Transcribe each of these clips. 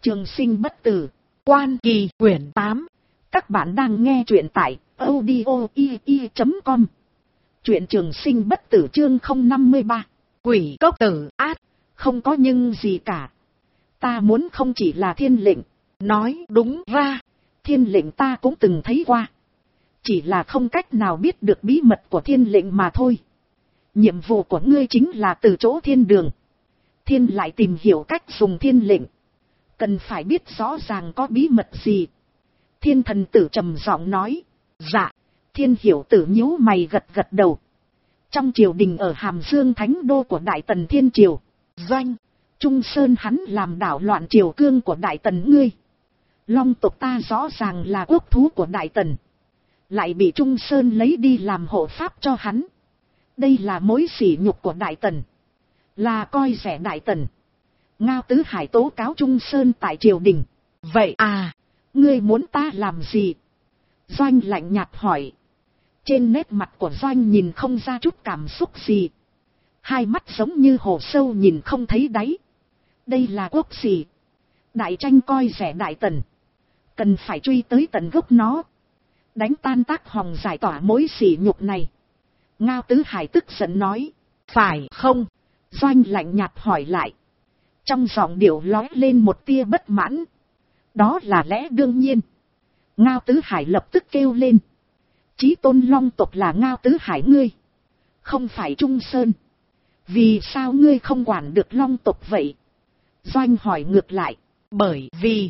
Trường sinh bất tử, Quan Kỳ quyển 8. Các bạn đang nghe truyện tại audio.com. Truyện Trường sinh bất tử chương 053. Quỷ cốc tử át. Không có nhưng gì cả. Ta muốn không chỉ là thiên lệnh. Nói đúng ra, thiên lệnh ta cũng từng thấy qua. Chỉ là không cách nào biết được bí mật của thiên lệnh mà thôi. Nhiệm vụ của ngươi chính là từ chỗ thiên đường. Thiên lại tìm hiểu cách dùng thiên lệnh. Cần phải biết rõ ràng có bí mật gì. Thiên thần tử trầm giọng nói. Dạ. Thiên hiểu tử nhíu mày gật gật đầu. Trong triều đình ở Hàm Dương Thánh Đô của Đại Tần Thiên Triều. Doanh. Trung Sơn hắn làm đảo loạn triều cương của Đại Tần ngươi. Long tộc ta rõ ràng là quốc thú của Đại Tần. Lại bị Trung Sơn lấy đi làm hộ pháp cho hắn. Đây là mối sỉ nhục của Đại Tần. Là coi rẻ Đại Tần. Ngao Tứ Hải tố cáo Trung Sơn tại triều đình. Vậy à, ngươi muốn ta làm gì? Doanh lạnh nhạt hỏi. Trên nét mặt của Doanh nhìn không ra chút cảm xúc gì. Hai mắt giống như hồ sâu nhìn không thấy đáy. Đây là quốc gì? Đại tranh coi rẻ Đại Tần. Cần phải truy tới tận gốc nó. Đánh tan tác hòng giải tỏa mối sỉ nhục này. Ngao Tứ Hải tức giận nói. Phải không? Doanh lạnh nhạt hỏi lại. Trong giọng điệu lóe lên một tia bất mãn. Đó là lẽ đương nhiên. Ngao Tứ Hải lập tức kêu lên. Chí tôn long tộc là Ngao Tứ Hải ngươi. Không phải Trung Sơn. Vì sao ngươi không quản được long tộc vậy? Doanh hỏi ngược lại. Bởi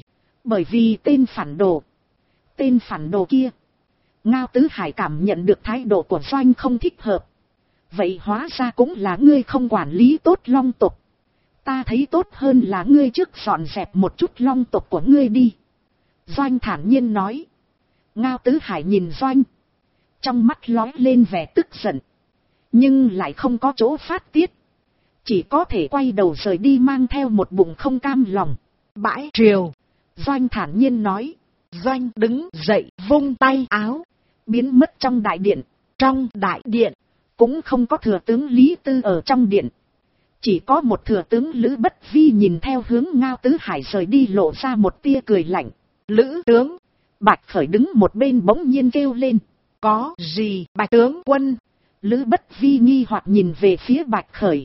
vì tên phản đồ. Tên phản đồ kia. Ngao Tứ Hải cảm nhận được thái độ của Doanh không thích hợp. Vậy hóa ra cũng là ngươi không quản lý tốt long tộc. Ta thấy tốt hơn là ngươi trước dọn dẹp một chút long tộc của ngươi đi. Doanh thản nhiên nói. Ngao Tứ Hải nhìn Doanh. Trong mắt lóe lên vẻ tức giận. Nhưng lại không có chỗ phát tiết. Chỉ có thể quay đầu rời đi mang theo một bụng không cam lòng. Bãi triều. Doanh thản nhiên nói. Doanh đứng dậy vung tay áo. Biến mất trong đại điện. Trong đại điện. Cũng không có thừa tướng Lý Tư ở trong điện. Chỉ có một thừa tướng Lữ Bất Vi nhìn theo hướng Ngao Tứ Hải rời đi lộ ra một tia cười lạnh. Lữ tướng. Bạch Khởi đứng một bên bỗng nhiên kêu lên. Có gì Bạch tướng quân? Lữ Bất Vi nghi hoặc nhìn về phía Bạch Khởi.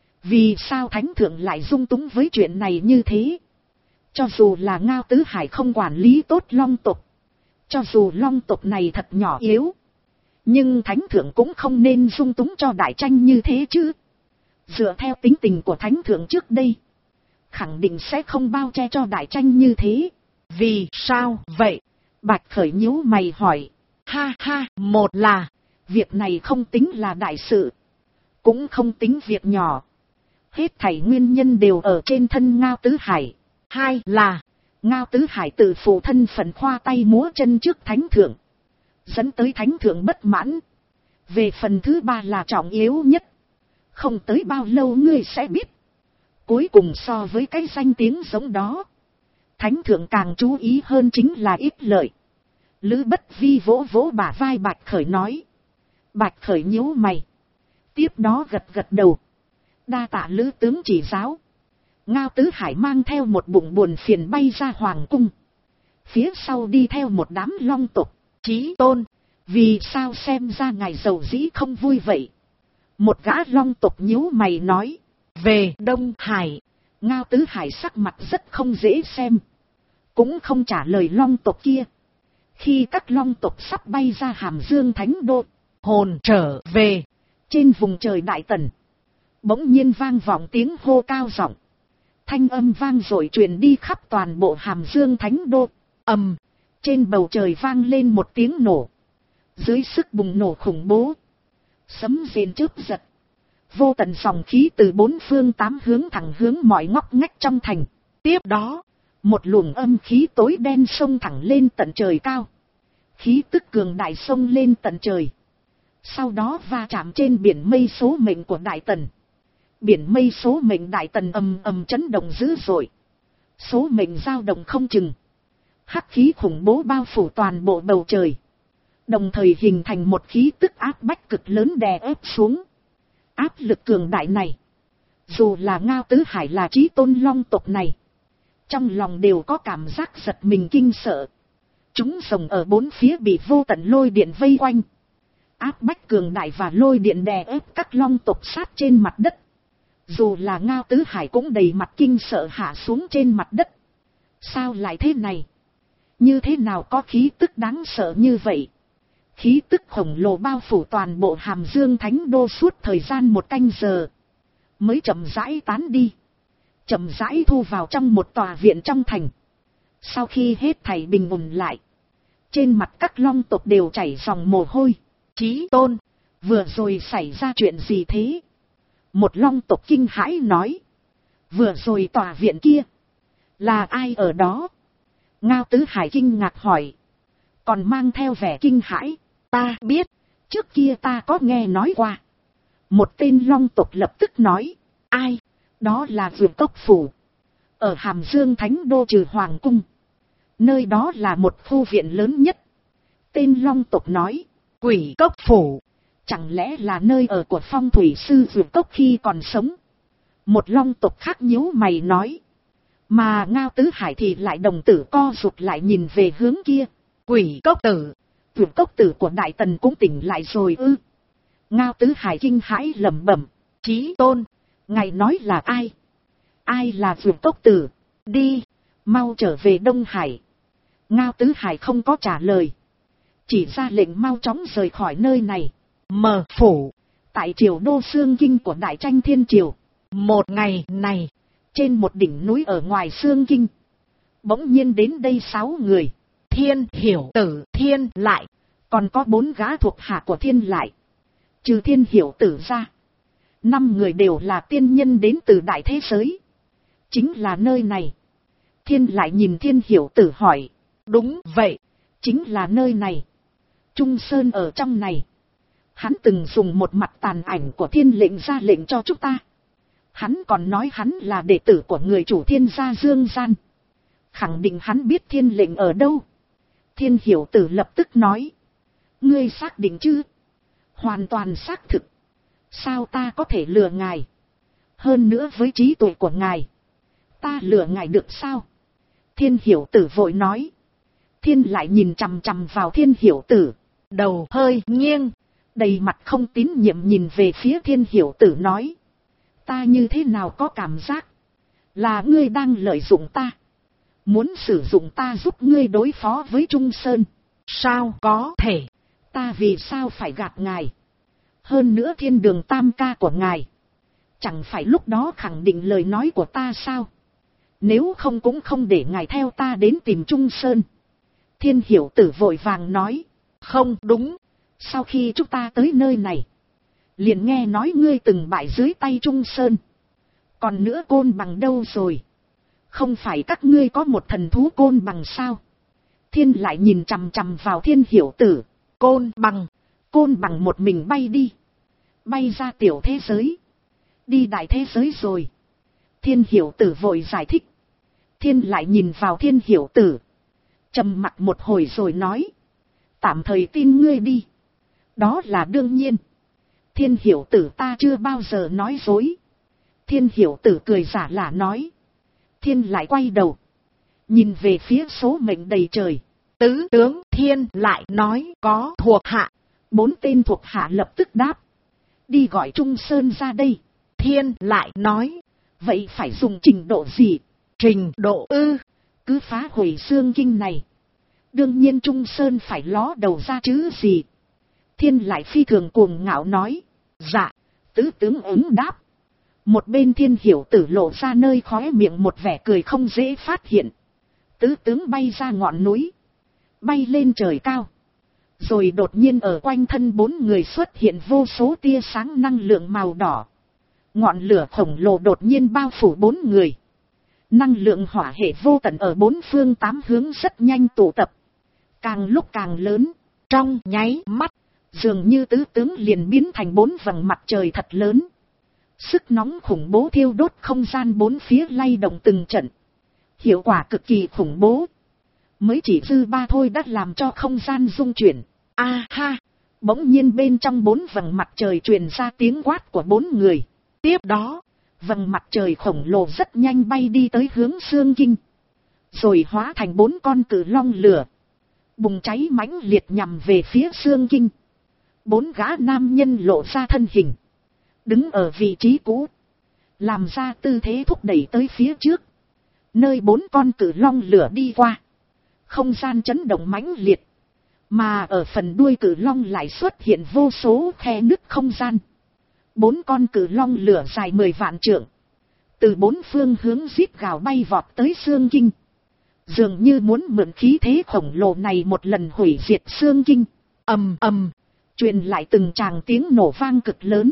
Vì sao Thánh Thượng lại dung túng với chuyện này như thế? Cho dù là Ngao Tứ Hải không quản lý tốt long tộc. Cho dù long tộc này thật nhỏ yếu. Nhưng Thánh Thượng cũng không nên dung túng cho đại tranh như thế chứ. Dựa theo tính tình của Thánh Thượng trước đây. Khẳng định sẽ không bao che cho đại tranh như thế. Vì sao vậy? Bạch Khởi nhíu mày hỏi. Ha ha, một là. Việc này không tính là đại sự. Cũng không tính việc nhỏ. Hết thảy nguyên nhân đều ở trên thân Ngao Tứ Hải. Hai là. Ngao Tứ Hải tự phụ thân phận khoa tay múa chân trước Thánh Thượng. Dẫn tới Thánh Thượng bất mãn. Về phần thứ ba là trọng yếu nhất. Không tới bao lâu ngươi sẽ biết. Cuối cùng so với cái danh tiếng giống đó. Thánh Thượng càng chú ý hơn chính là ích lợi. Lữ Bất Vi vỗ vỗ bả vai Bạch Khởi nói. Bạch Khởi nhíu mày. Tiếp đó gật gật đầu. Đa tạ Lữ tướng chỉ giáo. Ngao Tứ Hải mang theo một bụng buồn phiền bay ra hoàng cung. Phía sau đi theo một đám long tộc. Chí tôn. Vì sao xem ra ngài giàu dĩ không vui vậy? Một gã long tộc nhíu mày nói. Về Đông Hải. Ngao Tứ Hải sắc mặt rất không dễ xem. Cũng không trả lời long tộc kia. Khi các long tộc sắp bay ra Hàm Dương Thánh Đô. Hồn trở về. Trên vùng trời Đại Tần. Bỗng nhiên vang vọng tiếng hô cao giọng. Thanh âm vang dội truyền đi khắp toàn bộ Hàm Dương Thánh Đô. Ầm. Trên bầu trời vang lên một tiếng nổ. Dưới sức bùng nổ khủng bố. Sấm rền chớp giật. Vô tận dòng khí từ bốn phương tám hướng thẳng hướng mọi ngóc ngách trong thành. Tiếp đó. Một luồng âm khí tối đen xông thẳng lên tận trời cao. Khí tức cường đại xông lên tận trời. Sau đó va chạm trên biển mây số mệnh của Đại Tần. Biển mây số mệnh Đại Tần ầm ầm chấn động dữ dội. Số mệnh dao động không chừng. Hắc khí khủng bố bao phủ toàn bộ bầu trời. Đồng thời hình thành một khí tức áp bách cực lớn đè ép xuống. Áp lực cường đại này. Dù là Ngao Tứ Hải là chí tôn long tộc này. trong lòng đều có cảm giác giật mình kinh sợ. Chúng rồng ở bốn phía bị vô tận lôi điện vây quanh, áp bách cường đại và lôi điện đè ép các long tộc sát trên mặt đất. Dù là Ngao Tứ Hải cũng đầy mặt kinh sợ hạ xuống trên mặt đất. Sao lại thế này? Như thế nào có khí tức đáng sợ như vậy? Khí tức khổng lồ bao phủ toàn bộ Hàm Dương Thánh Đô suốt thời gian 1 canh giờ, mới chậm rãi tán đi, chậm rãi thu vào trong một tòa viện trong thành. Sau khi hết thảy bình ổn lại, trên mặt các long tộc đều chảy dòng mồ hôi. Chí Tôn, vừa rồi xảy ra chuyện gì thế? Một long tộc kinh hãi nói. Vừa rồi tòa viện kia, là ai ở đó? Ngao Tứ Hải kinh ngạc hỏi, còn mang theo vẻ kinh hãi. Ta biết, trước kia ta có nghe nói qua. Một tên long tộc lập tức nói. Ai? Đó là Vượt Cốc Phủ, ở Hàm Dương Thánh Đô trừ Hoàng Cung. Nơi đó là một khu viện lớn nhất. Tên long tộc nói. Quỷ Cốc Phủ, chẳng lẽ là nơi ở của phong thủy sư Vượt Cốc khi còn sống? Một long tộc khác nhíu mày nói. Mà Ngao Tứ Hải thì lại đồng tử co rụt lại nhìn về hướng kia. Quỷ Cốc Tử, Vượt Cốc Tử của Đại Tần cũng tỉnh lại rồi ư? Ngao Tứ Hải kinh hãi lẩm bẩm. Chí Tôn, ngài nói là ai? Ai là Vượt Cốc Tử? Đi, mau trở về Đông Hải. Ngao Tứ Hải không có trả lời, chỉ ra lệnh mau chóng rời khỏi nơi này. Mờ Phủ, tại triều đô Xương Kinh của Đại Tranh Thiên Triều. Một ngày này, trên một đỉnh núi ở ngoài Xương Kinh, bỗng nhiên đến đây 6 người. Thiên Hiểu Tử, Thiên Lại, còn có 4 gã thuộc hạ của Thiên Lại. Trừ Thiên Hiểu Tử ra, 5 người đều là tiên nhân đến từ đại thế giới. Chính là nơi này. Thiên Lại nhìn Thiên Hiểu Tử hỏi. Đúng vậy, chính là nơi này. Trung Sơn ở trong này. Hắn từng dùng một mặt tàn ảnh của Thiên lệnh ra lệnh cho chúng ta. Hắn còn nói hắn là đệ tử của người chủ Thiên gia Dương Gian. Khẳng định hắn biết Thiên lệnh ở đâu. Thiên Hiểu Tử lập tức nói. Ngươi xác định chứ? Hoàn toàn xác thực. Sao ta có thể lừa ngài? Hơn nữa với trí tuệ của ngài, ta lừa ngài được sao? Thiên Hiểu Tử vội nói. Thiên Lại nhìn chằm chằm vào Thiên Hiểu Tử, đầu hơi nghiêng, đầy mặt không tín nhiệm nhìn về phía Thiên Hiểu Tử nói. Ta như thế nào có cảm giác là ngươi đang lợi dụng ta, muốn sử dụng ta giúp ngươi đối phó với Trung Sơn. Sao có thể? Ta vì sao phải gạt ngài? Hơn nữa Thiên Đường Tam ca của ngài, chẳng phải lúc đó khẳng định lời nói của ta sao? Nếu không cũng không để ngài theo ta đến tìm Trung Sơn. Thiên Hiểu Tử vội vàng nói. Không đúng, sau khi chúng ta tới nơi này, liền nghe nói ngươi từng bại dưới tay Trung Sơn. Còn nữa Côn Bằng đâu rồi? Không phải các ngươi có một thần thú Côn Bằng sao? Thiên Lại nhìn chằm chằm vào Thiên Hiểu Tử. Côn Bằng một mình bay đi, bay ra tiểu thế giới, đi đại thế giới rồi. Thiên Hiểu Tử vội giải thích. Thiên Lại nhìn vào Thiên Hiểu Tử, trầm mặc một hồi rồi nói. Tạm thời tin ngươi đi, đó là đương nhiên. Thiên Hiểu Tử ta chưa bao giờ nói dối. Thiên Hiểu Tử cười giả lả nói. Thiên Lại quay đầu, nhìn về phía số mệnh đầy trời. Tứ tướng Thiên Lại nói có thuộc hạ. 4 tên thuộc hạ lập tức đáp. Đi gọi Trung Sơn ra đây. Thiên Lại nói. Vậy phải dùng trình độ gì? Trình độ ư? Cứ phá hủy Xương Kinh này, đương nhiên Trung Sơn phải ló đầu ra chứ gì. Thiên Lại phi thường cuồng ngạo nói. Dạ. Tứ tướng ứng đáp. Một bên Thiên Hiểu Tử lộ ra nơi khóe miệng một vẻ cười không dễ phát hiện. Tứ tướng bay ra ngọn núi, bay lên trời cao. Rồi đột nhiên ở quanh thân 4 người xuất hiện vô số tia sáng năng lượng màu đỏ. Ngọn lửa khổng lồ đột nhiên bao phủ 4 người. Năng lượng hỏa hệ vô tận ở 4 phương 8 hướng rất nhanh tụ tập, càng lúc càng lớn. Trong nháy mắt, dường như tứ tướng liền biến thành 4 vầng mặt trời thật lớn. Sức nóng khủng bố thiêu đốt không gian 4 phía lay động từng trận. Hiệu quả cực kỳ khủng bố. Mới chỉ dư 3 thôi đã làm cho không gian rung chuyển. A ha! Bỗng nhiên bên trong 4 vầng mặt trời truyền ra tiếng quát của 4 người. Tiếp đó, vầng mặt trời khổng lồ rất nhanh bay đi tới hướng Xương Kinh. rồi hóa thành 4 con cự long lửa, bùng cháy mãnh liệt nhằm về phía Xương Kinh. 4 gã nam nhân lộ ra thân hình, đứng ở vị trí cũ, làm ra tư thế thúc đẩy tới phía trước, nơi 4 con cự long lửa đi qua, không gian chấn động mãnh liệt, mà ở phần đuôi cự long lại xuất hiện vô số khe nứt không gian. 4 con cự long lửa dài 10 vạn trượng, từ 4 phương hướng rít gào bay vọt tới Xương Kinh, dường như muốn mượn khí thế khổng lồ này một lần hủy diệt Xương Kinh. Ầm ầm, truyền lại từng tràng tiếng nổ vang cực lớn,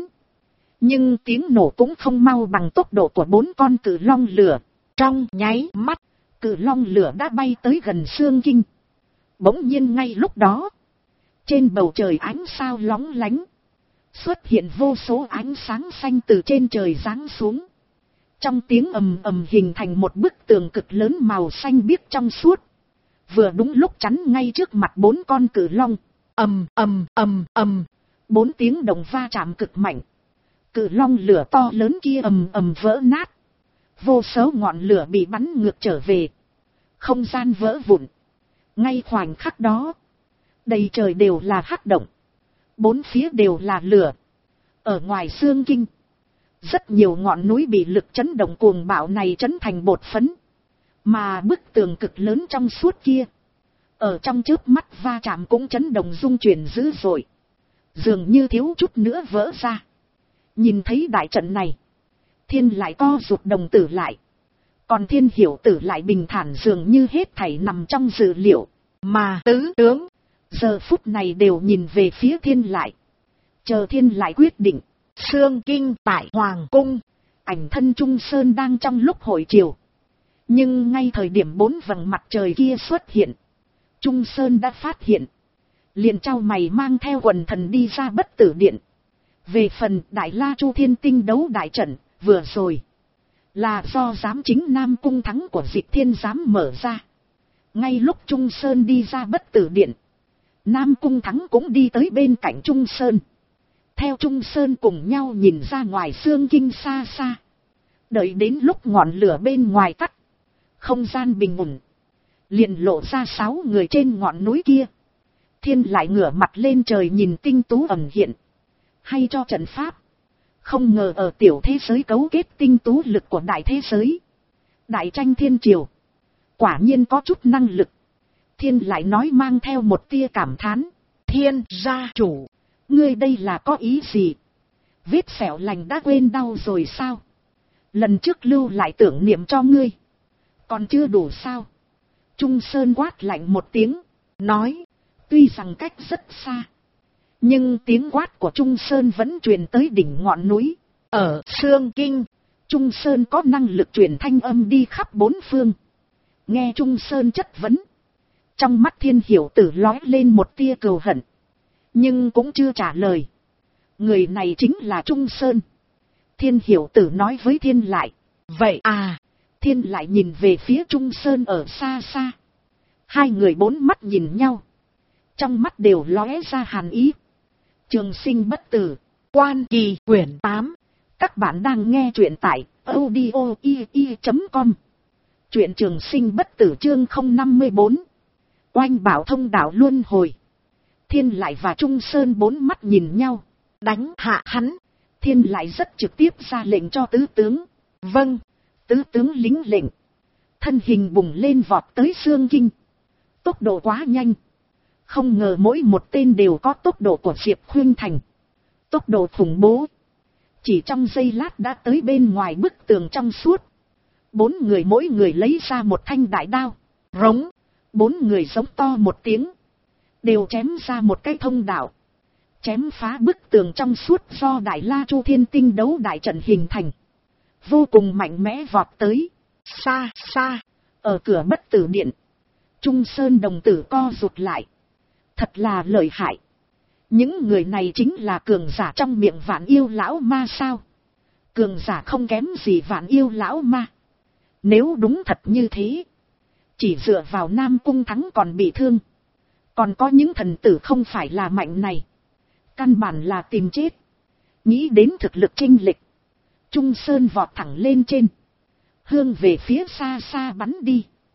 nhưng tiếng nổ cũng không mau bằng tốc độ của 4 con cự long lửa. Trong nháy mắt, cự long lửa đã bay tới gần Xương Kinh. Bỗng nhiên ngay lúc đó, trên bầu trời ánh sao lóng lánh, xuất hiện vô số ánh sáng xanh từ trên trời giáng xuống. Trong tiếng ầm ầm hình thành một bức tường cực lớn màu xanh biếc trong suốt, vừa đúng lúc chắn ngay trước mặt 4 con cự long. Ầm ầm ầm ầm, 4 tiếng đồng va chạm cực mạnh, cự long lửa to lớn kia ầm ầm vỡ nát, vô số ngọn lửa bị bắn ngược trở về, không gian vỡ vụn. Ngay khoảnh khắc đó, đầy trời đều là hắc động, 4 phía đều là lửa. Ở ngoài Xương Kinh, rất nhiều ngọn núi bị lực chấn động cuồng bạo này chấn thành bột phấn, mà bức tường cực lớn trong suốt kia, ở trong chớp mắt va chạm cũng chấn động rung chuyển dữ dội, dường như thiếu chút nữa vỡ ra. Nhìn thấy đại trận này, Thiên lại co rụt đồng tử lại, còn Thiên Hiểu Tử lại bình thản, dường như hết thảy nằm trong dự liệu, mà tứ tướng giờ phút này đều nhìn về phía Thiên lại, chờ Thiên lại quyết định. Xương Kinh tại Hoàng Cung, ảnh thân Trung Sơn đang trong lúc hội triều, nhưng ngay thời điểm 4 vầng mặt trời kia xuất hiện, Trung Sơn đã phát hiện, liền trao mày mang theo quần thần đi ra Bất Tử Điện. Về phần Đại La Chu Thiên Tinh đấu đại trận, vừa rồi là do giám chính Nam Cung Thắng của Dịch Thiên giám mở ra. Ngay lúc Trung Sơn đi ra Bất Tử Điện, Nam Cung Thắng cũng đi tới bên cạnh Trung Sơn, theo Trung Sơn cùng nhau nhìn ra ngoài Xương Kinh xa xa. Đợi đến lúc ngọn lửa bên ngoài tắt, không gian bình ổn, liền lộ ra 6 người trên ngọn núi kia. Thiên lại ngửa mặt lên trời nhìn tinh tú ẩn hiện, hay cho trận pháp. Không ngờ ở tiểu thế giới cấu kết tinh tú lực của đại thế giới, đại tranh thiên triều, quả nhiên có chút năng lực. Thiên lại nói mang theo một tia cảm thán. Thiên gia chủ, ngươi đây là có ý gì? Vết sẹo lành đã quên đau rồi sao? Lần trước lưu lại tưởng niệm cho ngươi, còn chưa đủ sao? Trung Sơn quát lạnh một tiếng, nói, tuy rằng cách rất xa, nhưng tiếng quát của Trung Sơn vẫn truyền tới đỉnh ngọn núi. Ở Xương Kinh, Trung Sơn có năng lực truyền thanh âm đi khắp 4 phương. Nghe Trung Sơn chất vấn, trong mắt Thiên Hiểu Tử lóe lên một tia cừu hận, nhưng cũng chưa trả lời. Người này chính là Trung Sơn. Thiên Hiểu Tử nói với Thiên lại, vậy à? Thiên lại nhìn về phía Trung Sơn ở xa xa. 2 người 4 mắt nhìn nhau, trong mắt đều lóe ra hàn ý. Trường Sinh Bất Tử, Quan Kỳ quyển 8. Các bạn đang nghe truyện tại audio.com. Truyện Trường Sinh Bất Tử chương 054. Oanh Bảo Thông Đạo Luân Hồi. Thiên lại và Trung Sơn 4 mắt nhìn nhau. Đánh hạ hắn. Thiên lại rất trực tiếp ra lệnh cho tứ tướng. Vâng. Tứ tướng lính lệnh, thân hình bùng lên vọt tới Xương Kinh. Tốc độ quá nhanh, không ngờ mỗi một tên đều có tốc độ của Diệp Khuynh Thành. Tốc độ khủng bố, chỉ trong giây lát đã tới bên ngoài bức tường trong suốt. 4 người mỗi người lấy ra một thanh đại đao, rống. 4 người giống to một tiếng, đều chém ra một cái thông đạo, chém phá bức tường trong suốt do Đại La Chu Thiên Tinh đấu đại trận hình thành. Vô cùng mạnh mẽ vọt tới. Xa xa, ở cửa Bất Tử Điện, Trung Sơn đồng tử co rụt lại. Thật là lợi hại. Những người này chính là cường giả trong miệng Vạn Yêu lão ma sao? Cường giả không kém gì Vạn Yêu lão ma. Nếu đúng thật như thế, chỉ dựa vào Nam Cung Thắng còn bị thương, còn có những thần tử không phải là mạnh này, căn bản là tìm chết. Nghĩ đến thực lực chênh lệch, Trung Sơn vọt thẳng lên trên, hướng về phía xa xa bắn đi.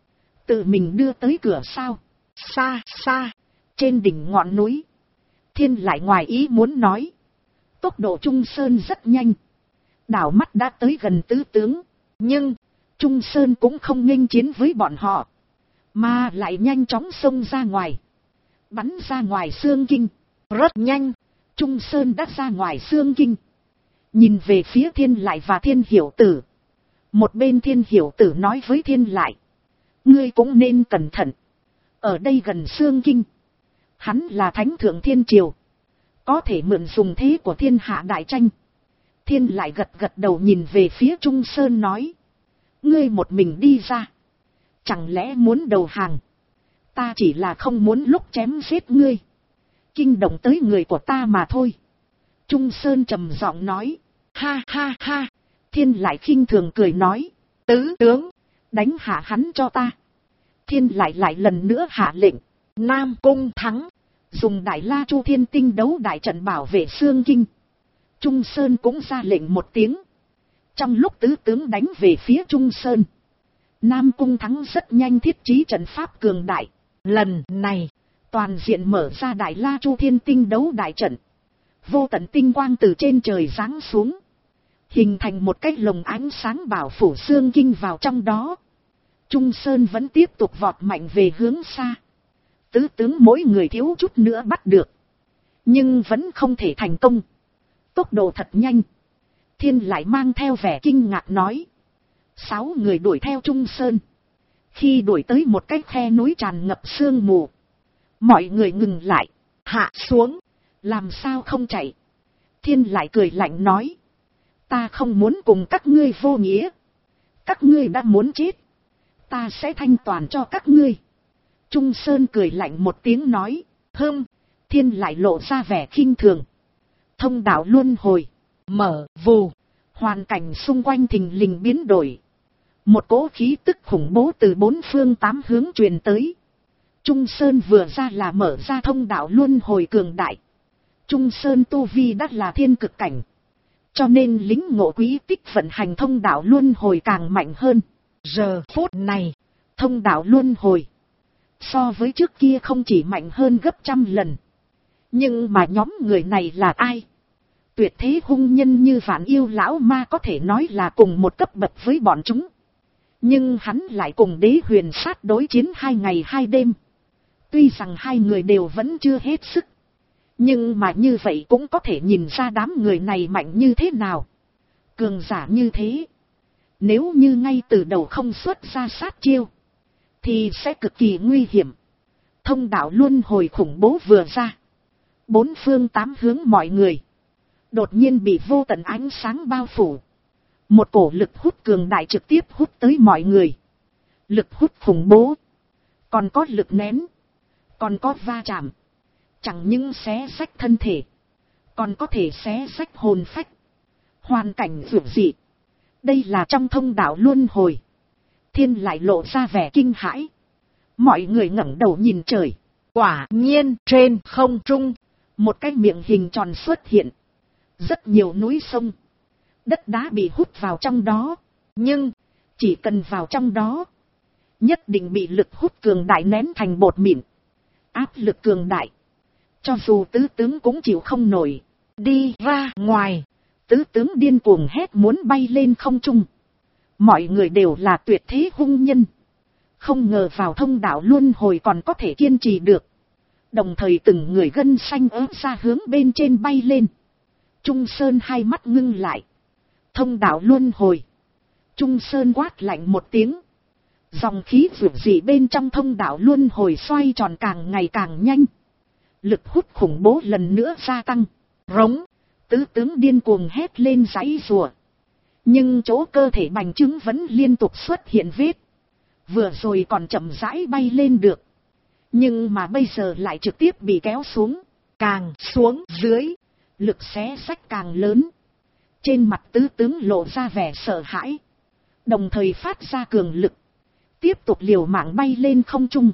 Tự mình đưa tới cửa sao? Xa xa, trên đỉnh ngọn núi. Thiên lại ngoài ý muốn nói. Tốc độ Trung Sơn rất nhanh. Đảo mắt đã tới gần tứ tướng. Nhưng, Trung Sơn cũng không nghênh chiến với bọn họ. Mà lại nhanh chóng xông ra ngoài. Bắn ra ngoài xương kinh. Rất nhanh, Trung Sơn đã ra ngoài xương kinh. Nhìn về phía Thiên lại và Thiên Hiểu Tử. Một bên Thiên Hiểu Tử nói với Thiên lại. Ngươi cũng nên cẩn thận. Ở đây gần xương kinh. Hắn là thánh thượng thiên triều. Có thể mượn dùng thế của thiên hạ đại tranh. Thiên lại gật gật đầu nhìn về phía Trung Sơn nói. Ngươi một mình đi ra. Chẳng lẽ muốn đầu hàng? Ta chỉ là không muốn lúc chém giết ngươi. Kinh động tới người của ta mà thôi. Trung Sơn trầm giọng nói. Ha ha ha. Thiên lại khinh thường cười nói. Tứ tướng, đánh hạ hắn cho ta. Thiên lại lần nữa hạ lệnh. Nam Cung thắng. Dùng Đại La Chu Thiên Tinh đấu đại trận bảo vệ xương kinh. Trung Sơn cũng ra lệnh một tiếng. Trong lúc tứ tướng đánh về phía Trung Sơn, Nam Cung thắng rất nhanh thiết trí trận pháp cường đại. Lần này, toàn diện mở ra Đại La Chu Thiên Tinh đấu đại trận. Vô tận tinh quang từ trên trời giáng xuống. Hình thành một cái lồng ánh sáng bảo phủ xương kinh vào trong đó. Trung Sơn vẫn tiếp tục vọt mạnh về hướng xa. Tứ tướng mỗi người thiếu chút nữa bắt được. Nhưng vẫn không thể thành công. Tốc độ thật nhanh. Thiên lại mang theo vẻ kinh ngạc nói. 6 người đuổi theo Trung Sơn. Khi đuổi tới một cái khe núi tràn ngập sương mù. Mọi người ngừng lại. Hạ xuống. Làm sao không chạy? Thiên lại cười lạnh nói. Ta không muốn cùng các ngươi vô nghĩa. Các ngươi đã muốn chết. Ta sẽ thanh toàn cho các ngươi. Trung Sơn cười lạnh một tiếng nói. Thiên lại lộ ra vẻ khinh thường. Thông đạo luân hồi. Mở vù. Hoàn cảnh xung quanh thình lình biến đổi. Một cỗ khí tức khủng bố từ 4 phương 8 hướng truyền tới. Trung Sơn vừa ra là mở ra thông đạo luân hồi cường đại. Trung Sơn tu vi đã là thiên cực cảnh. Cho nên lính ngộ quý tích vận hành thông đạo luân hồi càng mạnh hơn. Giờ phút này, thông đạo luân hồi so với trước kia không chỉ mạnh hơn gấp trăm lần. Nhưng mà nhóm người này là ai? Tuyệt thế hung nhân như Vạn Yêu lão ma có thể nói là cùng một cấp bậc với bọn chúng. Nhưng hắn lại cùng Đế Huyền Sát đối chiến 2 ngày 2 đêm. Tuy rằng hai người đều vẫn chưa hết sức. Nhưng mà như vậy cũng có thể nhìn ra đám người này mạnh như thế nào. Cường giả như thế. Nếu như ngay từ đầu không xuất ra sát chiêu. Thì sẽ cực kỳ nguy hiểm. Thông đạo luân hồi khủng bố vừa ra. 4 phương 8 hướng mọi người. Đột nhiên bị vô tận ánh sáng bao phủ. Một cổ lực hút cường đại trực tiếp hút tới mọi người. Lực hút khủng bố. Còn có lực nén. Còn có va chạm. Chẳng những xé xách thân thể. Còn có thể xé xách hồn phách. Hoàn cảnh dữ dị. Đây là trong thông đạo luân hồi. Thiên lại lộ ra vẻ kinh hãi. Mọi người ngẩng đầu nhìn trời. Quả nhiên trên không trung. Một cái miệng hình tròn xuất hiện. Rất nhiều núi sông. Đất đá bị hút vào trong đó. Nhưng, chỉ cần vào trong đó. Nhất định bị lực hút cường đại nén thành bột mịn. Áp lực cường đại. Cho dù tứ tướng cũng chịu không nổi. Đi ra ngoài. Tứ tướng điên cuồng hét muốn bay lên không trung. Mọi người đều là tuyệt thế hung nhân. Không ngờ vào thông đạo luân hồi còn có thể kiên trì được. Đồng thời từng người gân xanh ớt ra hướng bên trên bay lên. Trung Sơn hai mắt ngưng lại. Thông đạo luân hồi. Trung Sơn quát lạnh một tiếng. Dòng khí vượt dị bên trong thông đạo luân hồi xoay tròn càng ngày càng nhanh. Lực hút khủng bố lần nữa gia tăng. Rống. Tứ tướng điên cuồng hét lên giãy giụa. Nhưng chỗ cơ thể bành trướng vẫn liên tục xuất hiện vết. Vừa rồi còn chậm rãi bay lên được. Nhưng mà bây giờ lại trực tiếp bị kéo xuống. Càng xuống dưới. Lực xé xách càng lớn. Trên mặt tứ tướng lộ ra vẻ sợ hãi. Đồng thời phát ra cường lực. Tiếp tục liều mạng bay lên không trung.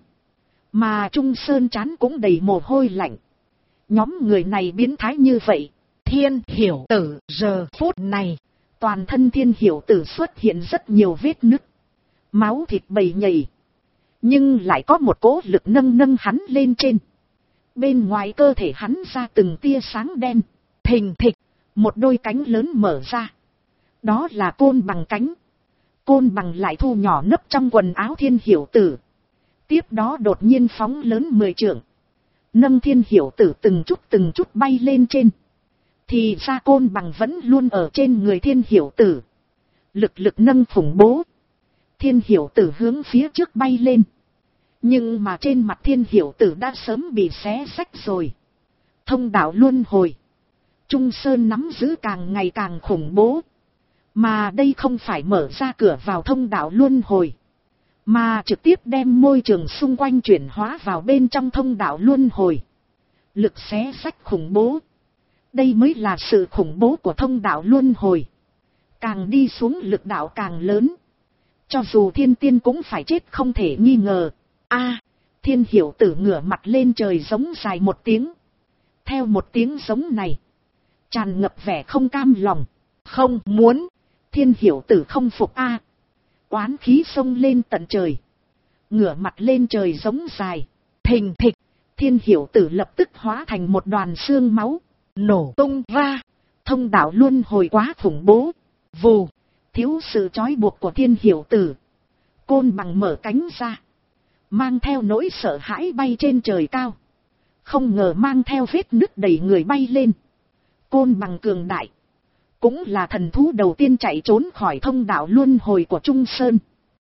Mà Trung Sơn trán cũng đầy mồ hôi lạnh. Nhóm người này biến thái như vậy. Thiên Hiểu Tử giờ phút này. Toàn thân Thiên Hiểu Tử xuất hiện rất nhiều vết nứt. Máu thịt bầy nhầy. Nhưng lại có một cỗ lực nâng hắn lên trên. Bên ngoài cơ thể hắn ra từng tia sáng đen. Thình thịch, một đôi cánh lớn mở ra. Đó là côn bằng cánh. Côn bằng lại thu nhỏ nấp trong quần áo Thiên Hiểu Tử. Tiếp đó đột nhiên phóng lớn 10 trượng. Nâng Thiên Hiểu Tử từng chút bay lên trên. Thì ra côn bằng vẫn luôn ở trên người Thiên Hiểu Tử. Lực nâng khủng bố. Thiên Hiểu Tử hướng phía trước bay lên. Nhưng mà trên mặt Thiên Hiểu Tử đã sớm bị xé rách rồi. Thông đạo luân hồi. Trung Sơn nắm giữ càng ngày càng khủng bố. Mà đây không phải mở ra cửa vào thông đạo luân hồi. Mà trực tiếp đem môi trường xung quanh chuyển hóa vào bên trong thông đạo luân hồi. Lực xé rách khủng bố. Đây mới là sự khủng bố của thông đạo luân hồi. Càng đi xuống lực đạo càng lớn. Cho dù thiên tiên cũng phải chết không thể nghi ngờ. Thiên Hiểu Tử ngửa mặt lên trời giống dài một tiếng. Theo một tiếng giống này, tràn ngập vẻ không cam lòng. Không muốn. Thiên Hiểu Tử không phục Oán khí xông lên tận trời. Ngửa mặt lên trời giống dài. Thình thịch. Thiên Hiểu Tử lập tức hóa thành một đoàn xương máu. Nổ tung ra. Thông đạo luân hồi quá khủng bố. Vù. Thiếu sự trói buộc của Thiên Hiểu Tử. Côn bằng mở cánh ra. Mang theo nỗi sợ hãi bay trên trời cao. Không ngờ mang theo vết nứt đầy người bay lên. Côn bằng cường đại. Cũng là thần thú đầu tiên chạy trốn khỏi thông đạo luân hồi của Trung Sơn.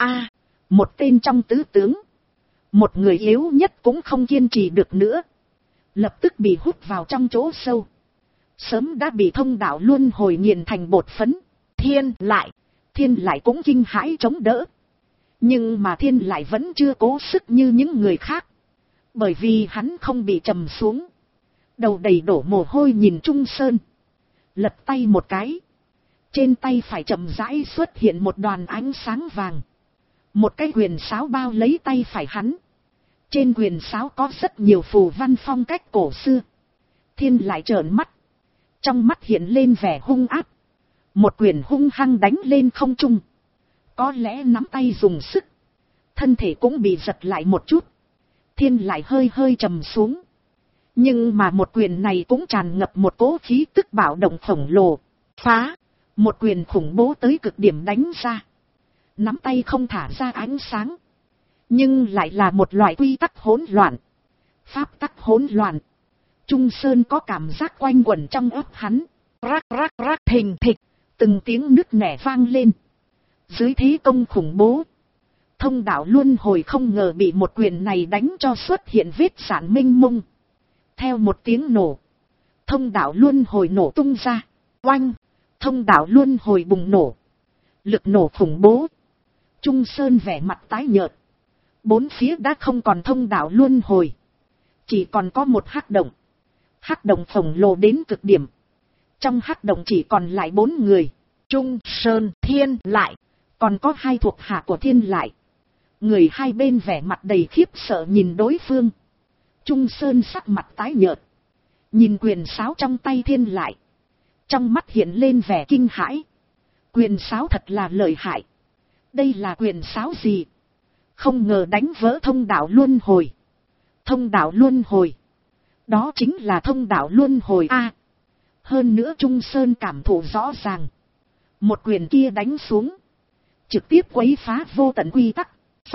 Một tên trong tứ tướng. Một người yếu nhất cũng không kiên trì được nữa. Lập tức bị hút vào trong chỗ sâu. Sớm đã bị thông đạo luân hồi nghiền thành bột phấn. Thiên lại cũng kinh hãi chống đỡ. Nhưng mà Thiên lại vẫn chưa cố sức như những người khác. Bởi vì hắn không bị trầm xuống. Đầu đầy đổ mồ hôi nhìn Trung Sơn. Lật tay một cái. Trên tay phải chậm rãi xuất hiện một đoàn ánh sáng vàng. Một cái quyền sáo bao lấy tay phải hắn. Trên quyền sáo có rất nhiều phù văn phong cách cổ xưa. Thiên lại trợn mắt. Trong mắt hiện lên vẻ hung ác. Một quyền hung hăng đánh lên không trung. Có lẽ nắm tay dùng sức. Thân thể cũng bị giật lại một chút. Thiên lại hơi trầm xuống. Nhưng mà một quyền này cũng tràn ngập một cỗ khí tức bạo động khổng lồ. Phá. Một quyền khủng bố tới cực điểm đánh ra. Nắm tay không thả ra ánh sáng. Nhưng lại là một loại quy tắc hỗn loạn. Pháp tắc hỗn loạn. Trung Sơn có cảm giác quanh quẩn trong óc hắn. Rắc thình thịch. Từng tiếng nứt nẻ vang lên. Dưới thế công khủng bố. Thông đạo luân hồi không ngờ bị một quyền này đánh cho xuất hiện vết sản minh mông. Theo một tiếng nổ. Thông đạo luân hồi nổ tung ra. Oanh. Thông đạo luân hồi bùng nổ. Lực nổ khủng bố. Trung Sơn vẻ mặt tái nhợt. Bốn phía đã không còn thông đạo luân hồi. Chỉ còn có một hắc động. Hắc động khổng lồ đến cực điểm. Trong hắc động chỉ còn lại 4 người. Trung Sơn, Thiên lại. Còn có 2 thuộc hạ của Thiên lại. Người hai bên vẻ mặt đầy khiếp sợ nhìn đối phương. Trung Sơn sắc mặt tái nhợt. Nhìn quyền sáo trong tay Thiên lại. Trong mắt hiện lên vẻ kinh hãi. Quyền sáo thật là lợi hại. Đây là quyền sáo gì? Không ngờ đánh vỡ thông đạo luân hồi. Thông đạo luân hồi. Đó chính là thông đạo luân hồi Hơn nữa Trung Sơn cảm thụ rõ ràng. Một quyền kia đánh xuống. Trực tiếp quấy phá vô tận quy tắc.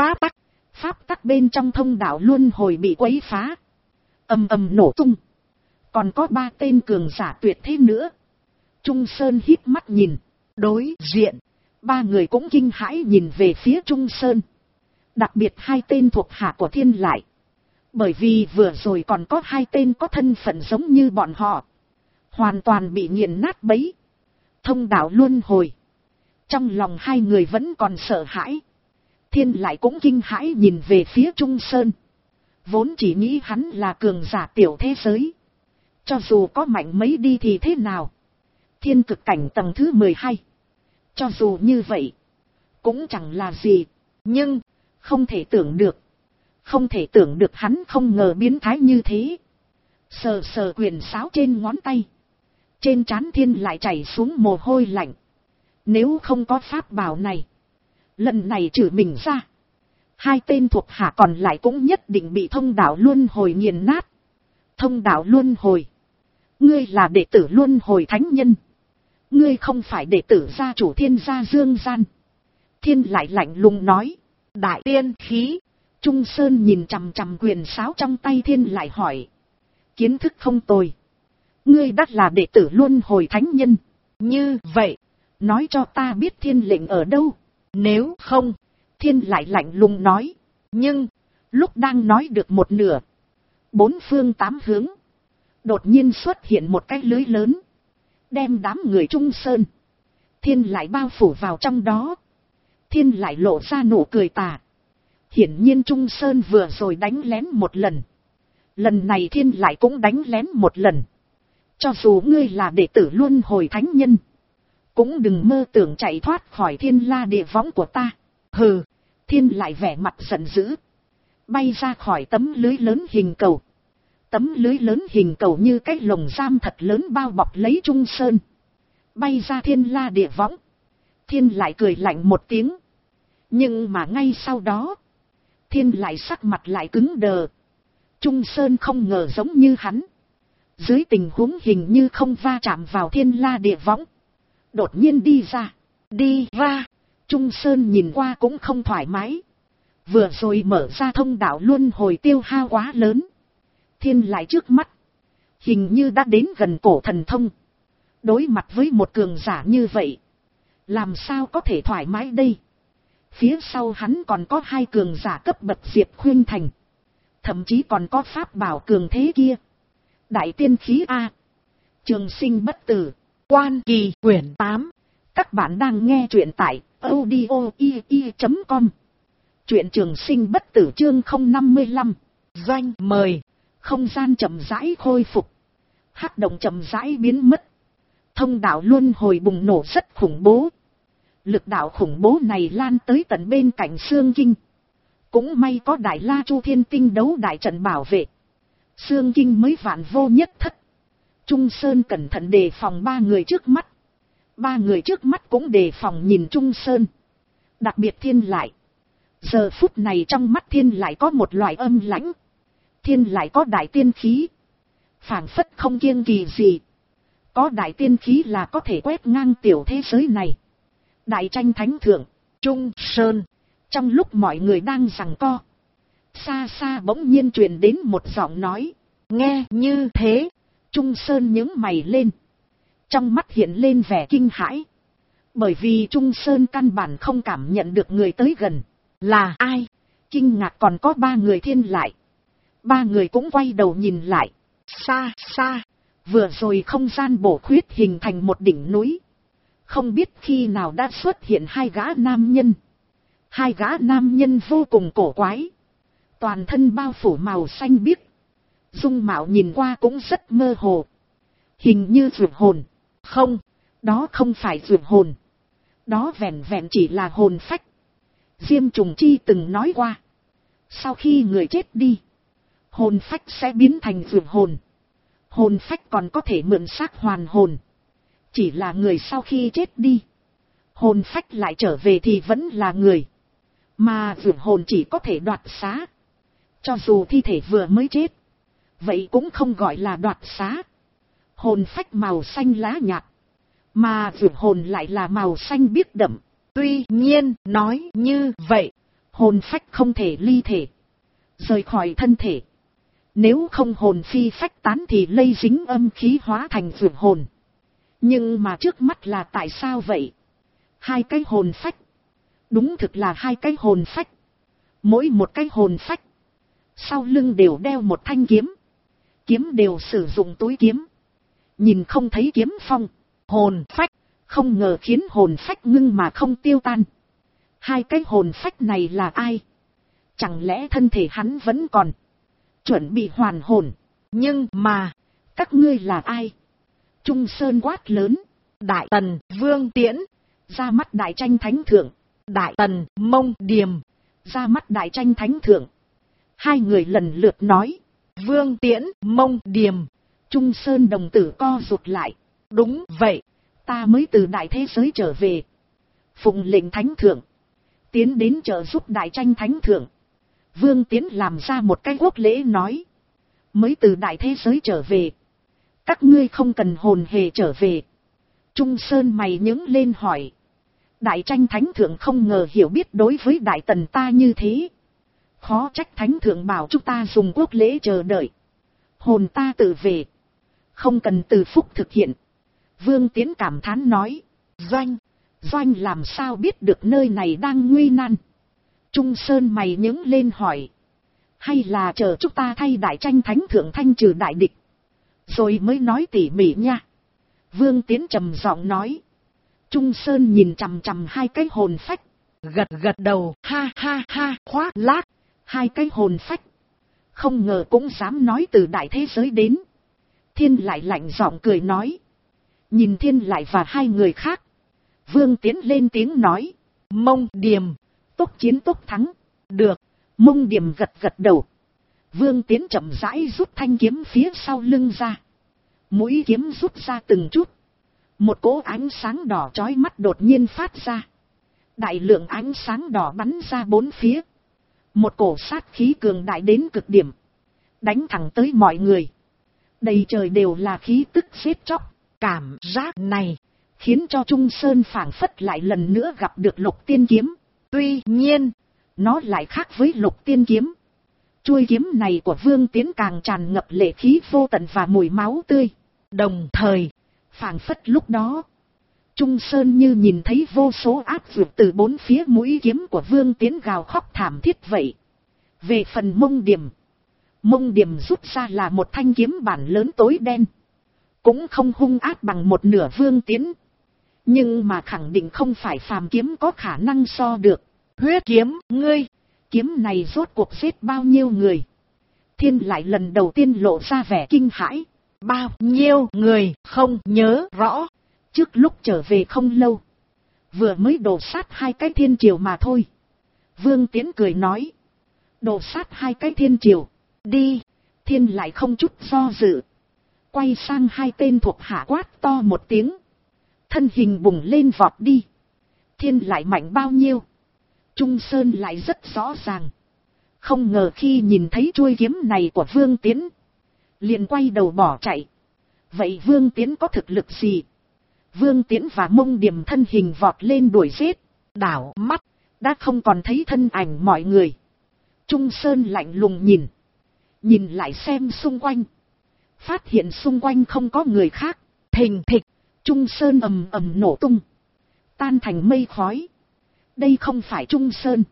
Pháp tắc bên trong thông đạo luân hồi bị quấy phá. Ầm nổ tung. Còn có 3 tên cường giả tuyệt thế nữa. Trung Sơn hít mắt nhìn. Đối diện. 3 người cũng kinh hãi nhìn về phía Trung Sơn. Đặc biệt 2 tên thuộc hạ của Thiên lại. Bởi vì vừa rồi còn có 2 tên có thân phận giống như bọn họ. Hoàn toàn bị nghiền nát bấy. Thông đạo luân hồi. Trong lòng 2 người vẫn còn sợ hãi. Thiên lại cũng kinh hãi nhìn về phía Trung Sơn. Vốn chỉ nghĩ hắn là cường giả tiểu thế giới. Cho dù có mạnh mấy đi thì thế nào. Thiên cực cảnh tầng thứ 12. Cho dù như vậy. Cũng chẳng là gì. Nhưng. Không thể tưởng được. Không thể tưởng được hắn không ngờ biến thái như thế. Sờ quyền sáo trên ngón tay. Trên trán Thiên lại chảy xuống mồ hôi lạnh. Nếu không có pháp bảo này. Lần này trừ mình ra. Hai tên thuộc hạ còn lại cũng nhất định bị thông đạo luân hồi nghiền nát. Thông đạo luân hồi. Ngươi là đệ tử luân hồi thánh nhân. Ngươi không phải đệ tử gia chủ Thiên gia Dương Gian. Thiên lại lạnh lùng nói. Đại tiên khí. Trung Sơn nhìn chằm chằm quyền sáo trong tay Thiên lại hỏi. Kiến thức không tồi. Ngươi đắt là đệ tử luân hồi thánh nhân. Như vậy, nói cho ta biết thiên lệnh ở đâu. Nếu không, Thiên lại lạnh lùng nói. Nhưng, lúc đang nói được một nửa, bốn phương tám hướng, đột nhiên xuất hiện một cái lưới lớn, đem đám người Trung Sơn, Thiên lại bao phủ vào trong đó. Thiên lại lộ ra nụ cười tà. Hiển nhiên Trung Sơn vừa rồi đánh lén một lần. Lần này Thiên lại cũng đánh lén một lần. Cho dù ngươi là đệ tử luân hồi thánh nhân, cũng đừng mơ tưởng chạy thoát khỏi thiên la địa võng của ta. Hừ. Thiên lại vẻ mặt giận dữ, bay ra khỏi tấm lưới lớn hình cầu. Tấm lưới lớn hình cầu như cái lồng giam thật lớn bao bọc lấy Trung Sơn, bay ra thiên la địa võng. Thiên lại cười lạnh một tiếng. Nhưng mà ngay sau đó, Thiên lại sắc mặt lại cứng đờ. Trung Sơn không ngờ giống như hắn, dưới tình huống hình như không va chạm vào thiên la địa võng, đột nhiên đi ra. Đi ra. Trung Sơn nhìn qua cũng không thoải mái. Vừa rồi mở ra thông đạo luân hồi tiêu hao quá lớn. Thiên lại trước mắt, hình như đã đến gần cổ thần thông. Đối mặt với một cường giả như vậy, làm sao có thể thoải mái đây. Phía sau hắn còn có hai cường giả cấp bậc Diệp Khuyên Thành. Thậm chí còn có pháp bảo cường thế kia. Đại tiên khí A. Trường sinh bất tử. Quan Kỳ quyển 8. Các bạn đang nghe truyện tại audio.com. Truyện trường sinh bất tử chương 055. Doanh mời. Không gian chậm rãi khôi phục. Hắc động chậm rãi biến mất. Thông đạo luân hồi bùng nổ rất khủng bố. Lực đạo khủng bố này lan tới tận bên cạnh Xương Kinh. Cũng may có Đại La Chu Thiên Tinh đấu đại trận bảo vệ. Xương Kinh mới vạn vô nhất thất. Trung Sơn cẩn thận đề phòng ba người trước mắt. Ba người trước mắt cũng đề phòng nhìn Trung Sơn. Đặc biệt Thiên lại. Giờ phút này trong mắt Thiên lại có một loại âm lãnh. Thiên lại có đại tiên khí. Phảng phất không kiêng kỳ gì. Có đại tiên khí là có thể quét ngang tiểu thế giới này. Đại tranh thánh thượng, Trung Sơn. Trong lúc mọi người đang giằng co, xa xa bỗng nhiên truyền đến một giọng nói. Nghe như thế, Trung Sơn nhướng mày lên. Trong mắt hiện lên vẻ kinh hãi. Bởi vì Trung Sơn căn bản không cảm nhận được người tới gần. Là ai? Kinh ngạc còn có ba người Thiên lại. Ba người cũng quay đầu nhìn lại. Xa xa, vừa rồi không gian bổ khuyết hình thành một đỉnh núi. Không biết khi nào đã xuất hiện hai gã nam nhân. Hai gã nam nhân vô cùng cổ quái. Toàn thân bao phủ màu xanh biếc. Dung mạo nhìn qua cũng rất mơ hồ. Hình như vượt hồn. Không, đó không phải vượt hồn. Đó vẹn vẹn chỉ là hồn phách. Diêm Trùng Chi từng nói qua. Sau khi người chết đi, hồn phách sẽ biến thành vượt hồn. Hồn phách còn có thể mượn xác hoàn hồn. Chỉ là người sau khi chết đi, hồn phách lại trở về thì vẫn là người. Mà vượt hồn chỉ có thể đoạt xá. Cho dù thi thể vừa mới chết, vậy cũng không gọi là đoạt xá. Hồn phách màu xanh lá nhạt, mà vượt hồn lại là màu xanh biếc đậm. Tuy nhiên, nói như vậy, hồn phách không thể ly thể, rời khỏi thân thể. Nếu không hồn phi phách tán thì lây dính âm khí hóa thành vượt hồn. Nhưng mà trước mắt là tại sao vậy? Hai cái hồn phách. Đúng thực là hai cái hồn phách. Mỗi một cái hồn phách, sau lưng đều đeo một thanh kiếm. Kiếm đều sử dụng túi kiếm. Nhìn không thấy kiếm phong. Hồn phách, không ngờ khiến hồn phách ngưng mà không tiêu tan. Hai cái hồn phách này là ai? Chẳng lẽ thân thể hắn vẫn còn chuẩn bị hoàn hồn? Nhưng mà, các ngươi là ai? Trung Sơn quát lớn. Đại Tần, Vương Tiễn. Ra mắt Đại Tranh Thánh Thượng. Đại Tần, Mông Điềm. Ra mắt Đại Tranh Thánh Thượng. Hai người lần lượt nói. Vương Tiễn, Mông Điềm. Trung Sơn đồng tử co rụt lại. Đúng vậy, ta mới từ đại thế giới trở về. Phụng lệnh Thánh Thượng. tiến đến trợ giúp đại tranh thánh thượng. Vương Tiến làm ra một cái quốc lễ nói. Mới từ đại thế giới trở về. Các ngươi không cần hồn hề trở về. Trung Sơn mày nhướng lên hỏi. Đại tranh thánh thượng không ngờ hiểu biết đối với đại tần ta như thế. Khó trách thánh thượng bảo chúng ta dùng quốc lễ chờ đợi. Hồn ta tự về. Không cần từ phúc thực hiện. Vương Tiến cảm thán nói. Doanh làm sao biết được nơi này đang nguy nan. Trung Sơn mày nhướng lên hỏi. Hay là chờ chúng ta thay đại tranh thánh thượng thanh trừ đại địch. Rồi mới nói tỉ mỉ nha. Vương Tiến trầm giọng nói. Trung Sơn nhìn chằm chằm hai cái hồn phách. Gật đầu. Ha, khoác lác. Hai cái hồn phách. Không ngờ cũng dám nói từ đại thế giới đến. Thiên lại lạnh giọng cười nói. Nhìn Thiên lại và hai người khác. Vương Tiến lên tiếng nói. Mông Điềm. Tốc chiến tốc thắng. Được. Mông Điềm gật đầu. Vương Tiến chậm rãi rút thanh kiếm phía sau lưng ra. Mũi kiếm rút ra từng chút. Một cỗ ánh sáng đỏ chói mắt đột nhiên phát ra. Đại lượng ánh sáng đỏ bắn ra bốn phía. Một cổ sát khí cường đại đến cực điểm. Đánh thẳng tới mọi người. Đầy trời đều là khí tức giết chóc. Cảm giác này khiến cho Trung Sơn phảng phất lại lần nữa gặp được Lục Tiên Kiếm. Tuy nhiên, nó lại khác với Lục Tiên Kiếm. Chuôi kiếm này của Vương Tiến càng tràn ngập lệ khí vô tận và mùi máu tươi. Đồng thời, phảng phất lúc đó, Trung Sơn như nhìn thấy vô số ác vượt từ bốn phía mũi kiếm của Vương Tiến gào khóc thảm thiết vậy. Về phần Mông Điềm rút ra là một thanh kiếm bản lớn tối đen. Cũng không hung ác bằng một nửa Vương Tiến. Nhưng mà khẳng định không phải phàm kiếm có khả năng so được. Huyết kiếm, ngươi, kiếm này rốt cuộc giết bao nhiêu người? Thiên lại lần đầu tiên lộ ra vẻ kinh hãi. Bao nhiêu người không nhớ rõ. Trước lúc trở về không lâu. Vừa mới đổ sát hai cái thiên triều mà thôi. Vương Tiến cười nói. Đổ sát hai cái thiên triều. Đi. Thiên lại không chút do dự. Quay sang hai tên thuộc hạ quát to một tiếng. Thân hình bùng lên vọt đi. Thiên lại mạnh bao nhiêu. Trung Sơn lại rất rõ ràng. Không ngờ khi nhìn thấy chuôi kiếm này của Vương Tiến. Liền quay đầu bỏ chạy. Vậy Vương Tiến có thực lực gì? Vương Tiến và Mông Điềm thân hình vọt lên đuổi giết. Đảo mắt. Đã không còn thấy thân ảnh mọi người. Trung Sơn lạnh lùng nhìn. Nhìn lại xem xung quanh. Phát hiện xung quanh không có người khác. Thình thịch. Trung Sơn ầm ầm nổ tung. Tan thành mây khói. Đây không phải Trung Sơn.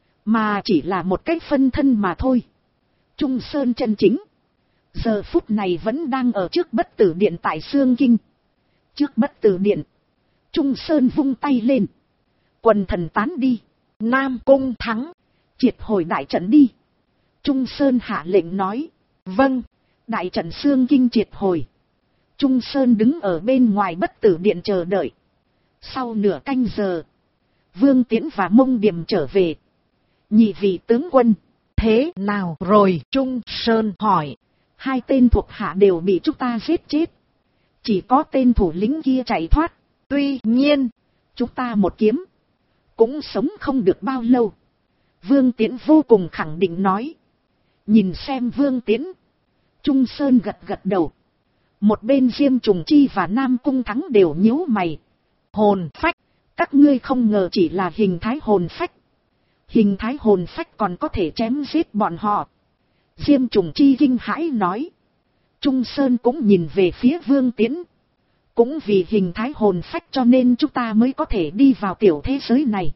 Mà chỉ là một cái phân thân mà thôi. Trung Sơn chân chính. Giờ phút này vẫn đang ở trước Bất Tử Điện tại Xương Kinh. Trước Bất Tử Điện. Trung Sơn vung tay lên. Quần thần tán đi. Nam Cung thắng. Triệt hồi đại trận đi. Trung Sơn hạ lệnh nói. Vâng. Đại trận Xương Kinh triệt hồi. Trung Sơn đứng ở bên ngoài Bất Tử Điện chờ đợi. Sau nửa canh giờ. Vương Tiến và Mông Điềm trở về. Nhị vị tướng quân. Thế nào rồi? Trung Sơn hỏi. Hai tên thuộc hạ đều bị chúng ta giết chết. Chỉ có tên thủ lĩnh kia chạy thoát. Tuy nhiên, chúng ta một kiếm. Cũng sống không được bao lâu. Vương Tiến vô cùng khẳng định nói. Nhìn xem Vương Tiến. Trung Sơn gật đầu. Một bên Diêm Trùng Chi và Nam Cung Thắng đều nhíu mày. Hồn phách. Các ngươi không ngờ chỉ là hình thái hồn phách. Hình thái hồn phách còn có thể chém giết bọn họ. Diêm Trùng Chi kinh hãi nói. Trung Sơn cũng nhìn về phía Vương Tiến. Cũng vì hình thái hồn phách cho nên chúng ta mới có thể đi vào tiểu thế giới này.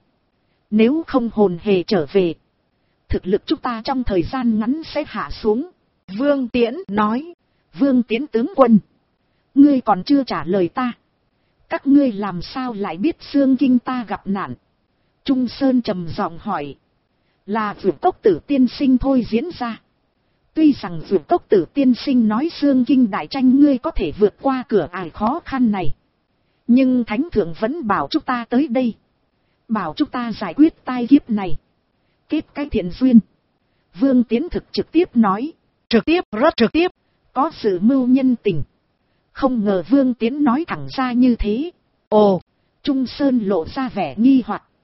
Nếu không hồn hề trở về. Thực lực chúng ta trong thời gian ngắn sẽ hạ xuống. Vương Tiến nói. Vương Tiến tướng quân. Ngươi còn chưa trả lời ta. Các ngươi làm sao lại biết Xương Kinh ta gặp nạn? Trung Sơn trầm giọng hỏi. Là Vượt Cốc Tử tiên sinh thôi diễn ra. Tuy rằng Vượt Cốc Tử tiên sinh nói Xương Kinh đại tranh ngươi có thể vượt qua cửa ải khó khăn này. Nhưng Thánh Thượng vẫn bảo chúng ta tới đây. Bảo chúng ta giải quyết tai kiếp này. Kết cái thiện duyên. Vương Tiến thực trực tiếp nói. Trực tiếp, rất trực tiếp. Có sự mưu nhân tình. Không ngờ Vương Tiến nói thẳng ra như thế. Ồ, Trung Sơn lộ ra vẻ nghi hoặc.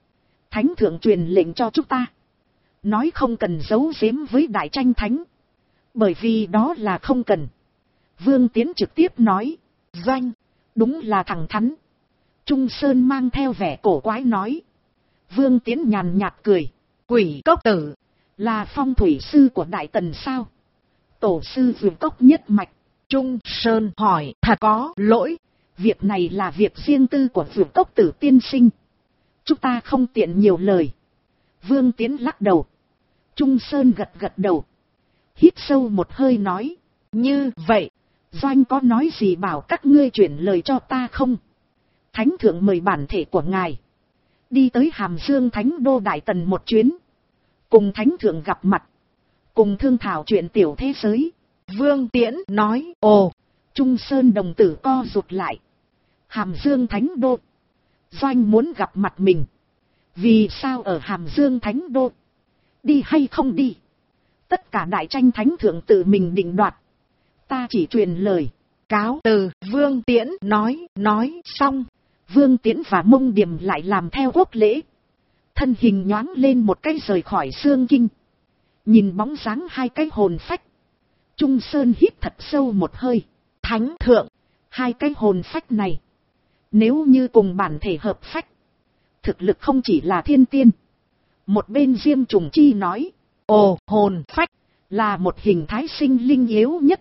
Thánh thượng truyền lệnh cho chúng ta. Nói không cần giấu giếm với Đại Tranh Thánh. Bởi vì đó là không cần. Vương Tiến trực tiếp nói. Doanh, đúng là thẳng thắn. Trung Sơn mang theo vẻ cổ quái nói. Vương Tiến nhàn nhạt cười. Quỷ Cốc Tử, là phong thủy sư của Đại Tần sao? Tổ sư Vượt Cốc nhất mạch. Trung Sơn hỏi. Thật có lỗi. Việc này là việc riêng tư của Vượt Cốc Tử tiên sinh. Chúng ta không tiện nhiều lời. Vương Tiến lắc đầu. Trung Sơn gật gật đầu. Hít sâu một hơi nói. Như vậy, Doanh có nói gì bảo các ngươi chuyển lời cho ta không? Thánh thượng mời bản thể của ngài đi tới Hàm Dương Thánh Đô Đại Tần một chuyến. Cùng Thánh thượng gặp mặt. Cùng thương thảo chuyện tiểu thế giới. Vương Tiễn nói. Ồ, Trung Sơn đồng tử co rụt lại. Hàm Dương Thánh Đô. Doanh muốn gặp mặt mình. Vì sao ở Hàm Dương Thánh Đô? Đi hay không đi? Tất cả Đại Tranh Thánh thượng tự mình định đoạt. Ta chỉ truyền lời. Cáo từ. Vương Tiễn nói xong. Vương Tiễn và Mông Điềm lại làm theo quốc lễ. Thân hình nhoáng lên một cái rời khỏi xương kinh. Nhìn bóng dáng hai cái hồn phách. Trung Sơn hít thật sâu một hơi. Thánh thượng, hai cái hồn phách này, nếu như cùng bản thể hợp phách, thực lực không chỉ là thiên tiên. Một bên Diêm Trùng Chi nói. Ồ, hồn phách là một hình thái sinh linh yếu nhất.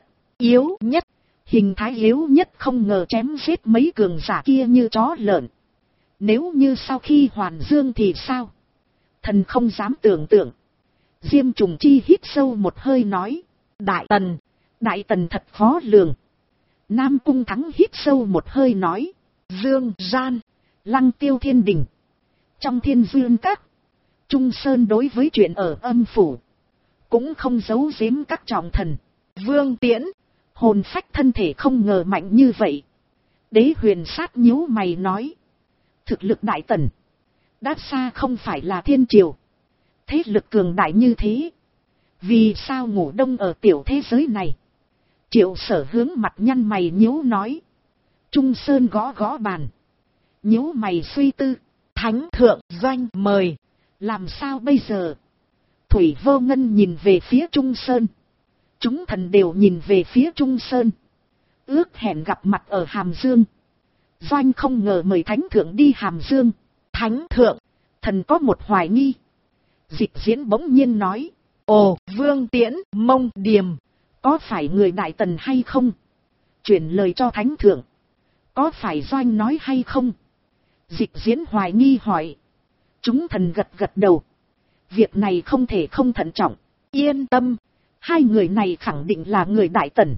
Hình thái yếu nhất không ngờ chém giết mấy cường giả kia như chó lợn. Nếu như sau khi hoàn dương thì sao? Thần không dám tưởng tượng. Diêm Trùng Chi hít sâu một hơi nói. Đại Tần thật khó lường. Nam Cung Thắng hít sâu một hơi nói. Dương Gian, Lăng Tiêu Thiên Đình. Trong Thiên Dương Các, Trung Sơn đối với chuyện ở âm phủ cũng không giấu giếm các trọng thần. Vương Tiễn, hồn phách thân thể không ngờ mạnh như vậy. Đế Huyền Sát nhíu mày nói. Thực lực Đại Tần đã xa không phải là thiên triều. Thế lực cường đại như thế, vì sao ngủ đông ở tiểu thế giới này? Triệu Sở hướng mặt nhăn mày nhíu nói. Trung Sơn gõ gõ bàn. Nhíu mày suy tư. Thánh thượng, Doanh mời. Làm sao bây giờ? Thủy Vô Ngân nhìn về phía Trung Sơn. Chúng thần đều nhìn về phía Trung Sơn. Ước hẹn gặp mặt ở Hàm Dương. Doanh không ngờ mời Thánh thượng đi Hàm Dương. Thánh thượng, thần có một hoài nghi. Dịch Diễn bỗng nhiên nói. Ồ, Vương Tiễn, Mông Điềm, có phải người Đại Tần hay không? Chuyển lời cho Thánh thượng. Có phải Doanh nói hay không? Dịch Diễn hoài nghi hỏi. Chúng thần gật gật đầu. Việc này không thể không thận trọng. Yên tâm, hai người này khẳng định là người Đại Tần.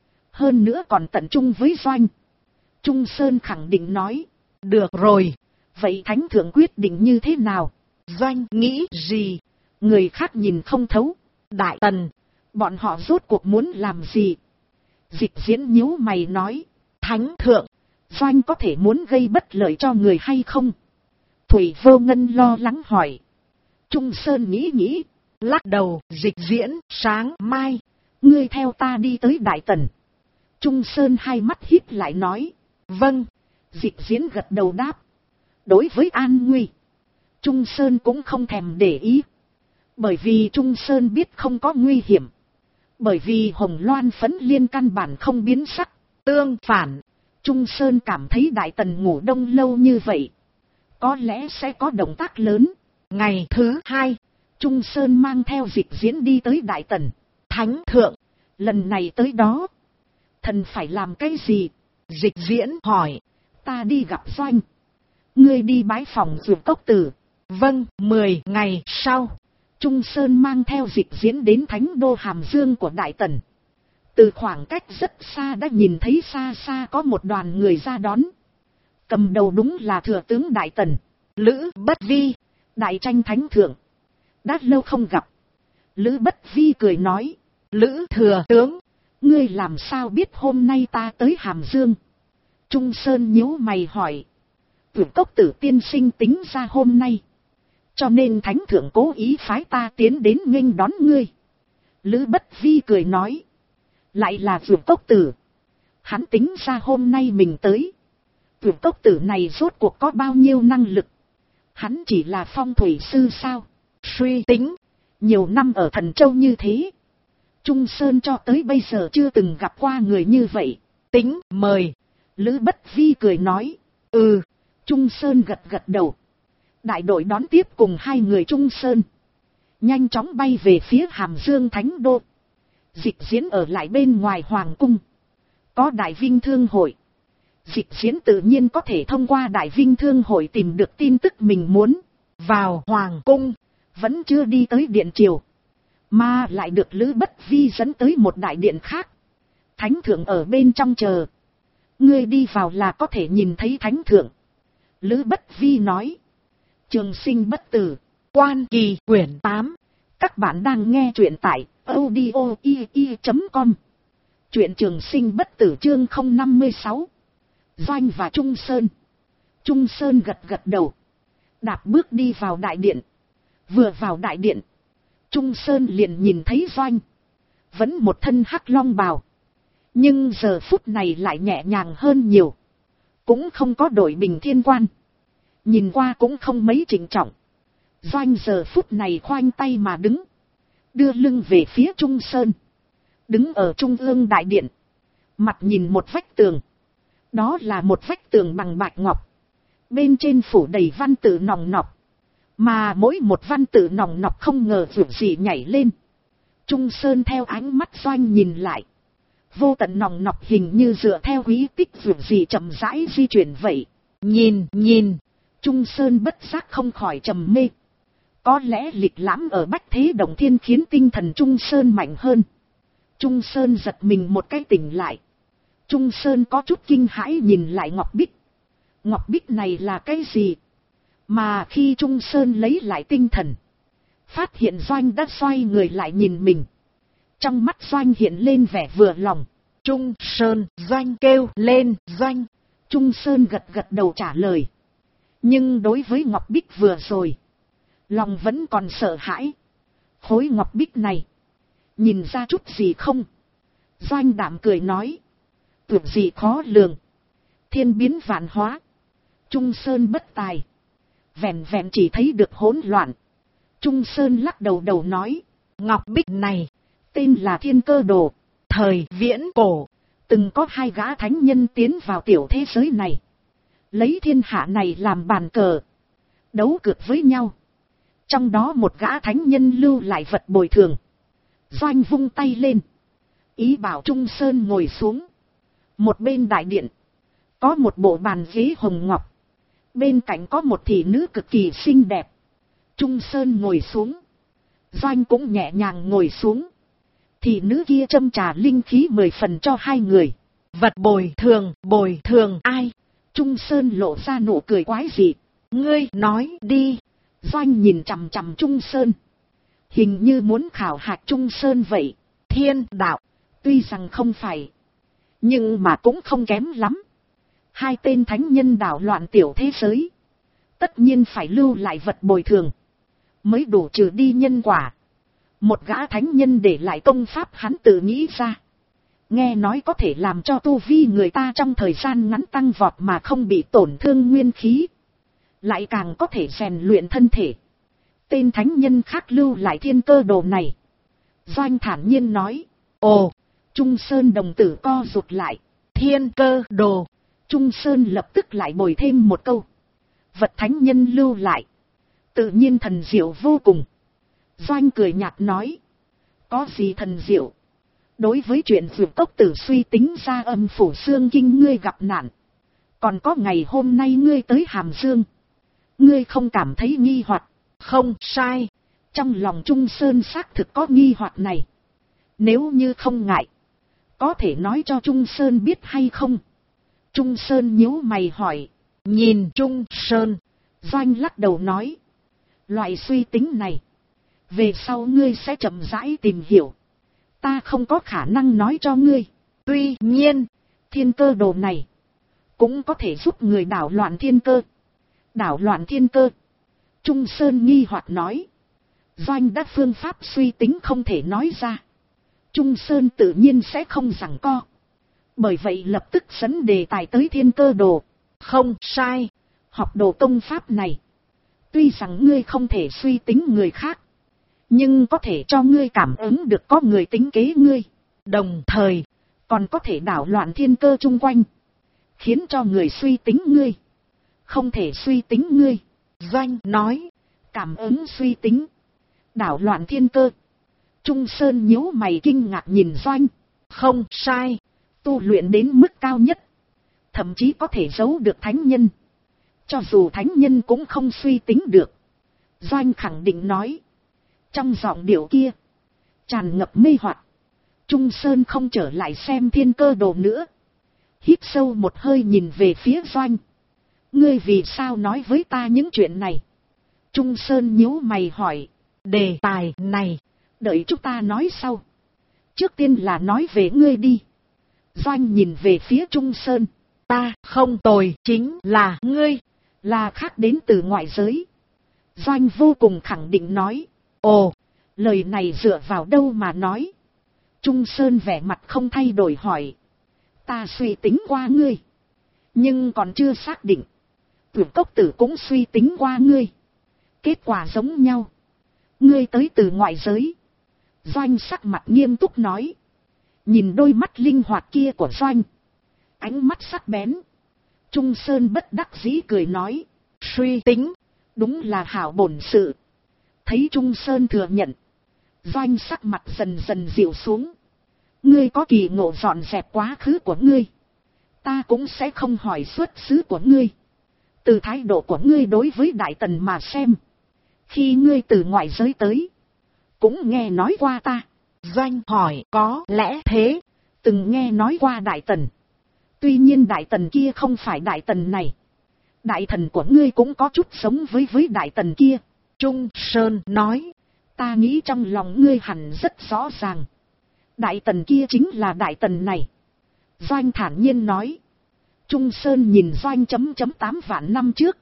Hơn nữa còn tận trung với Doanh. Trung Sơn khẳng định nói. Được rồi, vậy Thánh thượng quyết định như thế nào? Doanh nghĩ gì? Người khác nhìn không thấu. Đại Tần, bọn họ rốt cuộc muốn làm gì? Dịch Diễn nhíu mày nói. Thánh thượng, Doanh có thể muốn gây bất lợi cho người hay không? Thủy Vô Ngân lo lắng hỏi. Trung Sơn nghĩ, lắc đầu. Dịch Diễn, sáng mai ngươi theo ta đi tới Đại Tần. Trung Sơn hai mắt híp lại nói. Vâng. Dịch Diễn gật đầu đáp. Đối với an nguy, Trung Sơn cũng không thèm để ý. Bởi vì Trung Sơn biết không có nguy hiểm. Bởi vì Hồng Loan Phấn Liên căn bản không biến sắc. Tương phản, Trung Sơn cảm thấy Đại Tần ngủ đông lâu như vậy, có lẽ sẽ có động tác lớn. Ngày thứ hai, Trung Sơn mang theo Dịch Diễn đi tới Đại Tần. Thánh thượng, lần này tới đó, thần phải làm cái gì? Dịch Diễn hỏi. Ta đi gặp Doanh. Ngươi đi bái phòng Dược Cốc Tử. Vâng. 10 ngày sau, Trung Sơn mang theo Dịch Diễn đến Thánh Đô Hàm Dương của Đại Tần. Từ khoảng cách rất xa đã nhìn thấy xa xa có một đoàn người ra đón. Cầm đầu đúng là Thừa tướng Đại Tần, Lữ Bất Vi, Đại Tranh Thánh thượng. Đã lâu không gặp. Lữ Bất Vi cười nói. Lữ thừa tướng, ngươi làm sao biết hôm nay ta tới Hàm Dương? Trung Sơn nhíu mày hỏi. Vượt Cốc Tử tiên sinh tính ra hôm nay, cho nên Thánh thượng cố ý phái ta tiến đến nghênh đón ngươi. Lữ Bất Vi cười nói. Lại là Vượt Cốc Tử. Hắn tính ra hôm nay mình tới. Vượt Cốc Tử này rốt cuộc có bao nhiêu năng lực, Hắn chỉ là phong thủy sư sao? Suy tính, nhiều năm ở Thần Châu như thế. Trung Sơn cho tới bây giờ chưa từng gặp qua người như vậy. Tính, mời. Lữ Bất Vi cười nói. Ừ, Trung Sơn gật gật đầu. Đại đội đón tiếp cùng hai người Trung Sơn. Nhanh chóng bay về phía Hàm Dương Thánh Đô. Dịch diễn ở lại bên ngoài Hoàng Cung. Có Đại Vinh Thương Hội. Dịch diễn tự nhiên có thể thông qua Đại Vinh Thương Hội tìm được tin tức mình muốn. Vào Hoàng Cung, vẫn chưa đi tới điện triều. Mà lại được Lữ Bất Vi dẫn tới một đại điện khác. Thánh thượng ở bên trong chờ. Ngươi đi vào là có thể nhìn thấy thánh thượng. Lữ Bất Vi nói. Trường sinh bất tử. Quan Kỳ quyển 8. Các bạn đang nghe truyện tại audio.com. Truyện Trường sinh bất tử chương 056. Doanh và Trung Sơn. Trung Sơn gật gật đầu. Đạp bước đi vào đại điện. Vừa vào đại điện, Trung Sơn liền nhìn thấy Doanh. Vẫn một thân hắc long bào. Nhưng giờ phút này lại nhẹ nhàng hơn nhiều. Cũng không có đổi bình thiên quan. Nhìn qua cũng không mấy trịnh trọng. Doanh giờ phút này khoanh tay mà đứng. Đưa lưng về phía Trung Sơn. Đứng ở trung ương đại điện. Mặt nhìn một vách tường. Đó là một vách tường bằng bạch ngọc. Bên trên phủ đầy văn tự nòng nọc. Mà mỗi một văn tự nòng nọc không ngờ vượt gì nhảy lên. Trung Sơn theo ánh mắt Doanh nhìn lại. Vô tận nòng nọc hình như dựa theo quý tích vượt gì chậm rãi di chuyển vậy. Nhìn. Trung Sơn bất giác không khỏi trầm mê. Có lẽ lịch lãm ở Bách Thế Động Thiên khiến tinh thần Trung Sơn mạnh hơn. Trung Sơn giật mình một cái tỉnh lại. Trung Sơn có chút kinh hãi nhìn lại ngọc bích. Ngọc bích này là cái gì? Mà khi Trung Sơn lấy lại tinh thần, phát hiện Doanh đã xoay người lại nhìn mình. Trong mắt Doanh hiện lên vẻ vừa lòng. Trung Sơn, Doanh kêu lên, Doanh. Trung Sơn gật gật đầu trả lời. Nhưng đối với ngọc bích vừa rồi, lòng vẫn còn sợ hãi. Khối ngọc bích này, nhìn ra chút gì không? Doanh đạm cười nói. Tưởng gì khó lường. Thiên biến vạn hóa. Trung Sơn bất tài. Vẹn vẹn chỉ thấy được hỗn loạn. Trung Sơn lắc đầu đầu nói. Ngọc bích này, tên là Thiên Cơ Đồ. Thời viễn cổ, từng có hai gã thánh nhân tiến vào tiểu thế giới này. Lấy thiên hạ này làm bàn cờ. Đấu cược với nhau. Trong đó một gã thánh nhân lưu lại vật bồi thường. Doanh vung tay lên. Ý bảo Trung Sơn ngồi xuống. Một bên đại điện. Có một bộ bàn ghế hồng ngọc. Bên cạnh có một thị nữ cực kỳ xinh đẹp. Trung Sơn ngồi xuống. Doanh cũng nhẹ nhàng ngồi xuống. Thị nữ kia châm trà linh khí 10 phần cho hai người. Vật bồi thường ai? Trung Sơn lộ ra nụ cười quái dị. Ngươi nói đi. Doanh nhìn chằm chằm Trung Sơn. Hình như muốn khảo hạch Trung Sơn vậy. Thiên đạo, tuy rằng không phải, nhưng mà cũng không kém lắm. Hai tên thánh nhân đảo loạn tiểu thế giới. Tất nhiên phải lưu lại vật bồi thường. Mới đủ trừ đi nhân quả. Một gã thánh nhân để lại công pháp hắn tự nghĩ ra. Nghe nói có thể làm cho tu vi người ta trong thời gian ngắn tăng vọt mà không bị tổn thương nguyên khí. Lại càng có thể rèn luyện thân thể. Tên thánh nhân khác lưu lại Thiên Cơ Đồ này. Doanh thản nhiên nói. Ồ, Trung Sơn đồng tử co rụt lại. Thiên Cơ Đồ. Trung Sơn lập tức lại bồi thêm một câu. Vật thánh nhân lưu lại. Tự nhiên thần diệu vô cùng. Doanh cười nhạt nói. Có gì thần diệu? Đối với chuyện Dược Cốc Tử suy tính ra âm phủ xương kinh ngươi gặp nạn. Còn có ngày hôm nay ngươi tới Hàm Dương. Ngươi không cảm thấy nghi hoặc? Không sai. Trong lòng Trung Sơn xác thực có nghi hoặc này. Nếu như không ngại, có thể nói cho Trung Sơn biết hay không? Trung Sơn nhíu mày hỏi. Nhìn Trung Sơn, Doanh lắc đầu nói. Loại suy tính này, về sau ngươi sẽ chậm rãi tìm hiểu. Ta không có khả năng nói cho ngươi. Tuy nhiên, Thiên Cơ Đồ này cũng có thể giúp người đảo loạn thiên cơ. Đảo loạn thiên cơ? Trung Sơn nghi hoặc nói. Doanh đã phương pháp suy tính không thể nói ra. Trung Sơn tự nhiên sẽ không giằng co. Bởi vậy lập tức dẫn đề tài tới Thiên Cơ Đồ. Không sai. Học đồ công pháp này, Tuy rằng ngươi không thể suy tính người khác, nhưng có thể cho ngươi cảm ứng được có người tính kế ngươi, đồng thời còn có thể đảo loạn thiên cơ chung quanh, khiến cho người suy tính ngươi, không thể suy tính ngươi. Doanh nói, cảm ứng suy tính, đảo loạn thiên cơ. Trung Sơn nhíu mày kinh ngạc nhìn Doanh. Không sai, tu luyện đến mức cao nhất, thậm chí có thể giấu được thánh nhân. Cho dù thánh nhân cũng không suy tính được. Doanh khẳng định nói. Trong giọng điệu kia, tràn ngập mê hoặc. Trung Sơn không trở lại xem thiên cơ đồ nữa. Hít sâu một hơi nhìn về phía Doanh. Ngươi vì sao nói với ta những chuyện này? Trung Sơn nhíu mày hỏi. Đề tài này, đợi chúng ta nói sau. Trước tiên là nói về ngươi đi. Doanh nhìn về phía Trung Sơn. Ta không tồi, chính là ngươi, là khác đến từ ngoại giới. Doanh vô cùng khẳng định nói. Ồ, lời này dựa vào đâu mà nói? Trung Sơn vẻ mặt không thay đổi hỏi. Ta suy tính qua ngươi, nhưng còn chưa xác định. Tuyển cốc tử cũng suy tính qua ngươi, kết quả giống nhau. Ngươi tới từ ngoại giới. Doanh sắc mặt nghiêm túc nói. Nhìn đôi mắt linh hoạt kia của Doanh, ánh mắt sắc bén. Trung Sơn bất đắc dĩ cười nói. Suy tính, đúng là hảo bổn sự. Thấy Trung Sơn thừa nhận, Doanh sắc mặt dần dần dịu xuống. Ngươi có kỳ ngộ dọn dẹp quá khứ của ngươi, ta cũng sẽ không hỏi xuất xứ của ngươi. Từ thái độ của ngươi đối với Đại Tần mà xem, khi ngươi từ ngoại giới tới, cũng nghe nói qua ta. Doanh hỏi. Có lẽ thế, từng nghe nói qua Đại Tần. Tuy nhiên Đại Tần kia không phải Đại Tần này. Đại thần của ngươi cũng có chút giống với Đại Tần kia. Trung Sơn nói. Ta nghĩ trong lòng ngươi hẳn rất rõ ràng. Đại Tần kia chính là Đại Tần này. Doanh thản nhiên nói. Trung Sơn nhìn Doanh 8 vạn năm trước.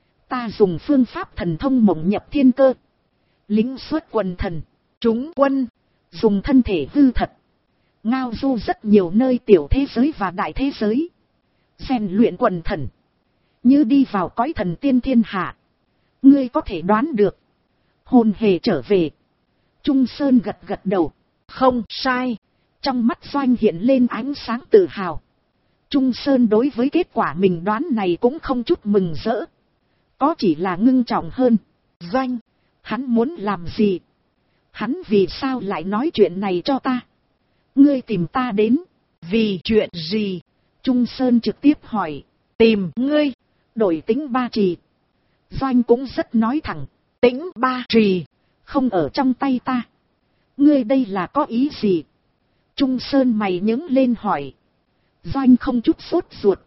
Ta dùng phương pháp thần thông mộng nhập thiên cơ, lính xuất quần thần, chúng quân, dùng thân thể hư thật, ngao du rất nhiều nơi tiểu thế giới và đại thế giới, rèn luyện quần thần, như đi vào cõi thần tiên thiên hạ. Ngươi có thể đoán được, hồn hề trở về. Trung Sơn gật gật đầu. Không sai. Trong mắt Doanh hiện lên ánh sáng tự hào. Trung Sơn đối với kết quả mình đoán này cũng không chút mừng rỡ, có chỉ là ngưng trọng hơn. Doanh, hắn muốn làm gì? Hắn vì sao lại nói chuyện này cho ta? Ngươi tìm ta đến vì chuyện gì? Trung Sơn trực tiếp hỏi. Tìm ngươi, đổi Tĩnh Ba Trì. Doanh cũng rất nói thẳng. Tĩnh Ba Trì không ở trong tay ta. Ngươi đây là có ý gì? Trung Sơn mày nhướng lên hỏi. Doanh không chút sốt ruột,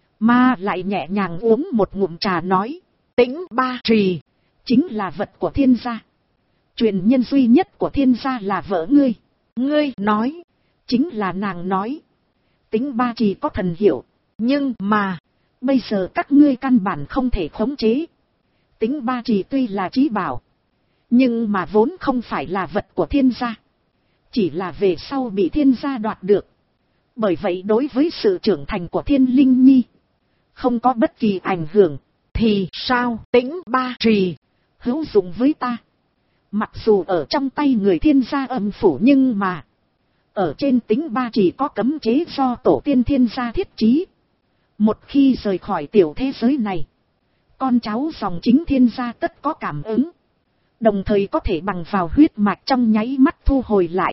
mà lại nhẹ nhàng uống một ngụm trà nói. Tĩnh Ba Trì chính là vật của thiên gia. Truyền nhân duy nhất của thiên gia là vợ ngươi. Ngươi nói, chính là nàng nói. Tĩnh Ba Trì có thần hiệu, nhưng mà bây giờ các ngươi căn bản không thể khống chế. Tĩnh Ba Trì tuy là trí bảo, nhưng mà vốn không phải là vật của thiên gia, chỉ là về sau bị thiên gia đoạt được. Bởi vậy đối với sự trưởng thành của Thiên Linh Nhi không có bất kỳ ảnh hưởng. Thì sao? Tĩnh Ba Trì hữu dụng với ta, mặc dù ở trong tay người thiên gia âm phủ, nhưng mà ở trên Tĩnh Ba Trì có cấm chế do tổ tiên thiên gia thiết trí. Một khi rời khỏi tiểu thế giới này, con cháu dòng chính thiên gia tất có cảm ứng, đồng thời có thể bằng vào huyết mạch trong nháy mắt thu hồi lại.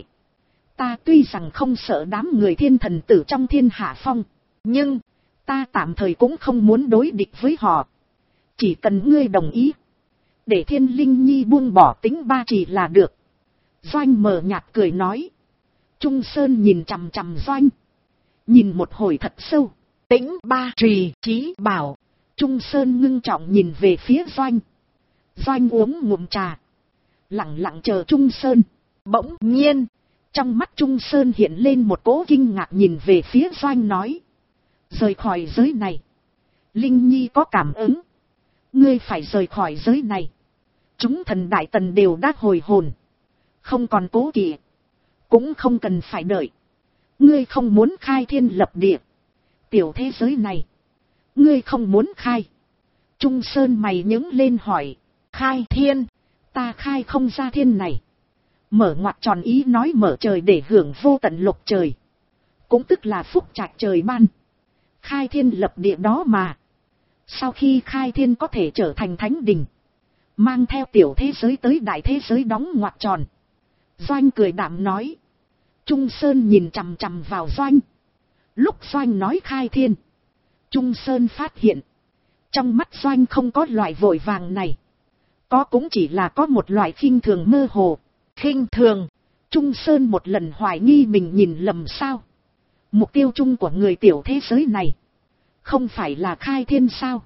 Ta tuy rằng không sợ đám người thiên thần tử trong thiên hạ phong, nhưng ta tạm thời cũng không muốn đối địch với họ. Chỉ cần ngươi đồng ý, để Thiên Linh Nhi buông bỏ Tĩnh Ba Trì là được. Doanh mờ nhạt cười nói. Trung Sơn nhìn chằm chằm Doanh, nhìn một hồi thật sâu. Tĩnh Ba Trì chí bảo. Trung Sơn ngưng trọng nhìn về phía Doanh. Doanh uống ngụm trà, lặng lặng chờ Trung Sơn. Bỗng nhiên, trong mắt Trung Sơn hiện lên một cỗ kinh ngạc, nhìn về phía Doanh nói. Rời khỏi giới này, Linh Nhi có cảm ứng. Ngươi phải rời khỏi giới này. Chúng thần Đại Tần đều đã hồi hồn, không còn cố kỵ, cũng không cần phải đợi. Ngươi không muốn khai thiên lập địa, tiểu thế giới này ngươi không muốn khai. Trung Sơn mày nhướng lên hỏi. khai thiên, ta khai không ra thiên này. Mở ngoặc tròn ý nói mở trời để hưởng vô tận lục trời. Cũng tức là phúc trạch trời ban. Khai thiên lập địa đó mà. Sau khi khai thiên có thể trở thành thánh đình. Mang theo tiểu thế giới tới đại thế giới đóng ngoặc tròn. Doanh cười đạm nói. Trung Sơn nhìn chằm chằm vào Doanh. Lúc Doanh nói khai thiên, Trung Sơn phát hiện. Trong mắt Doanh không có loại vội vàng này. Có cũng chỉ là có một loại khinh thường mơ hồ. Khinh thường. Trung Sơn một lần hoài nghi mình nhìn lầm sao. Mục tiêu chung của người tiểu thế giới này không phải là khai thiên sao?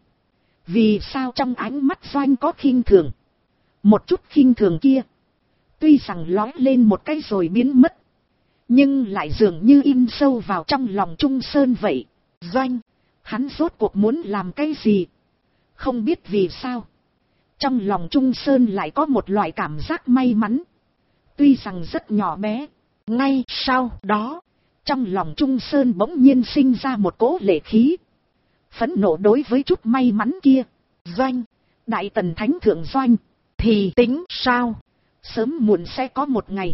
Vì sao trong ánh mắt Doanh có khinh thường? Một chút khinh thường kia tuy rằng lóe lên một cái rồi biến mất, nhưng lại dường như in sâu vào trong lòng Trung Sơn vậy. Doanh, hắn rốt cuộc muốn làm cái gì? Không biết vì sao, trong lòng Trung Sơn lại có một loại cảm giác may mắn. Tuy rằng rất nhỏ bé. Ngay sau đó, trong lòng Trung Sơn bỗng nhiên sinh ra một cỗ lệ khí. Phẫn nộ đối với chút may mắn kia. Doanh, Đại Tần Thánh Thượng Doanh, thì tính sao? Sớm muộn sẽ có một ngày,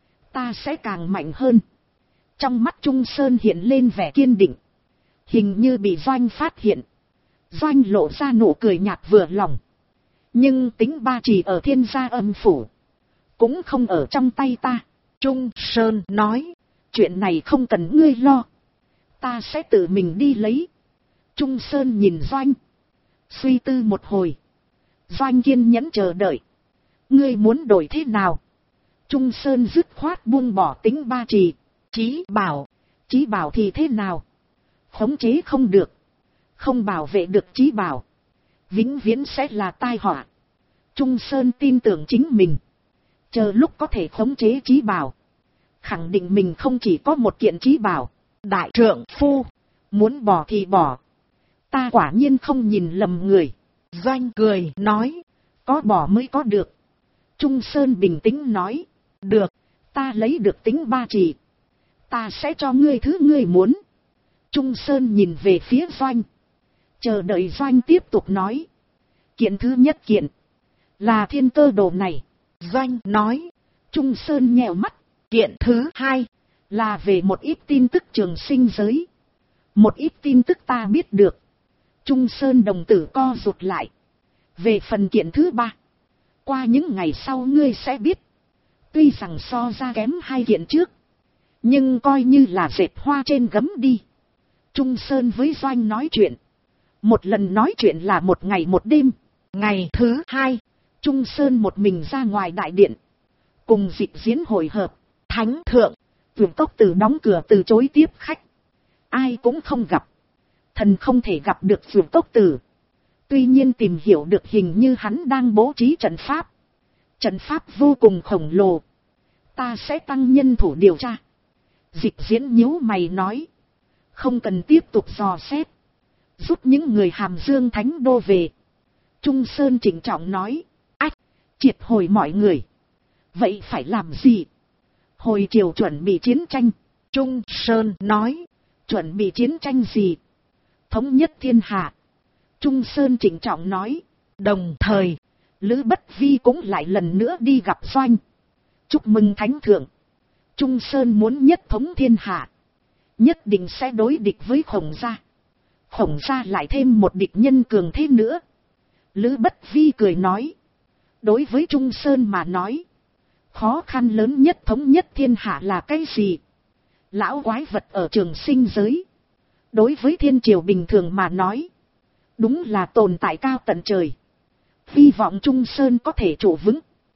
ta sẽ càng mạnh hơn. Trong mắt Trung Sơn hiện lên vẻ kiên định. Hình như bị Doanh phát hiện. Doanh lộ ra nụ cười nhạt vừa lòng. Nhưng tính ba chỉ ở Thiên Gia Âm Phủ, cũng không ở trong tay ta. Trung Sơn nói, chuyện này không cần ngươi lo, ta sẽ tự mình đi lấy. Trung Sơn nhìn Doanh, suy tư một hồi. Doanh kiên nhẫn chờ đợi. Ngươi muốn đổi thế nào? Trung Sơn dứt khoát buông bỏ tính ba trì. Chí bảo thì thế nào? Khống chế không được, không bảo vệ được chí bảo, vĩnh viễn sẽ là tai họa. Trung Sơn tin tưởng chính mình. Chờ lúc có thể khống chế chí bảo, khẳng định mình không chỉ có một kiện chí bảo. Đại trượng phu, muốn bỏ thì bỏ. Ta quả nhiên không nhìn lầm người. Doanh cười nói, có bỏ mới có được. Trung Sơn bình tĩnh nói, được, ta lấy được tính ba chỉ, ta sẽ cho ngươi thứ ngươi muốn. Trung Sơn nhìn về phía Doanh, chờ đợi Doanh tiếp tục nói. Kiện thứ nhất kiện là thiên cơ đồ này. Doanh nói. Trung Sơn nhèo mắt. Kiện thứ hai là về một ít tin tức trường sinh giới, một ít tin tức ta biết được. Trung Sơn đồng tử co rụt lại. Về phần kiện thứ ba, qua những ngày sau ngươi sẽ biết. Tuy rằng so ra kém hai kiện trước, nhưng coi như là dệt hoa trên gấm đi. Trung Sơn với Doanh nói chuyện. Một lần nói chuyện là một ngày một đêm. Ngày thứ hai, Trung Sơn một mình ra ngoài đại điện, cùng Dịch Diễn hội hợp. Thánh Thượng, Vườn Cốc Tử đóng cửa từ chối tiếp khách. Ai cũng không gặp. Thần không thể gặp được Vườn Cốc Tử. Tuy nhiên tìm hiểu được hình như hắn đang bố trí trận pháp. Trận pháp vô cùng khổng lồ. Ta sẽ tăng nhân thủ điều tra. Dịch Diễn nhíu mày nói. Không cần tiếp tục dò xét. Giúp những người Hàm Dương Thánh Đô về. Trung Sơn trịnh trọng nói. Ách, triệt hồi mọi người. Vậy phải làm gì? Hồi chiều chuẩn bị chiến tranh. Trung Sơn nói. Chuẩn bị chiến tranh gì? Thống nhất thiên hạ. Trung Sơn trịnh trọng nói. Đồng thời, Lữ Bất Vi cũng lại lần nữa đi gặp Doanh. Chúc mừng Thánh Thượng. Trung Sơn muốn nhất thống thiên hạ, nhất định sẽ đối địch với Khổng Gia. Khổng Gia lại thêm một địch nhân cường thế nữa. Lữ Bất Vi cười nói. Đối với Trung Sơn mà nói, khó khăn lớn nhất thống nhất thiên hạ là cái gì? Lão quái vật ở trường sinh giới. Đối với thiên triều bình thường mà nói, đúng là tồn tại cao tận trời. Hy vọng Trung Sơn có thể trụ vững.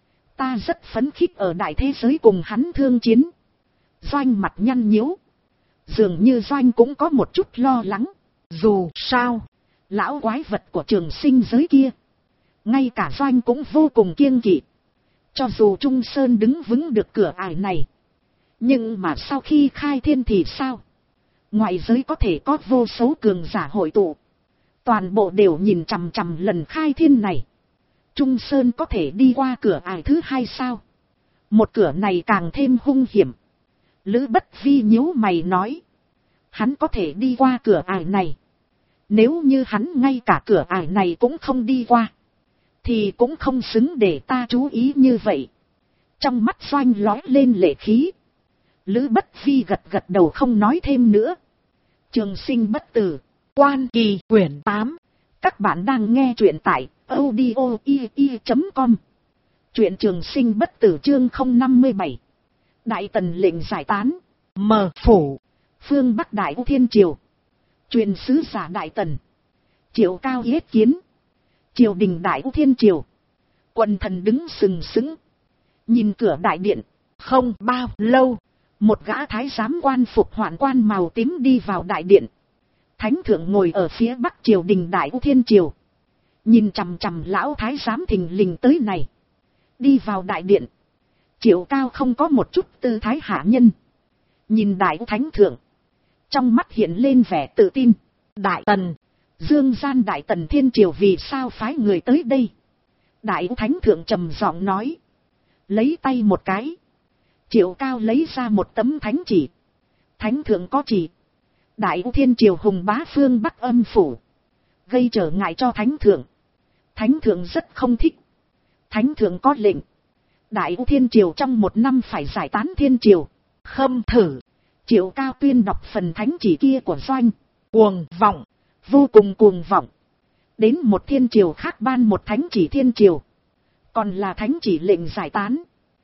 Ta rất phấn khích ở đại thế giới cùng hắn thương chiến. Doanh mặt nhăn nhíu. Dường như Doanh cũng có một chút lo lắng. Dù sao, lão quái vật của trường sinh giới kia, ngay cả Doanh cũng vô cùng kiêng kỵ. Cho dù Trung Sơn đứng vững được cửa ải này, nhưng mà sau khi khai thiên thì sao? Ngoại giới có thể có vô số cường giả hội tụ, toàn bộ đều nhìn chằm chằm lần khai thiên này. Trung Sơn có thể đi qua cửa ải thứ hai sao? Một cửa này càng thêm hung hiểm. Lữ Bất Vi nhíu mày nói. Hắn có thể đi qua cửa ải này. Nếu như hắn ngay cả cửa ải này cũng không đi qua, thì cũng không xứng để ta chú ý như vậy. Trong mắt Doanh lóe lên lệ khí. Lữ Bất Phi gật gật đầu không nói thêm nữa. Trường Sinh bất tử, Quan Kỳ quyển 8. Các bạn đang nghe truyện tại audio.com. Truyện Trường Sinh bất tử chương 057. Đại Tần lệnh giải tán. Mở phủ, phương Bắc Đại U Thiên Triều. Truyền sứ giả Đại Tần Triệu Cao yết kiến. Triều đình Đại U Thiên Triều. Quần thần đứng sừng sững, nhìn cửa đại điện. Không bao lâu, một gã thái giám quan phục hoạn quan màu tím đi vào đại điện. Thánh thượng ngồi ở phía bắc triều đình Đại U Thiên Triều, nhìn chằm chằm lão thái giám thình lình tới này. Đi vào đại điện, Triệu Cao không có một chút tư thái hạ nhân, nhìn Đại U Thánh thượng, trong mắt hiện lên vẻ tự tin. Đại Tần, Dương gian Đại Tần Thiên Triều vì sao phái người tới đây? Đại U Thánh thượng trầm giọng nói. Lấy tay một cái, Triệu Cao lấy ra một tấm thánh chỉ. Thánh thượng có chỉ, Đại U Thiên Triều hùng bá phương Bắc âm phủ, gây trở ngại cho thánh thượng. Thánh thượng rất không thích. Thánh thượng có lệnh, Đại U Thiên Triều trong 1 năm phải giải tán Thiên Triều. Khâm thử. Triệu Cao tuyên đọc phần thánh chỉ kia của Doanh. Cuồng vọng, vô cùng cuồng vọng. Đến một Thiên Triều khác ban một thánh chỉ Thiên Triều, còn là thánh chỉ lệnh giải tán.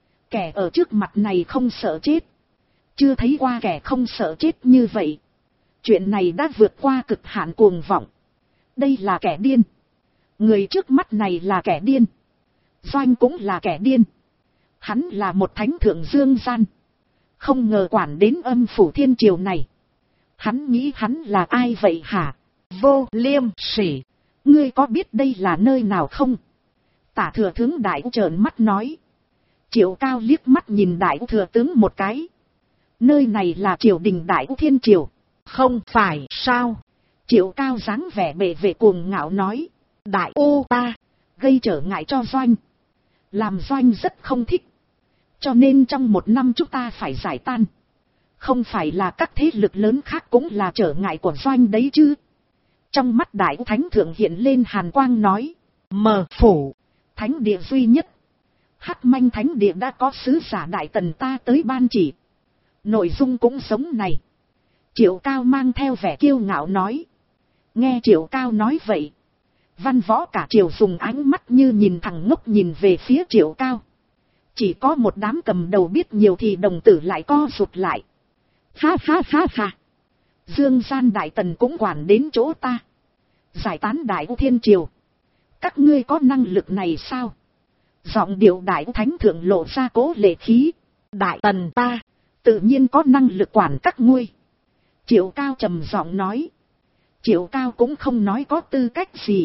Kẻ ở trước mặt này không sợ chết, chưa thấy qua kẻ không sợ chết như vậy. Chuyện này đã vượt qua cực hạn cuồng vọng. Đây là kẻ điên. Người trước mắt này là kẻ điên. Doanh cũng là kẻ điên. Hắn là một thánh thượng dương gian, không ngờ quản đến âm phủ Thiên Triều này. Hắn nghĩ hắn là ai vậy hả? Vô Liêm Sỉ, ngươi có biết đây là nơi nào không? Tả thừa tướng Đại U trợn mắt nói. Triệu Cao liếc mắt nhìn Đại U thừa tướng một cái. Nơi này là triều đình Đại U Thiên Triều. Không phải sao? Triệu Cao dáng vẻ bệ vệ cuồng ngạo nói. Đại U ta gây trở ngại cho Doanh, làm Doanh rất không thích, cho nên trong 1 năm chúng ta phải giải tan. Không phải là các thế lực lớn khác cũng là trở ngại của Doanh đấy chứ? Trong mắt Đại U Thánh thượng hiện lên hàn quang nói. Mở phủ, thánh địa duy nhất Hắc Manh Thánh địa đã có sứ giả Đại Tần ta tới ban chỉ. Nội dung cũng giống này. Triệu Cao mang theo vẻ kiêu ngạo nói. Nghe Triệu Cao nói vậy, văn võ cả triều dùng ánh mắt như nhìn thằng ngốc nhìn về phía Triệu Cao. Chỉ có một đám cầm đầu biết nhiều thì đồng tử lại co rụt lại. Ha ha ha ha. Dương gian Đại Tần cũng quản đến chỗ ta. Giải tán Đại U Thiên Triều, các ngươi có năng lực này sao? Giọng điệu Đại U Thánh thượng lộ ra cố lệ khí. Đại Tần ta tự nhiên có năng lực quản các ngươi. Triệu Cao trầm giọng nói. Triệu Cao cũng không nói có tư cách gì,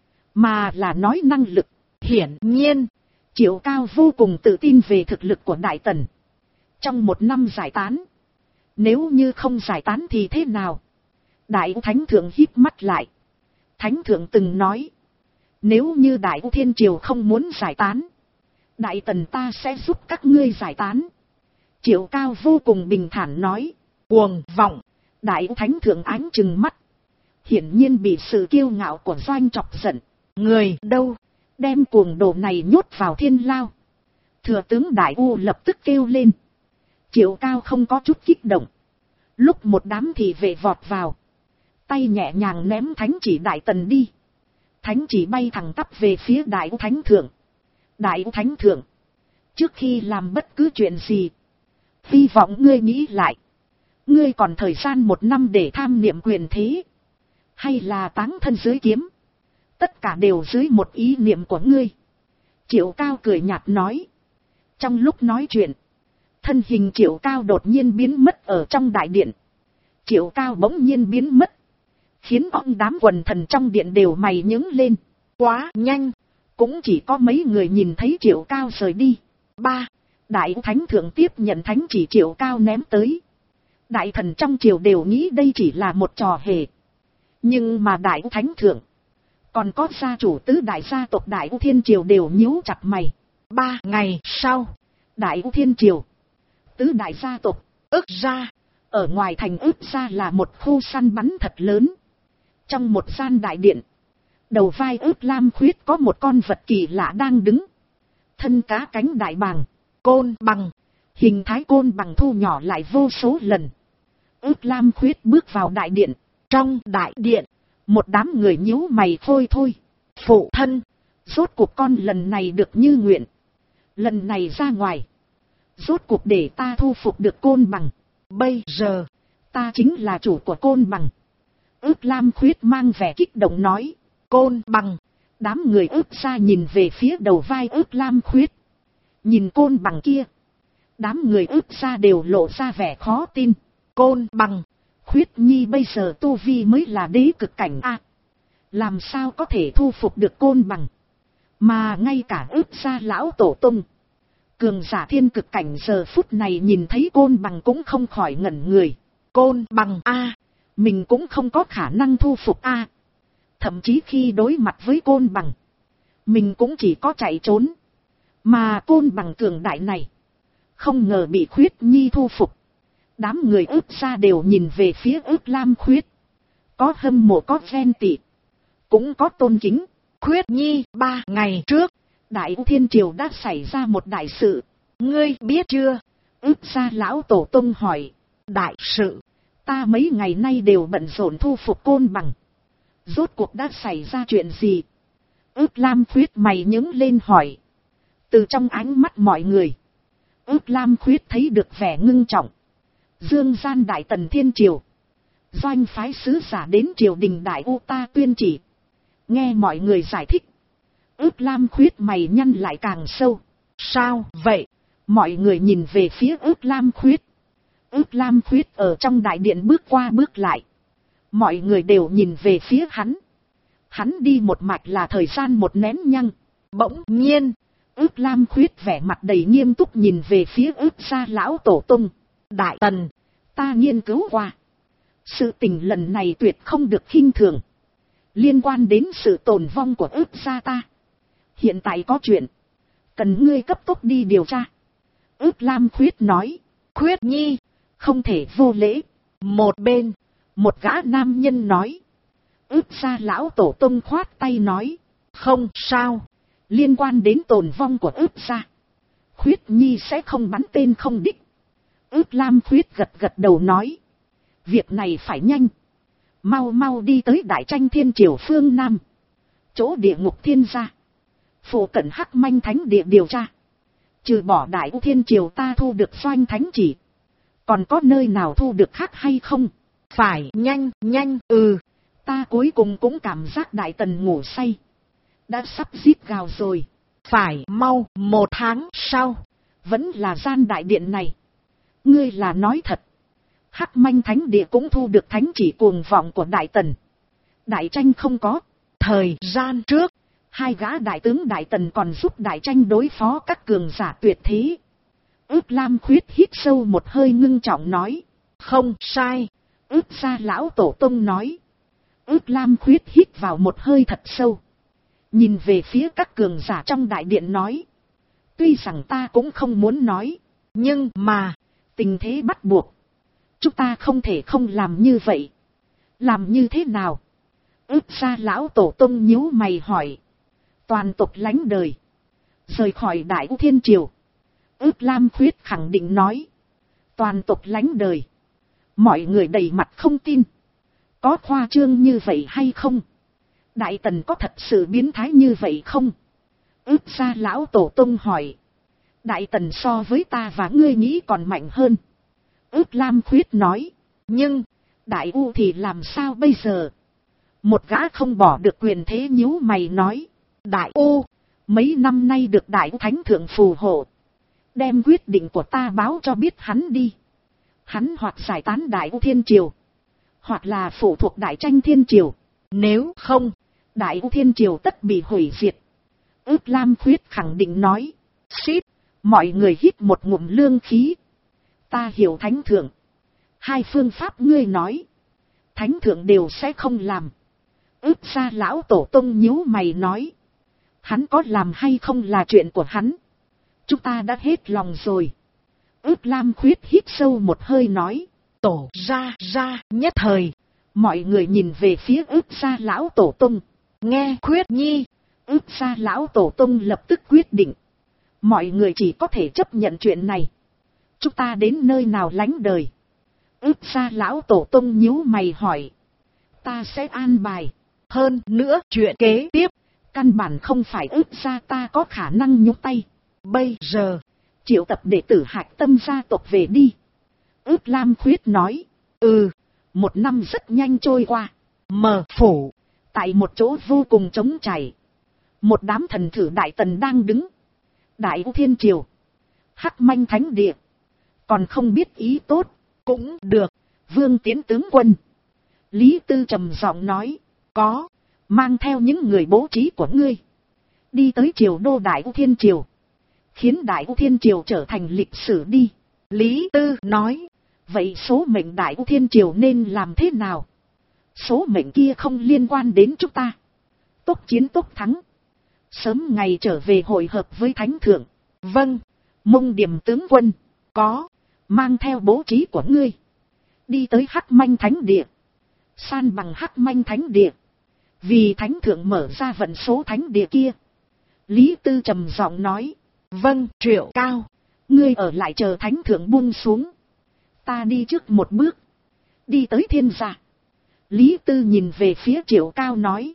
mà là nói năng lực. Hiển nhiên, Triệu Cao vô cùng tự tin về thực lực của Đại Tần. Trong 1 năm giải tán, nếu như không giải tán thì thế nào? Đại U Thánh thượng híp mắt lại. Thánh thượng từng nói, nếu như Đại U Thiên Triều không muốn giải tán, Đại Tần ta sẽ giúp các ngươi giải tán. Triệu Cao vô cùng bình thản nói. Cuồng vọng. Đại U Thánh thượng ánh trừng mắt, hiển nhiên bị sự kiêu ngạo của Doanh chọc giận. Người đâu, đem cuồng đồ này nhốt vào thiên lao. Thừa tướng Đại U lập tức kêu lên. Triệu Cao không có chút kích động. Lúc một đám thị vệ vọt vào, tay nhẹ nhàng ném thánh chỉ Đại Tần đi. Thánh chỉ bay thẳng tắp về phía Đại U Thánh thượng. Đại U Thánh thượng, trước khi làm bất cứ chuyện gì, hy vọng ngươi nghĩ lại. Ngươi còn thời gian 1 năm để tham niệm quyền thế, hay là táng thân dưới kiếm? Tất cả đều dưới một ý niệm của ngươi. Triệu Cao cười nhạt nói. Trong lúc nói chuyện, thân hình Triệu Cao đột nhiên biến mất ở trong đại điện. Triệu Cao bỗng nhiên biến mất, khiến ông đám quần thần trong điện đều mày nhướng lên. Quá nhanh, cũng chỉ có mấy người nhìn thấy Triệu Cao rời đi. 3. Đại U Thánh thượng tiếp nhận thánh chỉ Triệu Cao ném tới. Đại thần trong triều đều nghĩ đây chỉ là một trò hề. Nhưng mà Đại U Thánh thượng, còn có gia chủ tứ đại gia tộc Đại U Thiên Triều đều nhíu chặt mày. 3 ngày sau, Đại U Thiên Triều, tứ đại gia tộc, Ức Gia. Ở ngoài thành Ức Gia là một khu săn bắn thật lớn. Trong một gian đại điện, Đầu vai ướp lam khuyết có một con vật kỳ lạ đang đứng. Thân cá cánh đại bàng, côn bằng, hình thái côn bằng thu nhỏ lại vô số lần. Ướp lam khuyết bước vào đại điện. Trong đại điện, một đám người nhíu mày thôi thôi. Phụ thân, rốt cuộc con lần này được như nguyện. Lần này ra ngoài, rốt cuộc để ta thu phục được côn bằng. Bây giờ, ta chính là chủ của côn bằng. Ướp lam khuyết mang vẻ kích động nói. Côn bằng. Đám người ướp ra nhìn về phía đầu vai ướp lam khuyết. Nhìn côn bằng kia. Đám người ướp ra đều lộ ra vẻ khó tin. Côn bằng. Khuyết nhi bây giờ tu vi mới là đế cực cảnh a. Làm sao có thể thu phục được côn bằng. Mà ngay cả ướp ra lão tổ tung. Cường giả thiên cực cảnh giờ phút này nhìn thấy côn bằng cũng không khỏi ngẩn người. Côn bằng a, mình cũng không có khả năng thu phục a. Thậm chí khi đối mặt với côn bằng, mình cũng chỉ có chạy trốn. Mà côn bằng cường đại này, không ngờ bị Khuyết Nhi thu phục. Đám người ướp ra đều nhìn về phía ướp lam khuyết. Có hâm mộ có ghen tị, cũng có tôn kính. Khuyết Nhi, 3 ngày trước, Đại U Thiên Triều đã xảy ra một đại sự. Ngươi biết chưa? Ướp ra lão tổ tông hỏi. Đại sự? Ta mấy ngày nay đều bận rộn thu phục côn bằng. Rốt cuộc đã xảy ra chuyện gì? Ướp lam khuyết mày nhướng lên hỏi. Từ trong ánh mắt mọi người, ướp lam khuyết thấy được vẻ ngưng trọng. Dương gian Đại Tần Thiên Triều, doanh phái sứ giả đến triều đình Đại U ta tuyên chỉ. Nghe mọi người giải thích, ướp lam khuyết mày nhăn lại càng sâu. Sao vậy? Mọi người nhìn về phía ướp lam khuyết. Ướp lam khuyết ở trong đại điện bước qua bước lại. Mọi người đều nhìn về phía hắn. Hắn đi một mạch là thời gian một nén nhăng. Bỗng nhiên, ướp lam khuyết vẻ mặt đầy nghiêm túc nhìn về phía ướp gia lão tổ tung. Đại Tần, ta nghiên cứu qua. Sự tình lần này tuyệt không được khinh thường. Liên quan đến sự tồn vong của ướp gia ta. Hiện tại có chuyện, cần ngươi cấp tốc đi điều tra. Ướp lam khuyết nói. Khuyết Nhi, không thể vô lễ. Một bên, một gã nam nhân nói. Ướp gia lão tổ tông khoát tay nói. Không sao, liên quan đến tồn vong của ướp gia, Khuyết Nhi sẽ không bắn tên không đích. Ướp lam khuyết gật gật đầu nói. Việc này phải nhanh. Mau mau đi tới Đại Tranh Thiên Triều phương Nam, chỗ địa ngục thiên gia, phụ cận Hắc Manh Thánh Địa điều tra. Trừ bỏ Đại U Thiên Triều ta thu được Doanh Thánh Chỉ, còn có nơi nào thu được khác hay không? Phải nhanh, nhanh. Ta cuối cùng cũng cảm giác Đại Tần ngủ say, đã sắp giết gào rồi. Phải mau. 1 tháng sau, vẫn là gian đại điện này. Ngươi là nói thật? Hắc Manh Thánh Địa cũng thu được thánh chỉ cuồng vọng của Đại Tần. Đại Tranh không có. Thời gian trước, 2 gã đại tướng Đại Tần còn giúp Đại Tranh đối phó các cường giả tuyệt thế. Ướp lam khuyết hít sâu một hơi ngưng trọng nói. Không sai. Ướp gia lão tổ tông nói. Ướp lam khuyết hít vào một hơi thật sâu, nhìn về phía các cường giả trong đại điện nói. Tuy rằng ta cũng không muốn nói, nhưng mà tình thế bắt buộc, chúng ta không thể không làm như vậy. Làm như thế nào? Ướp gia lão tổ tông nhíu mày hỏi. Toàn tộc lánh đời, rời khỏi Đại U Thiên Triều. Ướp lam khuyết khẳng định nói. Toàn tộc lánh đời. Mọi người đầy mặt không tin. Có khoa trương như vậy hay không? Đại Tần có thật sự biến thái như vậy không? Ướp gia lão tổ tông hỏi. Đại Tần so với ta và ngươi nghĩ còn mạnh hơn. Ướp lam khuyết nói. Nhưng, Đại U thì làm sao bây giờ? Một gã không bỏ được quyền thế nhíu mày nói. Đại U, mấy năm nay được Đại U Thánh Thượng phù hộ. Đem quyết định của ta báo cho biết hắn đi. Hắn hoặc giải tán Đại U Thiên Triều, hoặc là phụ thuộc Đại Tranh Thiên Triều. Nếu không, Đại U Thiên Triều tất bị hủy diệt. Ướp lam khuyết khẳng định nói. Xít, mọi người hít một ngụm lương khí. Ta hiểu Thánh Thượng. 2 phương pháp ngươi nói, Thánh Thượng đều sẽ không làm. Ướp gia lão tổ tông nhíu mày nói. Hắn có làm hay không là chuyện của hắn. Chúng ta đã hết lòng rồi. Ướp lam khuyết hít sâu một hơi nói. Tổ ra nhất thời, mọi người nhìn về phía ướp gia lão tổ tông. nghe khuyết nhi. Ước gia lão tổ tông lập tức quyết định. Mọi người chỉ có thể chấp nhận chuyện này. Chúng ta đến nơi nào lánh đời? Ước gia lão tổ tông nhíu mày hỏi. Ta sẽ an bài. Hơn nữa chuyện kế tiếp, căn bản không phải ước gia ta có khả năng nhúng tay. Bây giờ, triệu tập đệ tử Hạch Tâm gia tộc về đi. Ước Lam Khuyết nói. Một năm rất nhanh trôi qua. Mờ phủ, tại một chỗ vô cùng trống trải. Một đám thần thử đại tần đang đứng. Đại U Thiên Triều, Hắc Manh Thánh Địa, còn không biết ý tốt. Cũng được, Vương Tiến tướng quân. Lý Tư trầm giọng nói. Có, mang theo những người bố trí của ngươi. Đi tới triều đô Đại U Thiên Triều. Khiến Đại U Thiên Triều trở thành lịch sử đi. Lý Tư nói. Vậy số mệnh Đại U Thiên Triều nên làm thế nào? Số mệnh kia không liên quan đến chúng ta. Tốc chiến tốc thắng. Sớm ngày trở về hội hợp với Thánh Thượng. Vâng, Mông Điểm tướng quân. Có, mang theo bố trí của ngươi. Đi tới Hắc Manh Thánh Địa. San bằng Hắc Manh Thánh Địa. Vì Thánh Thượng mở ra vận số Thánh Địa kia. Lý Tư trầm giọng nói. Vâng, Triệu Cao. Ngươi ở lại chờ Thánh Thượng buông xuống. Ta đi trước một bước. Đi tới Thiên gia. Lý Tư nhìn về phía Triệu Cao nói.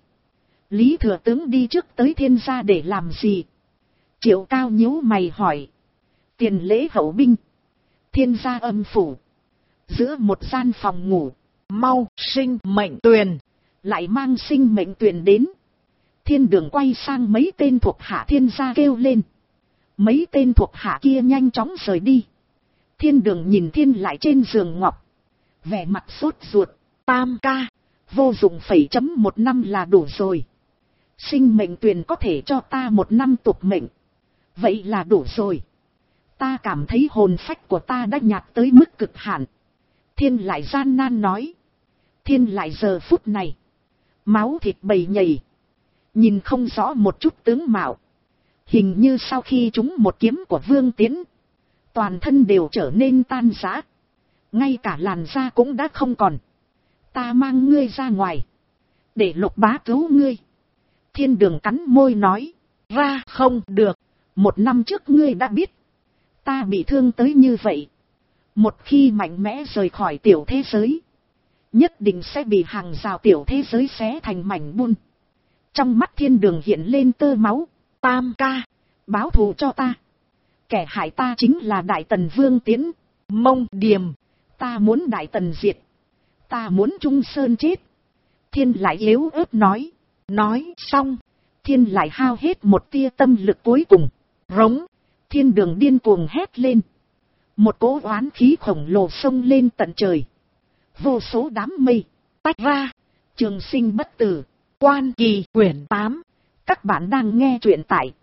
Lý thừa tướng đi trước tới Thiên gia để làm gì? Triệu Cao nhíu mày hỏi. Tiền lễ hậu binh. Thiên gia âm phủ. Giữa một gian phòng ngủ. Mau sinh mệnh tuyền. Lại mang sinh mệnh tuyền đến. Thiên Đường quay sang mấy tên thuộc hạ Thiên gia kêu lên. Mấy tên thuộc hạ kia nhanh chóng rời đi. Thiên Đường nhìn Thiên Lại trên giường ngọc. Vẻ mặt sốt ruột. Tam ca, vô dụng một năm là đủ rồi. Sinh mệnh tuyền có thể cho ta 1 năm tục mệnh. Vậy là đủ rồi. Ta cảm thấy hồn phách của ta đã nhạt tới mức cực hạn. Thiên Lại gian nan nói. Thiên Lại giờ phút này. Máu thịt bầy nhầy. Nhìn không rõ một chút tướng mạo. Hình như sau khi trúng một kiếm của Vương Tiến. Toàn thân đều trở nên tan rã. Ngay cả làn da cũng đã không còn. Ta mang ngươi ra ngoài. Để Lục bá cứu ngươi. Thiên Đường cắn môi nói. Ra không được. 1 năm trước ngươi đã biết. Ta bị thương tới như vậy. Một khi mạnh mẽ rời khỏi tiểu thế giới. Nhất định sẽ bị hàng rào tiểu thế giới xé thành mảnh bun. Trong mắt Thiên Đường hiện lên tơ máu. Tam ca, báo thù cho ta. Kẻ hại ta chính là Đại Tần Vương Tiến. Mông Điềm, ta muốn Đại Tần diệt. Ta muốn Trung Sơn chết. Thiên Lại yếu ớt nói. Nói xong, Thiên Lại hao hết một tia tâm lực cuối cùng. Rống, Thiên Đường điên cuồng hét lên. Một cỗ oán khí khổng lồ xông lên tận trời. Vô số đám mây, tách ra. Trường Sinh Bất Tử, Quan Kỳ quyển 8. Các bạn đang nghe truyện tại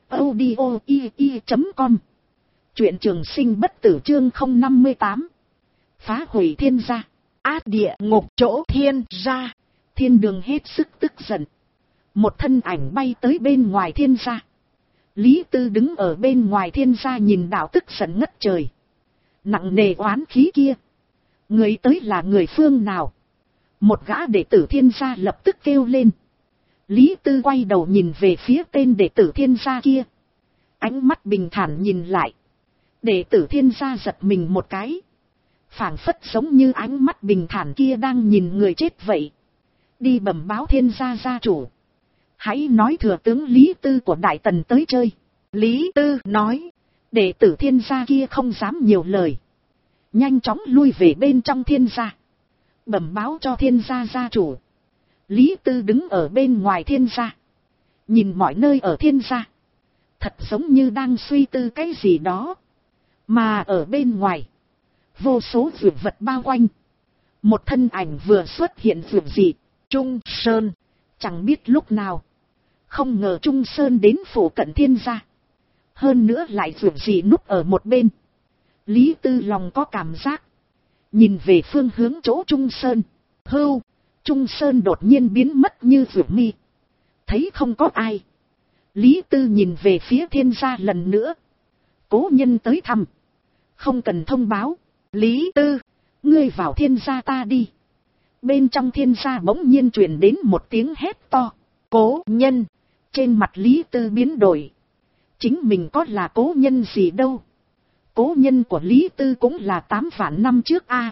audio.com. Truyện Trường Sinh Bất Tử chương 058. Phá hủy Thiên gia. Át địa ngục chỗ Thiên gia. Thiên Đường hết sức tức giận. Một thân ảnh bay tới bên ngoài Thiên gia. Lý Tư đứng ở bên ngoài Thiên gia nhìn đạo tức giận ngất trời. Nặng nề oán khí kia. Người tới là người phương nào? Một gã đệ tử Thiên gia lập tức kêu lên. Lý Tư quay đầu nhìn về phía tên đệ tử Thiên gia kia. Ánh mắt bình thản nhìn lại. Đệ tử Thiên gia giật mình một cái. Phảng phất giống như ánh mắt bình thản kia đang nhìn người chết vậy. Đi bẩm báo Thiên gia gia chủ. Hãy nói thừa tướng Lý Tư của Đại Tần tới chơi. Lý Tư nói. Đệ tử Thiên gia kia không dám nhiều lời. Nhanh chóng lui về bên trong Thiên gia. Bẩm báo cho Thiên gia gia chủ. Lý Tư đứng ở bên ngoài Thiên gia. Nhìn mọi nơi ở Thiên gia. Thật giống như đang suy tư cái gì đó. Mà ở bên ngoài. Vô số vượt vật bao quanh. Một thân ảnh vừa xuất hiện vượt dị. Trung Sơn. Chẳng biết lúc nào. Không ngờ Trung Sơn đến phủ cận Thiên gia. Hơn nữa lại vượt dị núp ở một bên. Lý Tư lòng có cảm giác. Nhìn về phương hướng chỗ Trung Sơn. Hưu. Trung Sơn đột nhiên biến mất như vượt mi. Thấy không có ai. Lý Tư nhìn về phía Thiên gia lần nữa. Cố nhân tới thăm. Không cần thông báo. Lý Tư. Ngươi vào Thiên gia ta đi. Bên trong Thiên gia bỗng nhiên truyền đến một tiếng hét to. Cố nhân. Trên mặt Lý Tư biến đổi. Chính mình có là cố nhân gì đâu. Cố nhân của Lý Tư cũng là 8 vạn năm trước a.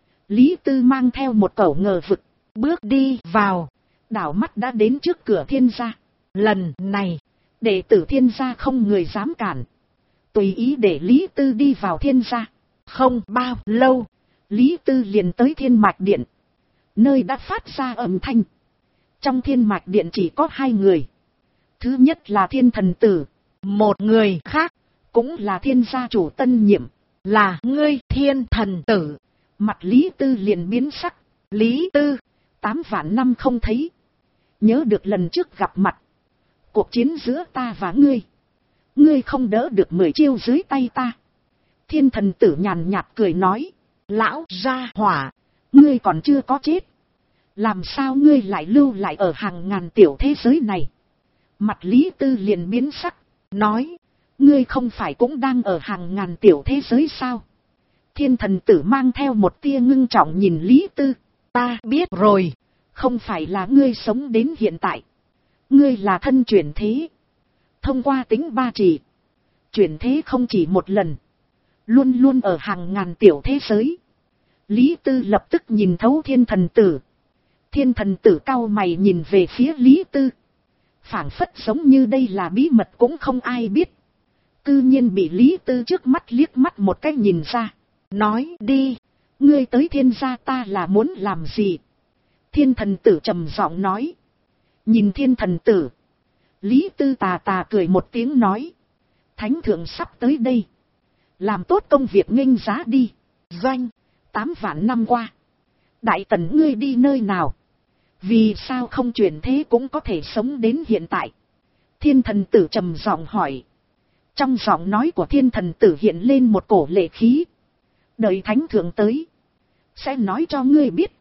Lý Tư mang theo một cẩu ngờ vực, bước đi vào, đảo mắt đã đến trước cửa Thiên gia. Lần này, đệ tử Thiên gia không người dám cản. Tùy ý để Lý Tư đi vào Thiên gia. Không bao lâu, Lý Tư liền tới Thiên Mạch Điện. Nơi đã phát ra âm thanh. Trong Thiên Mạch Điện chỉ có 2 người. Thứ nhất là Thiên Thần Tử. Một người khác, cũng là Thiên gia chủ tân nhiệm. Là ngươi Thiên Thần Tử. Mặt Lý Tư liền biến sắc. Lý Tư, 8 vạn năm không thấy. Nhớ được lần trước gặp mặt. Cuộc chiến giữa ta và ngươi. Ngươi không đỡ được 10 chiêu dưới tay ta. Thiên Thần Tử nhàn nhạt cười nói. Lão gia hỏa, ngươi còn chưa có chết. Làm sao ngươi lại lưu lại ở hàng ngàn tiểu thế giới này? Mặt Lý Tư liền biến sắc, nói. Ngươi không phải cũng đang ở hàng ngàn tiểu thế giới sao? Thiên Thần Tử mang theo một tia ngưng trọng nhìn Lý Tư. Ta biết rồi, không phải là ngươi sống đến hiện tại. Ngươi là thân chuyển thế. Thông qua tính ba chỉ. Chuyển thế không chỉ một lần. Luôn luôn ở hàng ngàn tiểu thế giới. Lý Tư lập tức nhìn thấu Thiên Thần Tử. Thiên Thần Tử cau mày nhìn về phía Lý Tư. Phảng phất giống như đây là bí mật cũng không ai biết. Cư nhiên bị Lý Tư trước mắt liếc mắt một cái nhìn ra. Nói đi, ngươi tới Thiên gia ta là muốn làm gì? Thiên Thần Tử trầm giọng nói. Nhìn Thiên Thần Tử. Lý Tư tà tà cười một tiếng nói. Thánh thượng sắp tới đây. Làm tốt công việc nghênh giá đi. Doanh, 8 vạn năm qua. Đại tần ngươi đi nơi nào? Vì sao không chuyển thế cũng có thể sống đến hiện tại? Thiên Thần Tử trầm giọng hỏi. Trong giọng nói của Thiên Thần Tử hiện lên một cổ lệ khí. Đợi thánh thượng tới. Sẽ nói cho ngươi biết.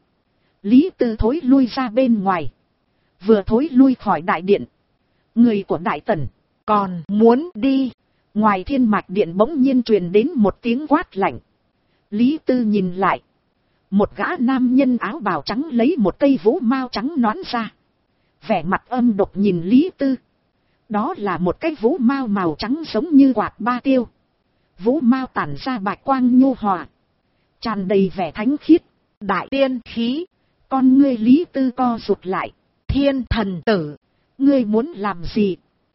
Lý Tư thối lui ra bên ngoài. Vừa thối lui khỏi đại điện. Người của đại tần còn muốn đi. Ngoài Thiên Mạch Điện bỗng nhiên truyền đến một tiếng quát lạnh. Lý Tư nhìn lại. Một gã nam nhân áo bào trắng lấy một cây vũ mao trắng nón ra. Vẻ mặt âm độc nhìn Lý Tư. Đó là một cái vũ mao màu trắng giống như quạt ba tiêu. Vũ mao tản ra bạch quang nhu hòa. Tràn đầy vẻ thánh khiết. Đại tiên khí. Con ngươi Lý Tư co rụt lại. Thiên Thần Tử, ngươi muốn làm gì?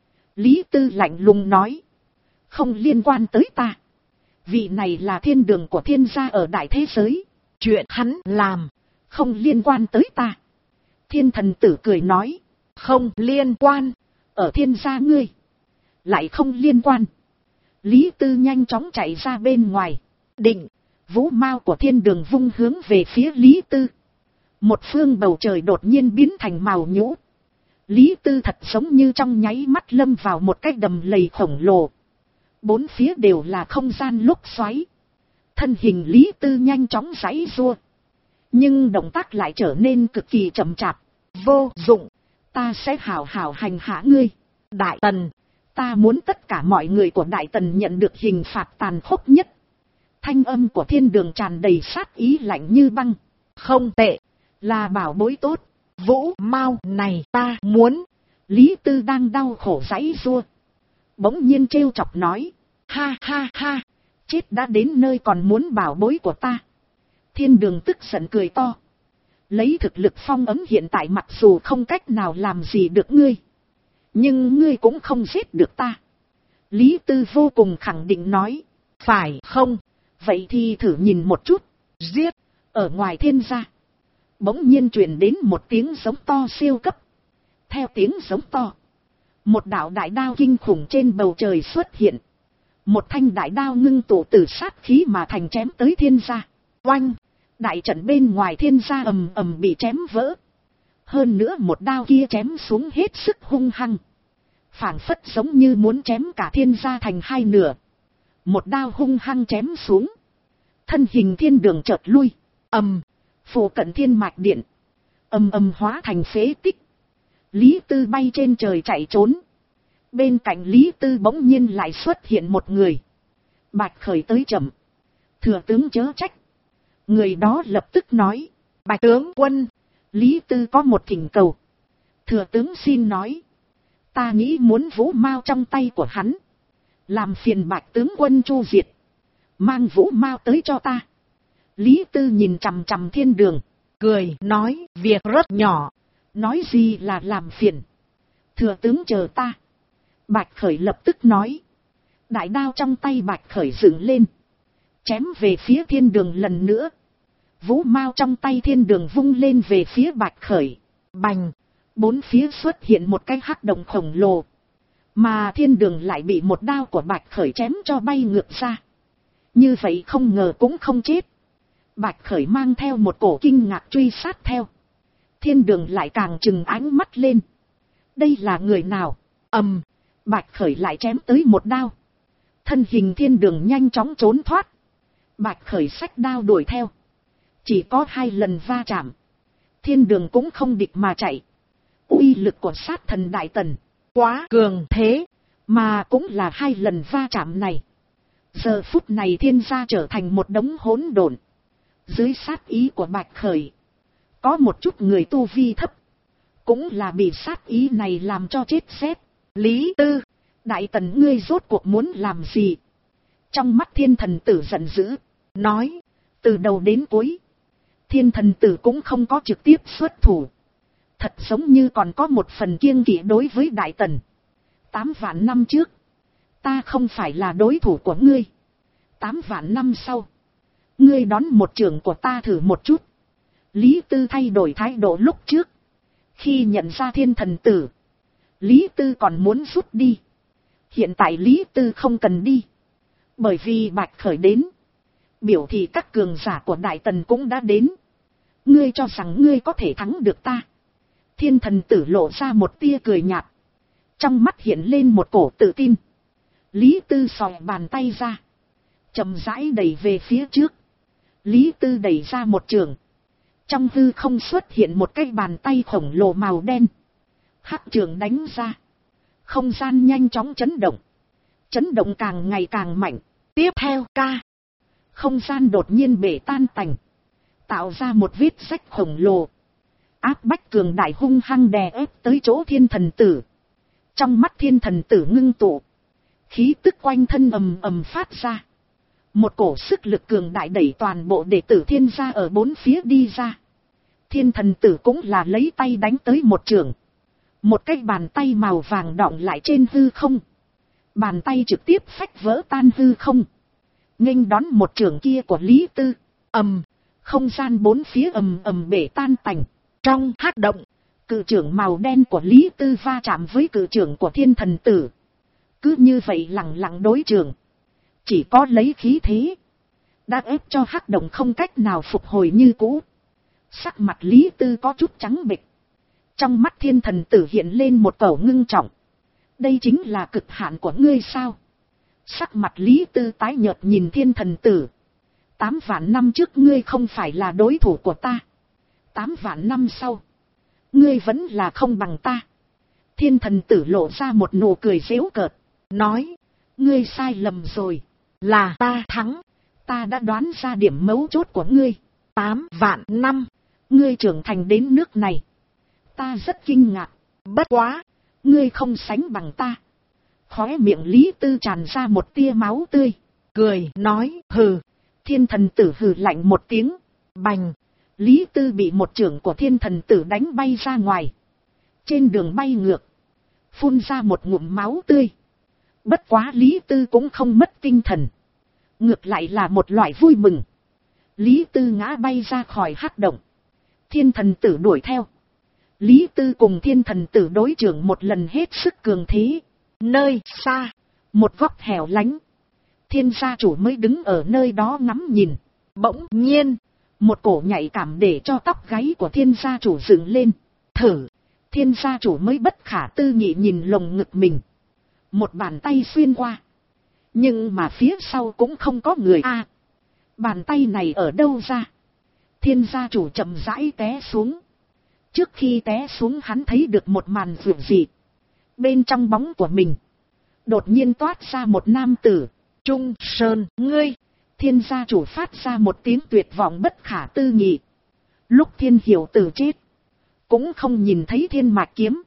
Lý Tư lạnh lùng nói. Không liên quan tới ta. Vị này là thiên đường của Thiên gia ở đại thế giới. Chuyện hắn làm, không liên quan tới ta. Thiên Thần Tử cười nói. Không liên quan, ở Thiên gia ngươi. Lại không liên quan. Lý Tư nhanh chóng chạy ra bên ngoài. Định, vũ mao của thiên đường vung hướng về phía Lý Tư. Một phương bầu trời đột nhiên biến thành màu nhũ. Lý Tư thật giống như trong nháy mắt lâm vào một cái đầm lầy khổng lồ. 4 phía đều là không gian lúc xoáy. Thân hình Lý Tư nhanh chóng giãy giụa. Nhưng động tác lại trở nên cực kỳ chậm chạp. Vô dụng, ta sẽ hảo hảo hành hạ ngươi. Đại tần, ta muốn tất cả mọi người của Đại tần nhận được hình phạt tàn khốc nhất. Thanh âm của thiên đường tràn đầy sát ý lạnh như băng. Không tệ, là bảo bối tốt. Vũ mao này ta muốn. Lý Tư đang đau khổ giãy giụa. Bỗng nhiên trêu chọc nói. Ha ha ha, chết đã đến nơi còn muốn bảo bối của ta. Thiên đường tức giận cười to. Lấy thực lực phong ấm hiện tại mặc dù không cách nào làm gì được ngươi. Nhưng ngươi cũng không giết được ta. Lý Tư vô cùng khẳng định nói. Phải không? Vậy thì thử nhìn một chút. Giết. Ở ngoài Thiên gia. Bỗng nhiên truyền đến một tiếng giống to siêu cấp. Theo tiếng giống to. Một đạo đại đao kinh khủng trên bầu trời xuất hiện. Một thanh đại đao ngưng tụ từ sát khí mà thành chém tới Thiên gia. Oanh! Đại trận bên ngoài Thiên gia ầm ầm bị chém vỡ. Hơn nữa một đao kia chém xuống hết sức hung hăng. Phảng phất giống như muốn chém cả Thiên gia thành hai nửa. Một đao hung hăng chém xuống. Thân hình thiên đường chợt lui. Phủ cận Thiên Mạch Điện. Hóa thành phế tích. Lý Tư bay trên trời chạy trốn. Bên cạnh Lý Tư bỗng nhiên lại xuất hiện một người. Bạch Khởi tới chậm. Thừa tướng chớ trách. Người đó lập tức nói. Bạch tướng quân. Lý Tư có một thỉnh cầu. Thừa tướng xin nói. Ta nghĩ muốn Vũ Mao trong tay của hắn. Làm phiền Bạch tướng quân chu diệt. Mang Vũ Mao tới cho ta. Lý Tư nhìn chằm chằm Thiên Đường. Cười nói việc rất nhỏ. Nói gì là làm phiền. Thừa tướng chờ ta. Bạch Khởi lập tức nói. Đại đao trong tay Bạch Khởi dựng lên. Chém về phía Thiên Đường lần nữa. Vũ Mao trong tay Thiên Đường vung lên về phía Bạch Khởi. Bành. Bốn phía xuất hiện một cái hắc động khổng lồ. Mà Thiên Đường lại bị một đao của Bạch Khởi chém cho bay ngược ra. Như vậy không ngờ cũng không chết. Bạch Khởi mang theo một cổ kinh ngạc truy sát theo. Thiên Đường lại càng trừng ánh mắt lên. Đây là người nào? Bạch Khởi lại chém tới một đao. Thân hình Thiên Đường nhanh chóng trốn thoát. Bạch Khởi xách đao đuổi theo. Chỉ có 2 lần va chạm. Thiên Đường cũng không địch mà chạy. Uy lực của sát thần Đại Tần quá cường thế. Mà cũng là 2 lần va chạm này. Giờ phút này Thiên gia trở thành một đống hỗn độn. Dưới sát ý của Bạch Khởi. Có một chút người tu vi thấp. Cũng là bị sát ý này làm cho chết xét. Lý Tư. Đại Tần ngươi rốt cuộc muốn làm gì? Trong mắt Thiên Thần Tử giận dữ. Nói. Từ đầu đến cuối. Thiên Thần Tử cũng không có trực tiếp xuất thủ. Thật giống như còn có một phần kiêng kỵ đối với Đại Tần. 8 vạn năm trước. Ta không phải là đối thủ của ngươi. 8 vạn năm sau. Ngươi đón một trường của ta thử một chút. Lý Tư thay đổi thái độ lúc trước. Khi nhận ra Thiên Thần Tử. Lý Tư còn muốn rút đi. Hiện tại Lý Tư không cần đi. Bởi vì Bạch Khởi đến. Biểu thị các cường giả của Đại Tần cũng đã đến. Ngươi cho rằng ngươi có thể thắng được ta. Thiên Thần Tử lộ ra một tia cười nhạt. Trong mắt hiện lên một cổ tự tin. Lý Tư xòe bàn tay ra. Chậm rãi đẩy về phía trước. Lý Tư đẩy ra một trường. Trong hư không xuất hiện một cái bàn tay khổng lồ màu đen. Hắc trường đánh ra. Không gian nhanh chóng chấn động. Chấn động càng ngày càng mạnh. Tiếp theo không gian đột nhiên bể tan tành. Tạo ra một vết rách khổng lồ. Áp bách cường đại hung hăng đè ép tới chỗ Thiên Thần Tử. Trong mắt Thiên Thần Tử ngưng tụ. Khí tức quanh thân ầm ầm phát ra. Một cổ sức lực cường đại đẩy toàn bộ đệ tử Thiên gia ở bốn phía đi ra. Thiên Thần Tử cũng là lấy tay đánh tới một trường. Một cái bàn tay màu vàng đọng lại trên hư không. Bàn tay trực tiếp phách vỡ tan hư không. Nghênh đón một trường kia của Lý Tư. Không gian bốn phía bể tan tành. Trong hắc động, cự trưởng màu đen của Lý Tư va chạm với cự trưởng của Thiên Thần Tử. Cứ như vậy lặng lặng đối trường. Chỉ có lấy khí thế. Đã ép cho hắc động không cách nào phục hồi như cũ. Sắc mặt Lý Tư có chút trắng bệch. Trong mắt Thiên Thần Tử hiện lên một cổ ngưng trọng. Đây chính là cực hạn của ngươi sao? Sắc mặt Lý Tư tái nhợt nhìn Thiên Thần Tử. 8 vạn năm trước ngươi không phải là đối thủ của ta. 8 vạn năm sau. Ngươi vẫn là không bằng ta. Thiên Thần Tử lộ ra một nụ cười giễu cợt. Nói. Ngươi sai lầm rồi. Là ta thắng. Ta đã đoán ra điểm mấu chốt của ngươi. 8 vạn năm. Ngươi trưởng thành đến nước này. Ta rất kinh ngạc. Bất quá. Ngươi không sánh bằng ta. Khóe miệng Lý Tư tràn ra một tia máu tươi. Cười nói hừ. Thiên Thần Tử hừ lạnh một tiếng. Bành. Lý Tư bị một chưởng của Thiên Thần Tử đánh bay ra ngoài. Trên đường bay ngược. Phun ra một ngụm máu tươi. Bất quá Lý Tư cũng không mất tinh thần. Ngược lại là một loại vui mừng. Lý Tư ngã bay ra khỏi hắc động. Thiên Thần Tử đuổi theo. Lý Tư cùng Thiên Thần Tử đối chưởng một lần hết sức cường thế. Nơi xa. Một góc hẻo lánh. Thiên gia chủ mới đứng ở nơi đó ngắm nhìn. Bỗng nhiên. Một cổ nhạy cảm để cho tóc gáy của Thiên gia chủ dựng lên. Thử. Thiên gia chủ mới bất khả tư nghị nhìn lồng ngực mình. Một bàn tay xuyên qua. Nhưng mà phía sau cũng không có người a. Bàn tay này ở đâu ra? Thiên gia chủ chậm rãi té xuống. Trước khi té xuống hắn thấy được một màn dường dị. Bên trong bóng của mình. Đột nhiên toát ra một nam tử. Trung Sơn, ngươi. Thiên gia chủ phát ra một tiếng tuyệt vọng bất khả tư nghị. Lúc Thiên Hiểu Tử chết. cũng không nhìn thấy thiên mạch kiếm.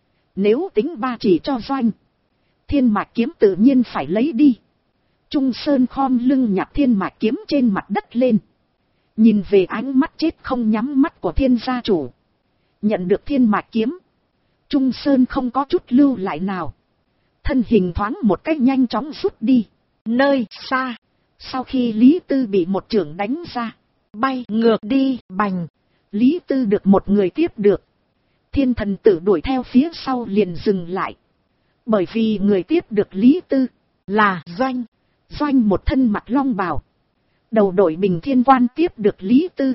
Nếu tính 3 chỉ cho Doanh, thiên mạch kiếm tự nhiên phải lấy đi. Trung Sơn khom lưng nhặt thiên mạch kiếm trên mặt đất lên. Nhìn về ánh mắt chết không nhắm mắt của thiên gia chủ. Nhận được thiên mạch kiếm, Trung Sơn không có chút lưu lại nào. Thân hình thoáng một cách nhanh chóng rút đi. Nơi xa, sau khi Lý Tư bị một chưởng đánh ra, bay ngược đi, bành. Lý Tư được một người tiếp được. Thiên thần tử đuổi theo phía sau liền dừng lại. Bởi vì người tiếp được Lý Tư là Doanh. Doanh một thân mặc long bào, đầu đội bình thiên quan tiếp được Lý Tư.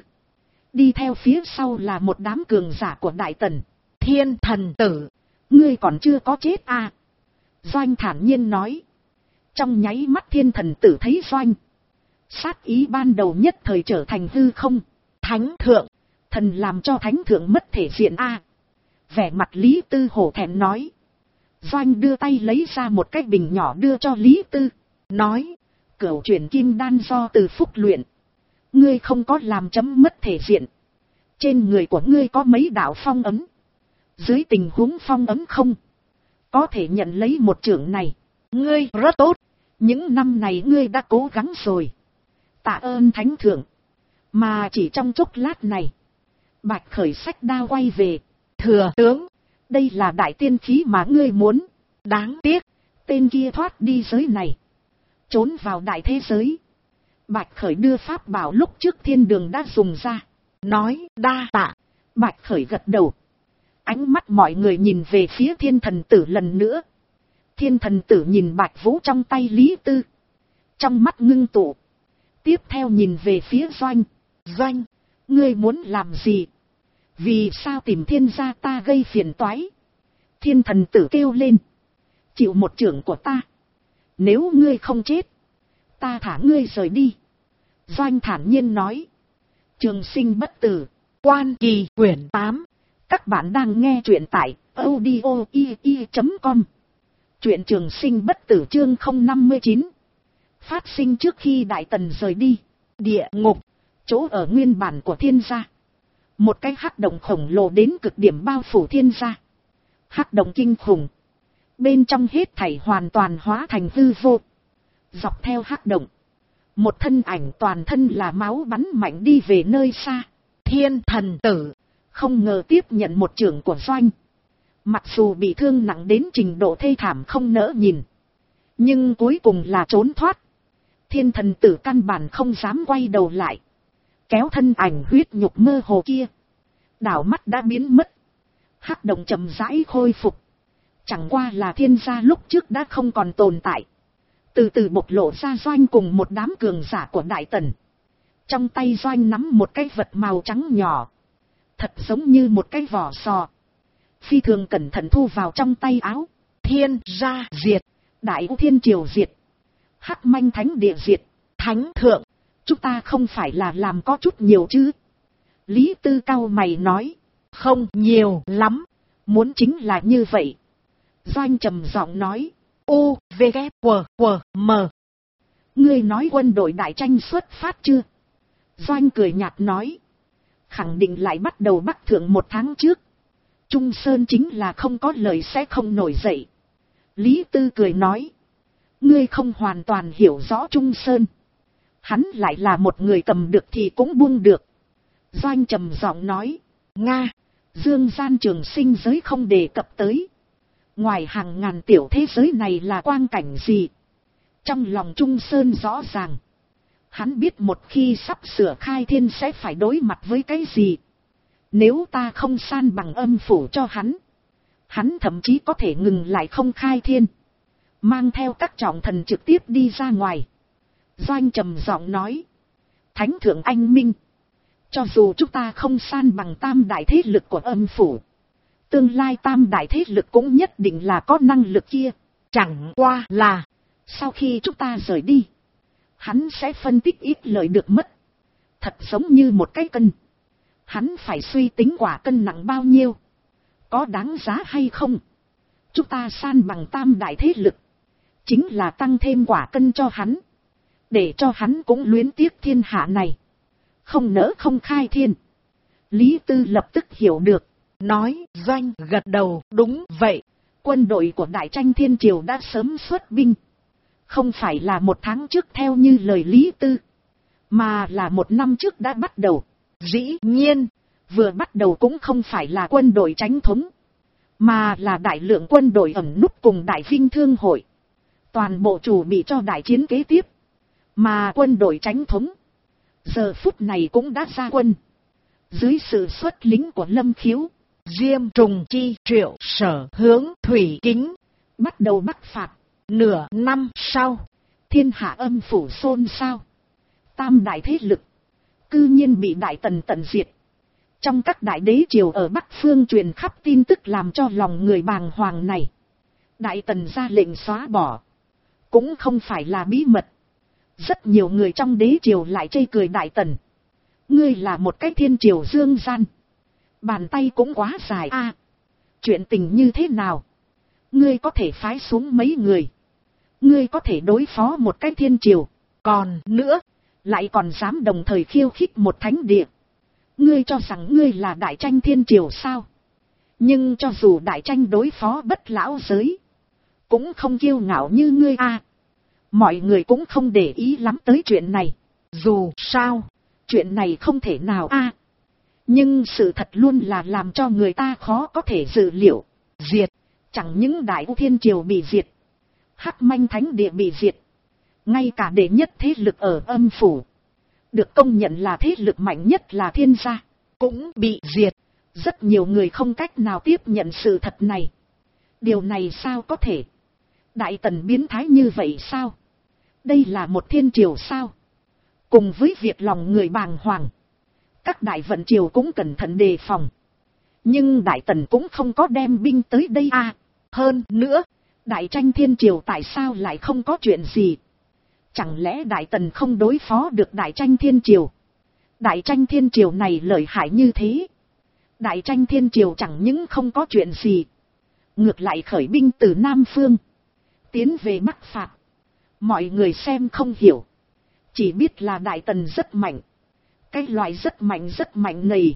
Đi theo phía sau là một đám cường giả của Đại Tần. Thiên thần tử, ngươi còn chưa có chết à? Doanh thản nhiên nói. Trong nháy mắt thiên thần tử thấy Doanh, sát ý ban đầu nhất thời trở thành hư không. Thánh thượng, thần làm cho thánh thượng mất thể diện a. Vẻ mặt Lý Tư hổ thẹn nói. Doanh đưa tay lấy ra một cái bình nhỏ đưa cho Lý Tư, nói, cửu chuyển kim đan do Từ Phúc luyện. Ngươi không có làm chấm mất thể diện. Trên người của ngươi có mấy đạo phong ấm. Dưới tình huống phong ấm không, có thể nhận lấy một chưởng này. Ngươi rất tốt. Những năm này ngươi đã cố gắng rồi. Tạ ơn thánh thượng. Mà chỉ trong chốc lát này, Bạch Khởi xách đao quay về. Thừa tướng, đây là đại tiên khí mà ngươi muốn. Đáng tiếc, tên kia thoát đi giới này, trốn vào đại thế giới. Bạch Khởi đưa pháp bảo lúc trước thiên đường đã dùng ra, nói đa tạ. Bạch Khởi gật đầu. Ánh mắt mọi người nhìn về phía thiên thần tử lần nữa. Thiên thần tử nhìn Bạch Vũ trong tay Lý Tư, trong mắt ngưng tụ. Tiếp theo nhìn về phía Doanh. Doanh, ngươi muốn làm gì? Vì sao tìm thiên gia ta gây phiền toái? Thiên thần tử kêu lên. Chịu một chưởng của ta. Nếu ngươi không chết, ta thả ngươi rời đi. Doanh thản nhiên nói. Trường sinh bất tử. Quan Kỳ quyển 8. Các bạn đang nghe truyện tại audio.com. Truyện Trường sinh bất tử chương 059. Phát sinh trước khi Đại Tần rời đi. Địa ngục, chỗ ở nguyên bản của thiên gia. Một cái hắc động khổng lồ đến cực điểm bao phủ thiên gia. Hắc động kinh khủng. Bên trong hết thảy hoàn toàn hóa thành hư vô. Dọc theo hắc động, một thân ảnh toàn thân là máu bắn mạnh đi về nơi xa. Thiên thần tử không ngờ tiếp nhận một chưởng của Doanh. Mặc dù bị thương nặng đến trình độ thê thảm không nỡ nhìn, nhưng cuối cùng là trốn thoát. Thiên thần tử căn bản không dám quay đầu lại, kéo thân ảnh huyết nhục mơ hồ kia, đảo mắt đã biến mất. Hắc động chậm rãi khôi phục. Chẳng qua là thiên gia lúc trước đã không còn tồn tại. Từ từ bộc lộ ra Doanh cùng một đám cường giả của Đại Tần. Trong tay Doanh nắm một cái vật màu trắng nhỏ, thật giống như một cái vỏ sò. Phi thường cẩn thận thu vào trong tay áo. Thiên gia diệt, Đại U Thiên Triều diệt, Hắc Manh Thánh Địa diệt. Thánh thượng, chúng ta không phải là làm có chút nhiều chứ? Lý Tư cau mày nói. Không nhiều lắm, muốn chính là như vậy. Doanh trầm giọng nói. U, V, K, W, W, M. Ngươi nói quân đội đại tranh xuất phát chưa? Doanh cười nhạt nói. Khẳng định lại bắt đầu Bắc Thượng 1 tháng trước. Trung Sơn chính là không có lời sẽ không nổi dậy. Lý Tư cười nói. Ngươi không hoàn toàn hiểu rõ Trung Sơn. Hắn lại là một người cầm được thì cũng buông được. Doanh trầm giọng nói. Nga, dương gian trường sinh giới không đề cập tới. Ngoài hàng ngàn tiểu thế giới này là quang cảnh gì? Trong lòng Trung Sơn rõ ràng. Hắn biết một khi sắp sửa khai thiên sẽ phải đối mặt với cái gì. Nếu ta không san bằng âm phủ cho hắn, hắn thậm chí có thể ngừng lại không khai thiên, mang theo các trọng thần trực tiếp đi ra ngoài. Doanh trầm giọng nói. Thánh thượng anh minh, cho dù chúng ta không san bằng tam đại thế lực của âm phủ, tương lai tam đại thế lực cũng nhất định là có năng lực kia. Chẳng qua là, sau khi chúng ta rời đi, hắn sẽ phân tích ít lợi được mất. Thật giống như một cái cân. Hắn phải suy tính quả cân nặng bao nhiêu, có đáng giá hay không. Chúng ta san bằng tam đại thế lực, chính là tăng thêm quả cân cho hắn, để cho hắn cũng luyến tiếc thiên hạ này, không nỡ không khai thiên. Lý Tư lập tức hiểu được. nói. Doanh gật đầu, đúng vậy. Quân đội của Đại Tranh Thiên Triều đã sớm xuất binh. Không phải là 1 tháng trước theo như lời Lý Tư, mà là 1 năm trước đã bắt đầu. Dĩ nhiên, vừa bắt đầu cũng không phải là quân đội Chánh thống, mà là đại lượng quân đội ẩn núp cùng Đại Vinh Thương hội. Toàn bộ chủ bị cho đại chiến kế tiếp. Mà quân đội Chánh thống, giờ phút này cũng đã ra quân. Dưới sự xuất lính của Lâm Khiếu, Diêm Trùng Chi, Triệu Sở Hướng, Thủy Kính, bắt đầu bắc phạt. Nửa năm sau, thiên hạ âm phủ xôn xao. Tam đại thế lực cư nhiên bị Đại Tần tận diệt. Trong các đại đế triều ở Bắc Phương truyền khắp tin tức làm cho lòng người bàng hoàng này. Đại Tần ra lệnh xóa bỏ, cũng không phải là bí mật. Rất nhiều người trong đế triều lại chê cười Đại Tần. Ngươi là một cái thiên triều dương gian, bàn tay cũng quá dài a. Chuyện tình như thế nào? Ngươi có thể phái xuống mấy người? Ngươi có thể đối phó một cái thiên triều? Còn nữa, lại còn dám đồng thời khiêu khích một thánh địa. Ngươi cho rằng ngươi là Đại Tranh Thiên Triều sao? Nhưng cho dù Đại Tranh đối phó Bất Lão Giới, cũng không kiêu ngạo như ngươi a. Mọi người cũng không để ý lắm tới chuyện này. Dù sao, chuyện này không thể nào a. Nhưng sự thật luôn là làm cho người ta khó có thể dự liệu. Diệt, chẳng những Đại Thiên Triều bị diệt, Hắc Manh Thánh Địa bị diệt, ngay cả đệ nhất thế lực ở âm phủ, được công nhận là thế lực mạnh nhất là Thiên Gia, cũng bị diệt. Rất nhiều người không cách nào tiếp nhận sự thật này. Điều này sao có thể? Đại Tần biến thái như vậy sao? Đây là một thiên triều sao? Cùng với việc lòng người bàng hoàng, các đại vận triều cũng cẩn thận đề phòng. Nhưng Đại Tần cũng không có đem binh tới đây a. Hơn nữa, Đại Tranh Thiên Triều tại sao lại không có chuyện gì? Chẳng lẽ Đại Tần không đối phó được Đại Tranh Thiên Triều? Đại Tranh Thiên Triều này lợi hại như thế. Đại Tranh Thiên Triều chẳng những không có chuyện gì, ngược lại khởi binh từ Nam Phương, tiến về Bắc phạt. Mọi người xem không hiểu, chỉ biết là Đại Tần rất mạnh. Cái loại rất mạnh này,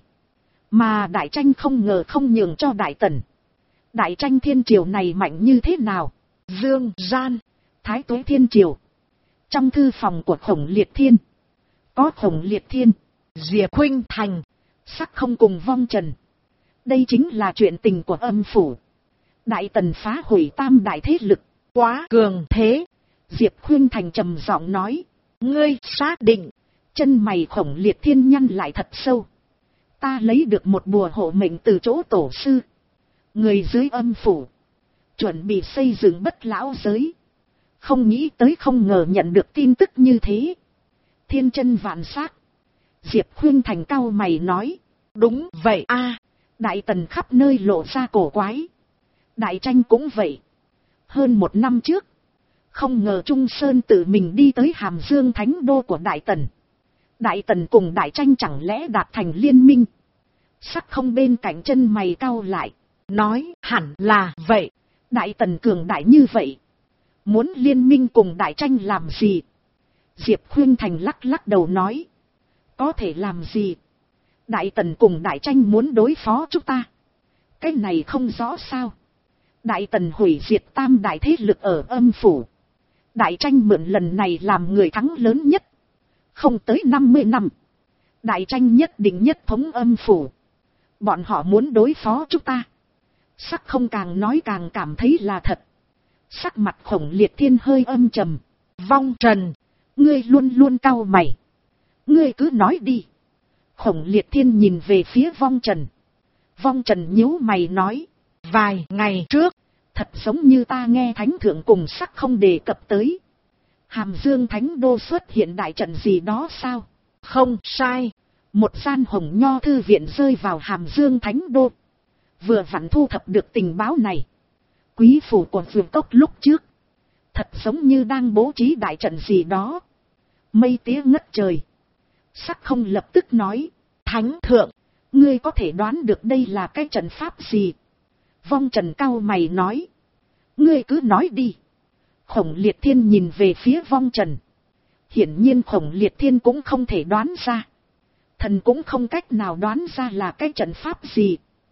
mà Đại Tranh không ngờ không nhường cho Đại Tần. Đại Tranh Thiên Triều này mạnh như thế nào? Dương Gian, Thái Tuế Thiên Triều. Trong thư phòng của Khổng Liệt Thiên, có Khổng Liệt Thiên, Diệp Khuynh Thành, Sắc Không cùng Vong Trần. Đây chính là chuyện tình của âm phủ. Đại Tần phá hủy tam đại thế lực, quá cường thế. Diệp Khuynh Thành trầm giọng nói. Ngươi xác định? Chân mày Khổng Liệt Thiên nhăn lại thật sâu. Ta lấy được một bùa hộ mệnh từ chỗ tổ sư, người dưới âm phủ, chuẩn bị xây dựng Bất Lão Giới. Không nghĩ tới không ngờ nhận được tin tức như thế. Thiên chân vạn xác. Diệp Khuynh Thành cau mày nói. Đúng vậy a. Đại Tần khắp nơi lộ ra cổ quái. Đại Tranh cũng vậy. Hơn 1 năm trước, không ngờ Trung Sơn tự mình đi tới Hàm Dương thánh đô của Đại Tần. Đại Tần cùng Đại Tranh chẳng lẽ đạt thành liên minh? Sắc Không bên cạnh chân mày cau lại, nói hẳn là vậy. Đại Tần cường đại như vậy, muốn liên minh cùng Đại Tranh làm gì? Diệp Khuynh Thành lắc lắc đầu nói. Có thể làm gì? Đại Tần cùng Đại Tranh muốn đối phó chúng ta. Cái này không rõ sao? Đại Tần hủy diệt tam đại thế lực ở âm phủ. Đại Tranh mượn lần này làm người thắng lớn nhất. Không tới 50 năm, Đại Tranh nhất định nhất thống âm phủ. Bọn họ muốn đối phó chúng ta. Sắc Không càng nói càng cảm thấy là thật. Sắc mặt Khổng Liệt Thiên hơi âm trầm. Vong Trần, ngươi luôn luôn cau mày. Ngươi cứ nói đi. Khổng Liệt Thiên nhìn về phía Vong Trần. Vong Trần nhíu mày nói. Vài ngày trước, thật giống như ta nghe Thánh Thượng cùng Sắc Không đề cập tới. Hàm Dương Thánh Đô xuất hiện đại trận gì đó sao? Không sai. Một gian hồng nho thư viện rơi vào Hàm Dương Thánh Đô. Vừa vặn thu thập được tình báo này. Quý phủ của Vườn Cốc lúc trước, thật giống như đang bố trí đại trận gì đó. Mây tía ngất trời. Sắc Không lập tức nói. Thánh Thượng, ngươi có thể đoán được đây là cái trận pháp gì? Vong Trần cau mày nói. Ngươi cứ nói đi. Khổng Liệt Thiên nhìn về phía Vong Trần. Hiển nhiên Khổng Liệt Thiên cũng không thể đoán ra. Thần cũng không cách nào đoán ra là cái trận pháp gì.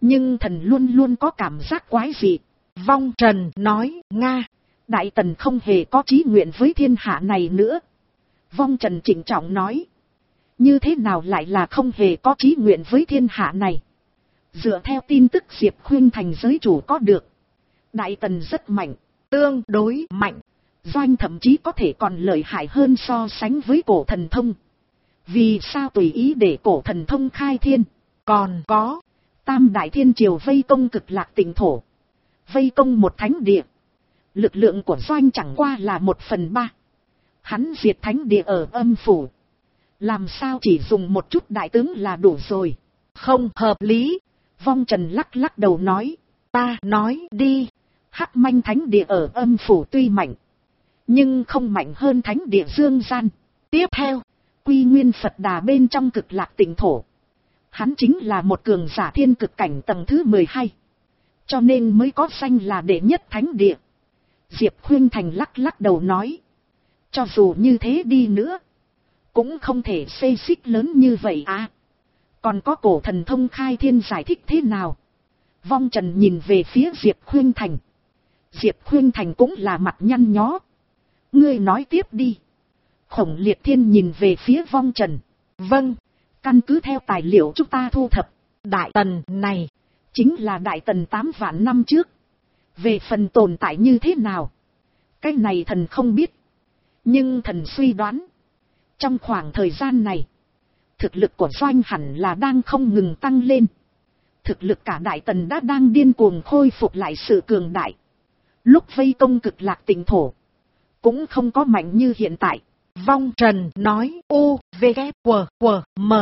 Nhưng thần luôn luôn có cảm giác quái dị. Vong Trần nói, Nga, Đại Tần không hề có chí nguyện với thiên hạ này nữa. Vong Trần trịnh trọng nói, như thế nào lại là không hề có chí nguyện với thiên hạ này? Dựa theo tin tức Diệp Khuynh Thành giới chủ có được, Đại Tần rất mạnh, tương đối mạnh. Doanh thậm chí có thể còn lợi hại hơn so sánh với cổ thần thông. Vì sao tùy ý để cổ thần thông khai thiên? Còn có, Tam Đại Thiên Triều vây công Cực Lạc Tịnh Thổ, vây công một thánh địa. Lực lượng của Doanh chẳng qua là 1/3. Hắn diệt thánh địa ở Âm Phủ, làm sao chỉ dùng một chút đại tướng là đủ rồi? Không hợp lý. Vong Trần lắc lắc đầu nói, ta nói đi, Hắc Manh thánh địa ở Âm Phủ tuy mạnh, nhưng không mạnh hơn thánh địa Dương Gian. Tiếp theo, Quy Nguyên Phật Đà bên trong Cực Lạc Tịnh Thổ, hắn chính là một cường giả thiên cực cảnh tầng thứ 12, cho nên mới có danh là đệ nhất thánh địa. Diệp Khuynh Thành lắc lắc đầu nói, cho dù như thế đi nữa, cũng không thể xê xích lớn như vậy à. Còn có cổ thần thông khai thiên giải thích thế nào? Vong Trần nhìn về phía Diệp Khuynh Thành. Diệp Khuynh Thành cũng là mặt nhăn nhó. Ngươi nói tiếp đi. Khổng Liệt Thiên nhìn về phía Vong Trần. Vâng, căn cứ theo tài liệu chúng ta thu thập, Đại Tần này chính là Đại Tần 8 vạn năm trước. Về phần tồn tại như thế nào, cái này thần không biết. Nhưng thần suy đoán, trong khoảng thời gian này, thực lực của Doanh hẳn là đang không ngừng tăng lên. Thực lực cả Đại Tần đã đang điên cuồng khôi phục lại sự cường đại. Lúc vây công Cực Lạc Tịnh Thổ, cũng không có mạnh như hiện tại. Vong Trần nói, U, V, K, W, W, M.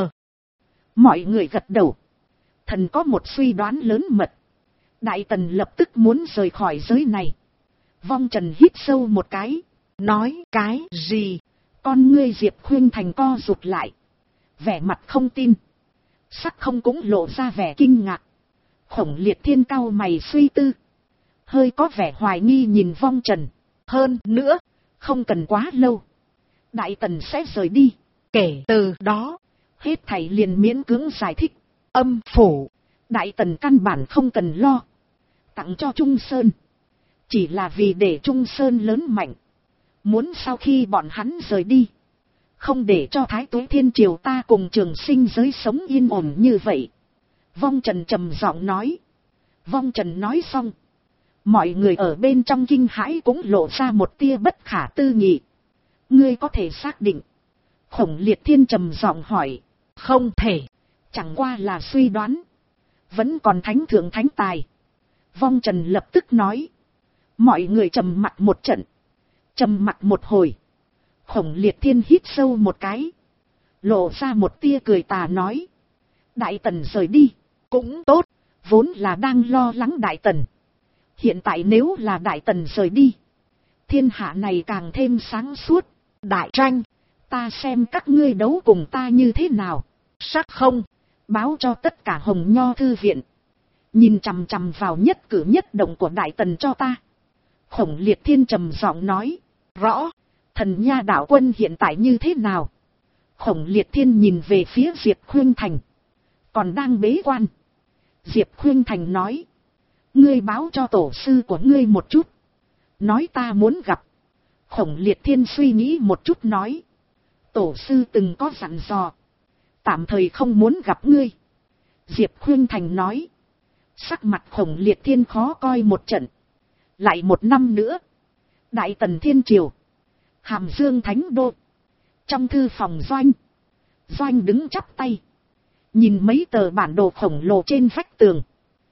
Mọi người gật đầu. Thần có một suy đoán lớn mật. Đại Tần lập tức muốn rời khỏi giới này. Vong Trần hít sâu một cái, nói, cái gì? Con ngươi Diệp Khuynh Thành co rụt lại, vẻ mặt không tin. Sắc không cũng lộ ra vẻ kinh ngạc. Khổng Liệt Thiên cau mày suy tư, hơi có vẻ hoài nghi nhìn Vong Trần. Hơn nữa, không cần quá lâu, Đại Tần sẽ rời đi. Kể từ đó, hết thảy liền miễn cưỡng giải thích. Âm Phủ, Đại Tần căn bản không cần lo. Tặng cho Trung Sơn, chỉ là vì để Trung Sơn lớn mạnh. Muốn sau khi bọn hắn rời đi, không để cho Thái Tuế Thiên Triều ta cùng Trường Sinh giới sống yên ổn như vậy. Vong Trần trầm giọng nói. Vong Trần nói xong, mọi người ở bên trong kinh hãi cũng lộ ra một tia bất khả tư nghị. Ngươi có thể xác định? Khổng Liệt Thiên trầm giọng hỏi. Không thể, chẳng qua là suy đoán. Vẫn còn thánh thượng thánh tài. Vong Trần lập tức nói. Mọi người trầm mặc một trận. Trầm mặc một hồi, Khổng Liệt Thiên hít sâu một cái, lộ ra một tia cười tà nói. Đại Tần rời đi, cũng tốt, vốn là đang lo lắng Đại Tần. Hiện tại nếu là Đại Tần rời đi, thiên hạ này càng thêm sáng suốt. Đại tranh, ta xem các ngươi đấu cùng ta như thế nào. Sắc không, báo cho tất cả Hồng Nho thư viện. Nhìn chằm chằm vào nhất cử nhất động của Đại Tần cho ta. Khổng Liệt Thiên trầm giọng nói. Rõ, Thần Nha đạo quân hiện tại như thế nào? Khổng Liệt Thiên nhìn về phía Diệp Khuynh Thành. Còn đang bế quan. Diệp Khuynh Thành nói. Ngươi báo cho tổ sư của ngươi một chút. Nói ta muốn gặp. Khổng Liệt Thiên suy nghĩ một chút nói. Tổ sư từng có dặn dò, tạm thời không muốn gặp ngươi. Diệp Khuynh Thành nói. Sắc mặt Khổng Liệt Thiên khó coi một trận. Lại một năm nữa, Đại Tần Thiên Triều, Hàm Dương Thánh Đô. Trong thư phòng Doanh, Doanh đứng chắp tay, nhìn mấy tờ bản đồ khổng lồ trên vách tường.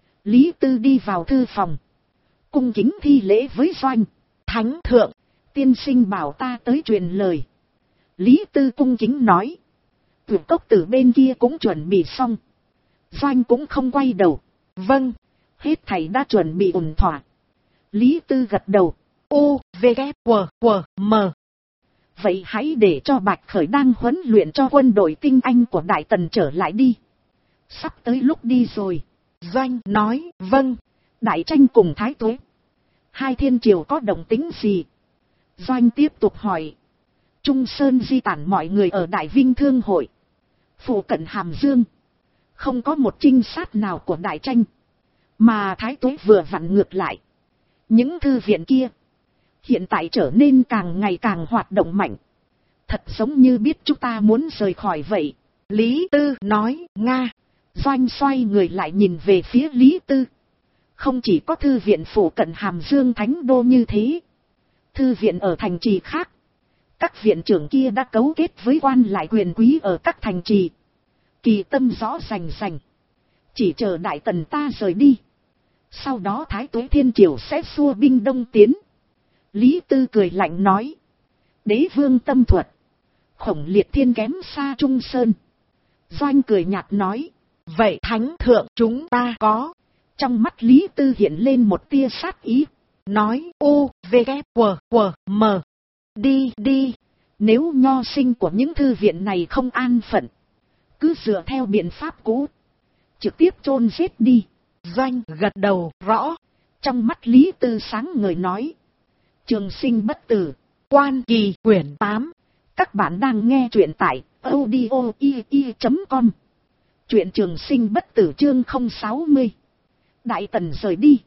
Lý Tư đi vào thư phòng, cung kính thi lễ với Doanh. Thánh thượng, tiên sinh bảo ta tới truyền lời. Lý Tư cung kính nói. Tuyệt cốc tử bên kia cũng chuẩn bị xong. Doanh cũng không quay đầu. Vâng, hết thảy đã chuẩn bị ổn thỏa. Lý Tư gật đầu. U, V, K, W, W, M. Vậy hãy để cho Bạch Khởi đang huấn luyện cho quân đội tinh anh của Đại Tần trở lại đi. Sắp tới lúc đi rồi. Doanh nói. Vâng. Đại tranh cùng Thái Tuế, hai thiên triều có động tính gì? Doanh tiếp tục hỏi. Trung Sơn di tản mọi người ở Đại Vinh Thương Hội, phụ cận Hàm Dương, không có một trinh sát nào của Đại tranh. Mà thái tuế vừa vặn ngược lại. Những thư viện kia hiện tại trở nên càng ngày càng hoạt động mạnh. Thật giống như biết chúng ta muốn rời khỏi vậy. Lý Tư nói, Nga. Doanh xoay người lại nhìn về phía Lý Tư. Không chỉ có thư viện phủ cận Hàm Dương Thánh Đô như thế. Thư viện ở thành trì khác. Các viện trưởng kia đã cấu kết với quan lại quyền quý ở các thành trì. Kỳ tâm rõ rành rành. Chỉ chờ Đại Tần ta rời đi. Sau đó Thái Tuế Thiên Triều sẽ xua binh đông tiến. Lý Tư cười lạnh nói. Đế vương tâm thuật. Khổng Liệt Thiên kém xa Trung Sơn. Doanh cười nhạt nói. Vậy thánh thượng chúng ta có. Trong mắt Lý Tư hiện lên một tia sát ý. Nói u, v, k, w, m. Đi đi. Nếu nho sinh của những thư viện này không an phận. Cứ dựa theo biện pháp cũ. Trực tiếp chôn giết đi. Doanh gật đầu rõ. Trong mắt Lý Tư sáng ngời nói. Trường Sinh bất tử. Quan Kỳ quyển 8. Các bạn đang nghe truyện tại audio.com. Truyện Trường Sinh bất tử chương 060. Đại Tần rời đi.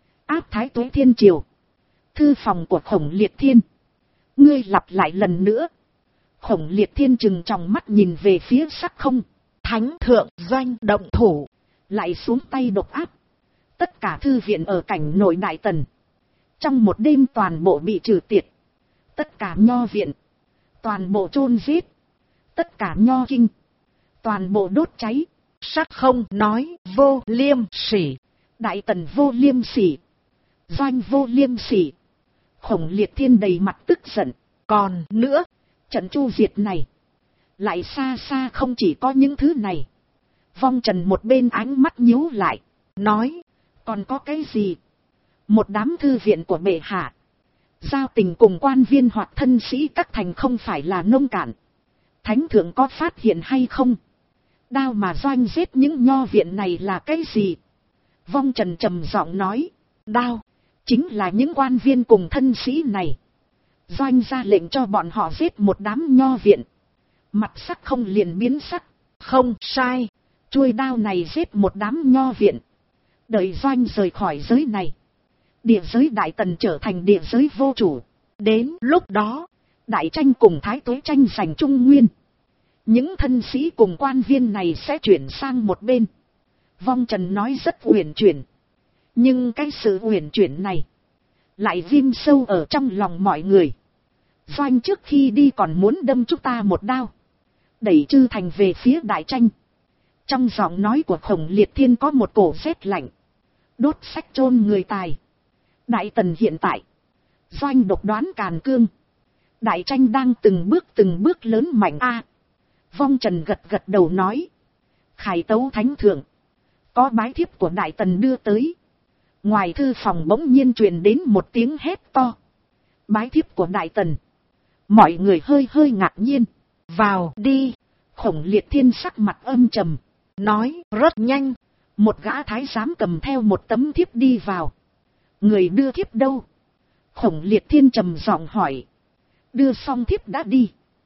Áp Thái Tuế Thiên Triều. Thư phòng của Khổng Liệt Thiên. Ngươi lặp lại lần nữa. Khổng Liệt Thiên trừng tròng mắt nhìn về phía sắc không. Thánh thượng Doanh động thủ. Lại xuống tay độc áp. Tất cả thư viện ở cảnh nội Đại Tần. Trong một đêm toàn bộ bị trừ tiệt. Tất cả nho viện. Toàn bộ chôn giết. Tất cả nho kinh. Toàn bộ đốt cháy. Sắc không nói vô liêm sỉ. Đại Tần vô liêm sỉ. Doanh vô liêm sỉ. Khổng Liệt Thiên đầy mặt tức giận. Còn nữa, trận chu diệt này. Lại xa xa không chỉ có những thứ này. Vong Trần một bên ánh mắt nhíu lại. Nói, còn có cái gì? Một đám thư viện của bệ hạ. Giao tình cùng quan viên hoặc thân sĩ các thành không phải là nông cạn. Thánh thượng có phát hiện hay không? Đao mà Doanh giết những nho viện này là cái gì? Vong Trần trầm giọng nói. Đao, chính là những quan viên cùng thân sĩ này. Doanh ra lệnh cho bọn họ giết một đám nho viện. Mặt sắc không liền biến sắc. Không sai. Chuôi đao này giết một đám nho viện. Đợi Doanh rời khỏi giới này. Địa giới Đại Tần trở thành địa giới vô chủ. Đến lúc đó, Đại Tranh cùng Thái Tuế tranh giành Trung Nguyên. Những thân sĩ cùng quan viên này sẽ chuyển sang một bên. Vong Trần nói rất uyển chuyển. Nhưng cái sự uyển chuyển này lại ghim sâu ở trong lòng mọi người. Doanh trước khi đi còn muốn đâm chúng ta một đao. Đẩy Chư Thành về phía Đại Tranh. Trong giọng nói của Khổng Liệt Thiên có một cổ rét lạnh. Đốt sách chôn người tài. Đại Tần hiện tại. Doanh độc đoán càn cương. Đại Tranh đang từng bước lớn mạnh a. Vong Trần gật gật đầu nói. Khải tấu thánh thượng. Có bái thiếp của Đại Tần đưa tới. Ngoài thư phòng bỗng nhiên truyền đến một tiếng hét to. Bái thiếp của Đại Tần. Mọi người hơi ngạc nhiên. Vào đi. Khổng Liệt Thiên sắc mặt âm trầm. Nói rất nhanh. Một gã thái giám cầm theo một tấm thiếp đi vào. Người đưa thiếp đâu? Khổng Liệt Thiên trầm giọng hỏi. Đưa xong thiếp đã đi.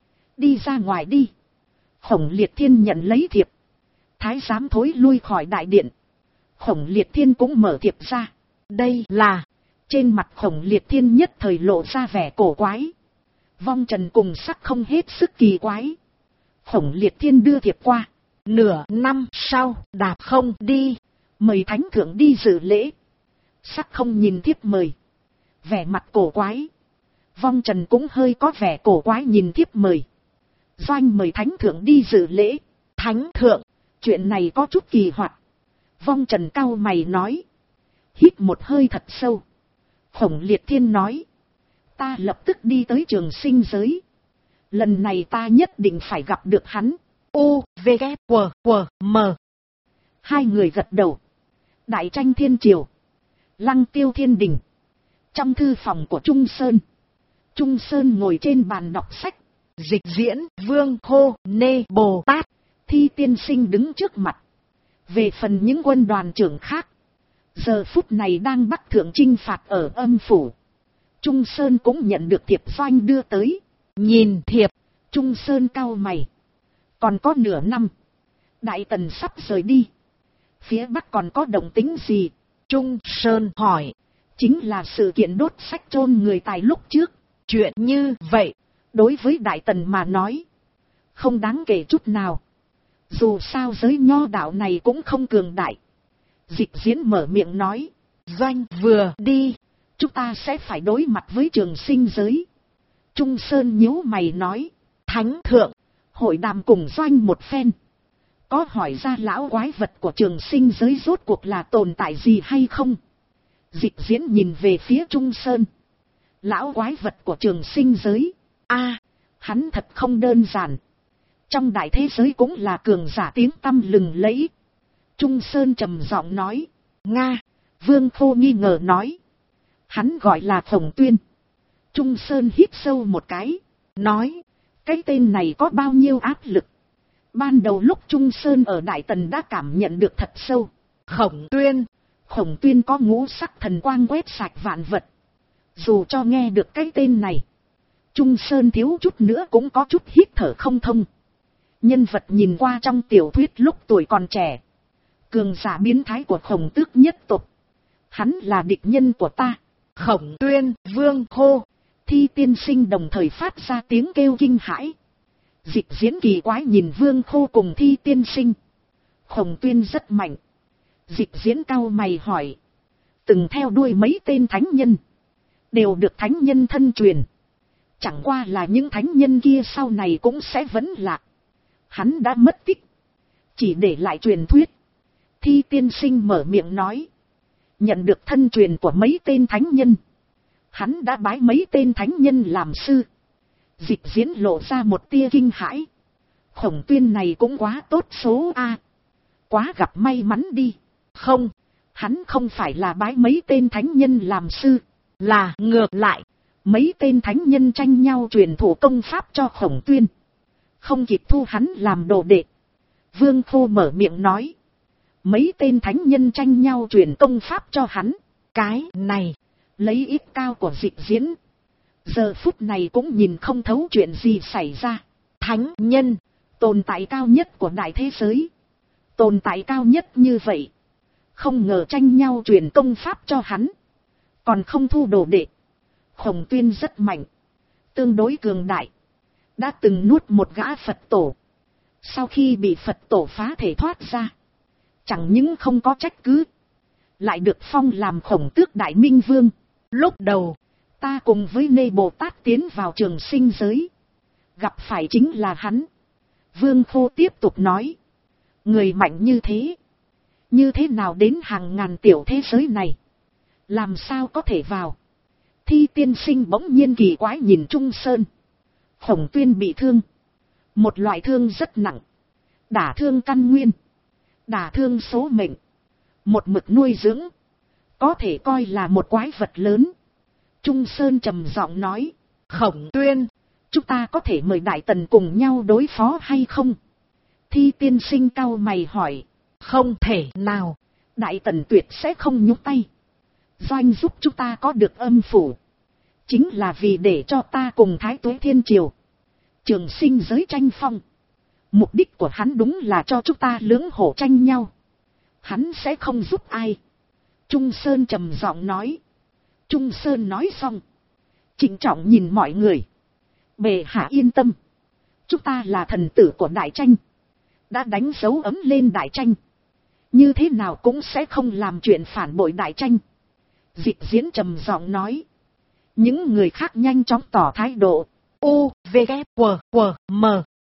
Đi ra ngoài đi. Khổng Liệt Thiên nhận lấy thiệp. Thái giám thối lui khỏi đại điện. Khổng Liệt Thiên cũng mở thiệp ra. Đây là. Trên mặt Khổng Liệt Thiên nhất thời lộ ra vẻ cổ quái. Vong Trần cùng sắc không hết sức kỳ quái. Khổng Liệt Thiên đưa thiệp qua. Nửa năm sau, đạp không đi. Mời thánh thượng đi dự lễ. Sắc không nhìn thiếp mời. Vẻ mặt cổ quái. Vong Trần cũng hơi có vẻ cổ quái nhìn thiếp mời. Doanh mời thánh thượng đi dự lễ. Thánh thượng, chuyện này có chút kỳ hoạt. Vong Trần cau mày nói. Hít một hơi thật sâu. Khổng Liệt Thiên nói. Ta lập tức đi tới Trường Sinh giới. Lần này ta nhất định phải gặp được hắn. U, V, K, W, M. Hai người gật đầu. Đại Tranh Thiên Triều. Lăng Tiêu Thiên Đình. Trong thư phòng của Trung Sơn. Trung Sơn ngồi trên bàn đọc sách. Dịch diễn Vương Hô Nê Bồ Tát. Thi tiên sinh đứng trước mặt. Về phần những quân đoàn trưởng khác. Giờ phút này đang bắc thượng chinh phạt ở âm phủ. Trung Sơn cũng nhận được thiệp Doanh đưa tới. Nhìn thiệp. Trung Sơn cau mày. Còn có nửa năm. Đại Tần sắp rời đi. Phía bắc còn có động tĩnh gì? Trung Sơn hỏi. Chính là sự kiện đốt sách chôn người tài lúc trước. Chuyện như vậy, đối với Đại Tần mà nói, không đáng kể chút nào. Dù sao giới nho đạo này cũng không cường đại. Dịch Diễn mở miệng nói. Doanh vừa đi, chúng ta sẽ phải đối mặt với Trường Sinh giới. Trung Sơn nhíu mày nói. Thánh thượng, hội đàm cùng Doanh một phen. Có hỏi ra lão quái vật của Trường Sinh giới rốt cuộc là tồn tại gì hay không? Dịch Diễn nhìn về phía Trung Sơn. Lão quái vật của Trường Sinh giới. Hắn thật không đơn giản. Trong đại thế giới cũng là cường giả tiếng tăm lừng lẫy. Trung Sơn trầm giọng nói. Nga. Vương Khô nghi ngờ nói. Hắn gọi là Khổng Tuyên. Trung Sơn hít sâu một cái. Nói. Cái tên này có bao nhiêu áp lực. Ban đầu lúc Trung Sơn ở Đại Tần đã cảm nhận được thật sâu. Khổng Tuyên. Khổng Tuyên có ngũ sắc thần quang quét sạch vạn vật. Dù cho nghe được cái tên này, Trung Sơn thiếu chút nữa cũng có chút hít thở không thông. Nhân vật nhìn qua trong tiểu thuyết lúc tuổi còn trẻ. Cường giả biến thái của Khổng Tước nhất tộc. Hắn là địch nhân của ta. Khổng Tuyên, Vương Khô, Thi tiên sinh đồng thời phát ra tiếng kêu kinh hãi. Dịch Diễn kỳ quái nhìn Vương Khô cùng Thi tiên sinh. Khổng Tuyên rất mạnh. Dịch Diễn cau mày hỏi. Từng theo đuôi mấy tên thánh nhân. Đều được thánh nhân thân truyền. Chẳng qua là những thánh nhân kia sau này cũng sẽ vẫn lạc. Hắn đã mất tích. Chỉ để lại truyền thuyết. Thi tiên sinh mở miệng nói. Nhận được thân truyền của mấy tên thánh nhân. Hắn đã bái mấy tên thánh nhân làm sư. Dịch Diễn lộ ra một tia kinh hãi. Khổng Tuyên này cũng quá tốt số a. Quá gặp may mắn đi. Không, hắn không phải là bái mấy tên thánh nhân làm sư. Là ngược lại, mấy tên thánh nhân tranh nhau truyền thụ công pháp cho Khổng Tuyên. Không kịp thu hắn làm đồ đệ. Vương Khô mở miệng nói. Mấy tên thánh nhân tranh nhau truyền công pháp cho hắn. Cái này, lấy ít cao của Dịch Diễn. Giờ phút này cũng nhìn không thấu chuyện gì xảy ra. Thánh nhân, tồn tại cao nhất của đại thế giới. Tồn tại cao nhất như vậy. Không ngờ tranh nhau truyền công pháp cho hắn. Còn không thu đồ đệ. Khổng Tuyên rất mạnh. Tương đối cường đại. Đã từng nuốt một gã Phật tổ. Sau khi bị Phật tổ phá thể thoát ra. Chẳng những không có trách cứ. Lại được phong làm Khổng Tước Đại Minh Vương. Lúc đầu, ta cùng với Nê Bồ Tát tiến vào Trường Sinh giới. Gặp phải chính là hắn. Vương Khô tiếp tục nói. Người mạnh như thế. Như thế nào đến hàng ngàn tiểu thế giới này? Làm sao có thể vào? Thi tiên sinh bỗng nhiên kỳ quái nhìn Trung Sơn. Khổng Tuyên bị thương. Một loại thương rất nặng. Đả thương căn nguyên. Đả thương số mệnh. Một mực nuôi dưỡng. Có thể coi là một quái vật lớn. Trung Sơn trầm giọng nói. Khổng Tuyên, chúng ta có thể mời Đại Tần cùng nhau đối phó hay không? Thi tiên sinh cau mày hỏi. Không thể nào. Đại Tần tuyệt sẽ không nhúc tay. Doanh giúp chúng ta có được âm phủ. Chính là vì để cho ta cùng Thái Tuế Thiên Triều. Trường Sinh giới tranh phong. Mục đích của hắn đúng là cho chúng ta lưỡng hổ tranh nhau. Hắn sẽ không giúp ai. Trung Sơn trầm giọng nói. Trung Sơn nói xong. Trịnh trọng nhìn mọi người. Bệ hạ yên tâm. Chúng ta là thần tử của đại tranh. Đã đánh dấu ấm lên đại tranh. Như thế nào cũng sẽ không làm chuyện phản bội đại tranh. Dịch Diễn trầm giọng nói. Những người khác nhanh chóng tỏ thái độ. U, V, K, W, W, M.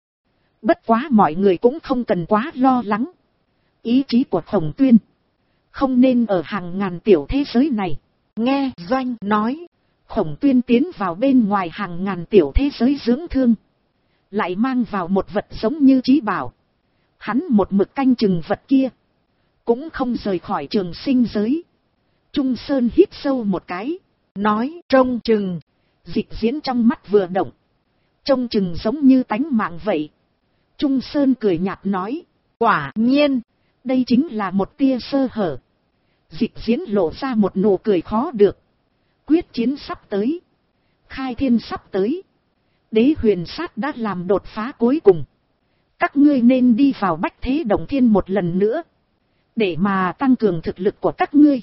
Bất quá mọi người cũng không cần quá lo lắng. Ý chí của Khổng Tuyên không nên ở hàng ngàn tiểu thế giới này. Nghe Doanh nói. Khổng Tuyên tiến vào bên ngoài hàng ngàn tiểu thế giới dưỡng thương. Lại mang vào một vật giống như trí bảo. Hắn một mực canh chừng vật kia. Cũng không rời khỏi Trường Sinh giới. Trung Sơn hít sâu một cái. Nói trông chừng. Dịch Diễn trong mắt vừa động. Trông chừng giống như tánh mạng vậy. Trung Sơn cười nhạt nói. Quả nhiên. Đây chính là một tia sơ hở. Dịch Diễn lộ ra một nụ cười khó được. Quyết chiến sắp tới. Khai thiên sắp tới. Đế huyền sát đã làm đột phá cuối cùng. Các ngươi nên đi vào Bách Thế Động Thiên một lần nữa. Để mà tăng cường thực lực của các ngươi.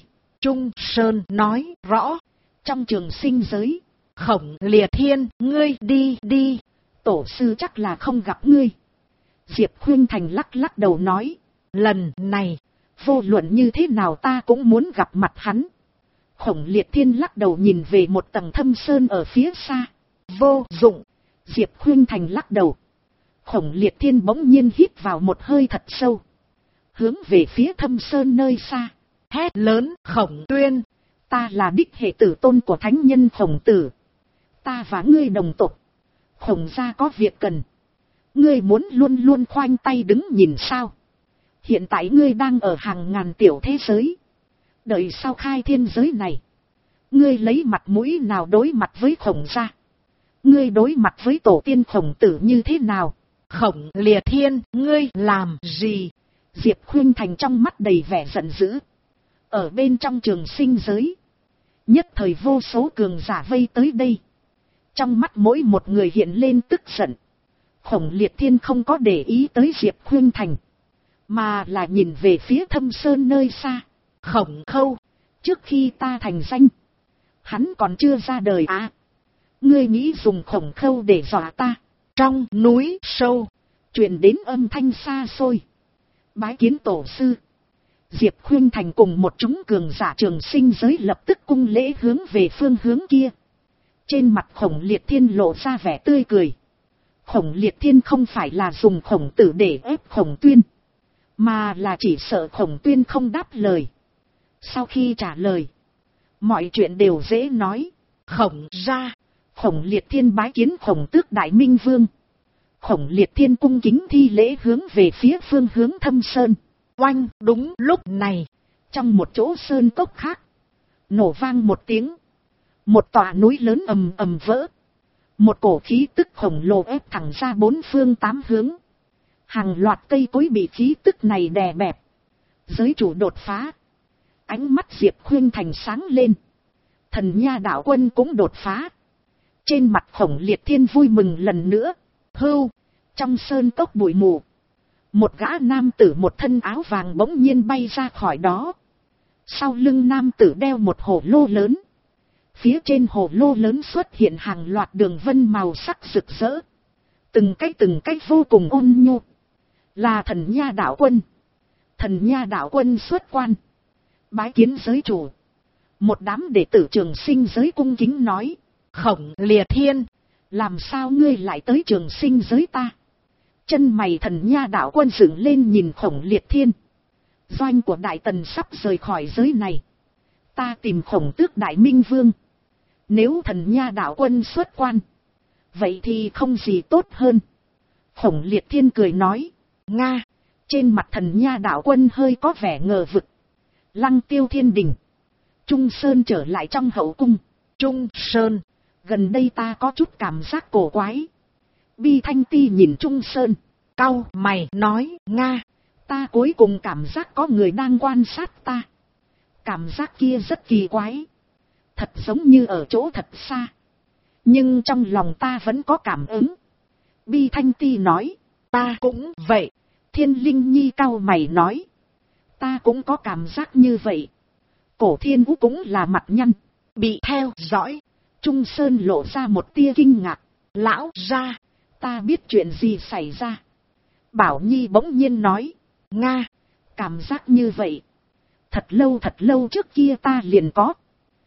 Trung Sơn nói rõ. Trong trường sinh giới, Khổng Liệt Thiên, ngươi đi, tổ sư chắc là không gặp ngươi. Diệp Khuynh Thành lắc lắc đầu nói, lần này, vô luận như thế nào ta cũng muốn gặp mặt hắn. Khổng Liệt Thiên lắc đầu nhìn về một tầng thâm sơn ở phía xa. Vô dụng. Diệp Khuynh Thành lắc đầu. Khổng Liệt Thiên bỗng nhiên hít vào một hơi thật sâu. Hướng về phía thâm sơn nơi xa. Hét lớn, Khổng Tuyên. Ta là đích hệ tử tôn của thánh nhân Khổng Tử. Ta và ngươi đồng tộc. Khổng gia có việc cần. Ngươi muốn luôn luôn khoanh tay đứng nhìn sao? Hiện tại ngươi đang ở hàng ngàn tiểu thế giới. Đợi sau khai thiên giới này, ngươi lấy mặt mũi nào đối mặt với Khổng gia? Ngươi đối mặt với tổ tiên Khổng Tử như thế nào? Khổng Liệt Thiên, ngươi làm gì? Diệp Khuynh Thành trong mắt đầy vẻ giận dữ. Ở bên trong trường sinh giới, nhất thời vô số cường giả vây tới đây. Trong mắt mỗi một người hiện lên tức giận. Khổng Liệt Thiên không có để ý tới Diệp Khuynh Thành, mà là nhìn về phía thâm sơn nơi xa. Khổng Khâu, trước khi ta thành danh, hắn còn chưa ra đời à? Ngươi nghĩ dùng Khổng Khâu để dọa ta? Trong núi sâu, truyền đến âm thanh xa xôi. Bái kiến tổ sư. Diệp Khuynh Thành cùng một chúng cường giả trường sinh giới lập tức cung lễ hướng về phương hướng kia. Trên mặt Khổng Liệt Thiên lộ ra vẻ tươi cười. Khổng Liệt Thiên không phải là dùng Khổng Tử để ép Khổng Tuyên, mà là chỉ sợ Khổng Tuyên không đáp lời. Sau khi trả lời, mọi chuyện đều dễ nói. Khổng gia, Khổng Liệt Thiên bái kiến Khổng Tước Đại Minh Vương. Khổng Liệt Thiên cung kính thi lễ hướng về phía phương hướng thâm sơn. Oanh, đúng lúc này, trong một chỗ sơn cốc khác, nổ vang một tiếng. Một tòa núi lớn ầm ầm vỡ. Một cổ khí tức khổng lồ ép thẳng ra bốn phương tám hướng. Hàng loạt cây cối bị khí tức này đè bẹp. Giới chủ đột phá. Ánh mắt Diệp Khuynh Thành sáng lên. Thần Nha Đạo Quân cũng đột phá. Trên mặt Khổng Liệt Thiên vui mừng lần nữa. Hưu, trong sơn cốc bụi mù, một gã nam tử một thân áo vàng bỗng nhiên bay ra khỏi đó. Sau lưng nam tử đeo một hồ lô lớn. Phía trên hồ lô lớn xuất hiện hàng loạt đường vân màu sắc rực rỡ. Từng cách vô cùng ôn nhu. Là Thần Nha Đạo Quân. Thần Nha Đạo Quân xuất quan. Bái kiến giới chủ. Một đám đệ tử trường sinh giới cung kính nói. Khổng Liệt Thiên, làm sao ngươi lại tới trường sinh giới ta? Chân mày Thần Nha Đạo Quân dựng lên nhìn Khổng Liệt Thiên. Doanh của Đại Tần sắp rời khỏi giới này. Ta tìm Khổng Tước Đại Minh Vương. Nếu Thần Nha Đạo Quân xuất quan, vậy thì không gì tốt hơn. Khổng Liệt Thiên cười nói. Nga. Trên mặt Thần Nha Đạo Quân hơi có vẻ ngờ vực. Lăng Tiêu Thiên Đình. Trung Sơn trở lại trong hậu cung. Trung Sơn, gần đây ta có chút cảm giác cổ quái. Bi Thanh Ti nhìn Trung Sơn, cau mày nói. Nga, ta cuối cùng cảm giác có người đang quan sát ta. Cảm giác kia rất kỳ quái. Thật giống như ở chỗ thật xa. Nhưng trong lòng ta vẫn có cảm ứng. Bi Thanh Ti nói. Ta cũng vậy. Thiên Linh Nhi cau mày nói. Ta cũng có cảm giác như vậy. Cổ Thiên Vũ cũng là mặt nhăn. Bị theo dõi. Trung Sơn lộ ra một tia kinh ngạc. Lão gia, ta biết chuyện gì xảy ra. Bảo Nhi bỗng nhiên nói. Nga, cảm giác như vậy. Thật lâu trước kia ta liền có.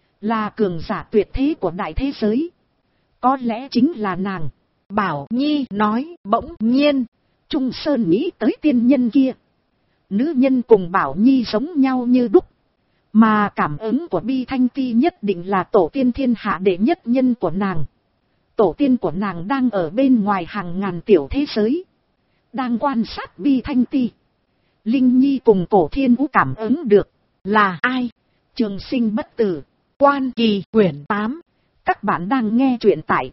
Là cường giả tuyệt thế của đại thế giới. Có lẽ chính là nàng. Bảo Nhi nói. Bỗng nhiên, Trung Sơn nghĩ tới tiên nhân kia. Nữ nhân cùng Bảo Nhi giống nhau như đúc. Mà cảm ứng của Bi Thanh Ti nhất định là tổ tiên thiên hạ đệ nhất nhân của nàng. Tổ tiên của nàng đang ở bên ngoài hàng ngàn tiểu thế giới. Đang quan sát Bi Thanh Ti. Linh Nhi cùng Cổ Thiên Vũ cảm ứng được. Là ai? Trường Sinh Bất Tử. Quan Kỳ quyển 8. Các bạn đang nghe truyện tại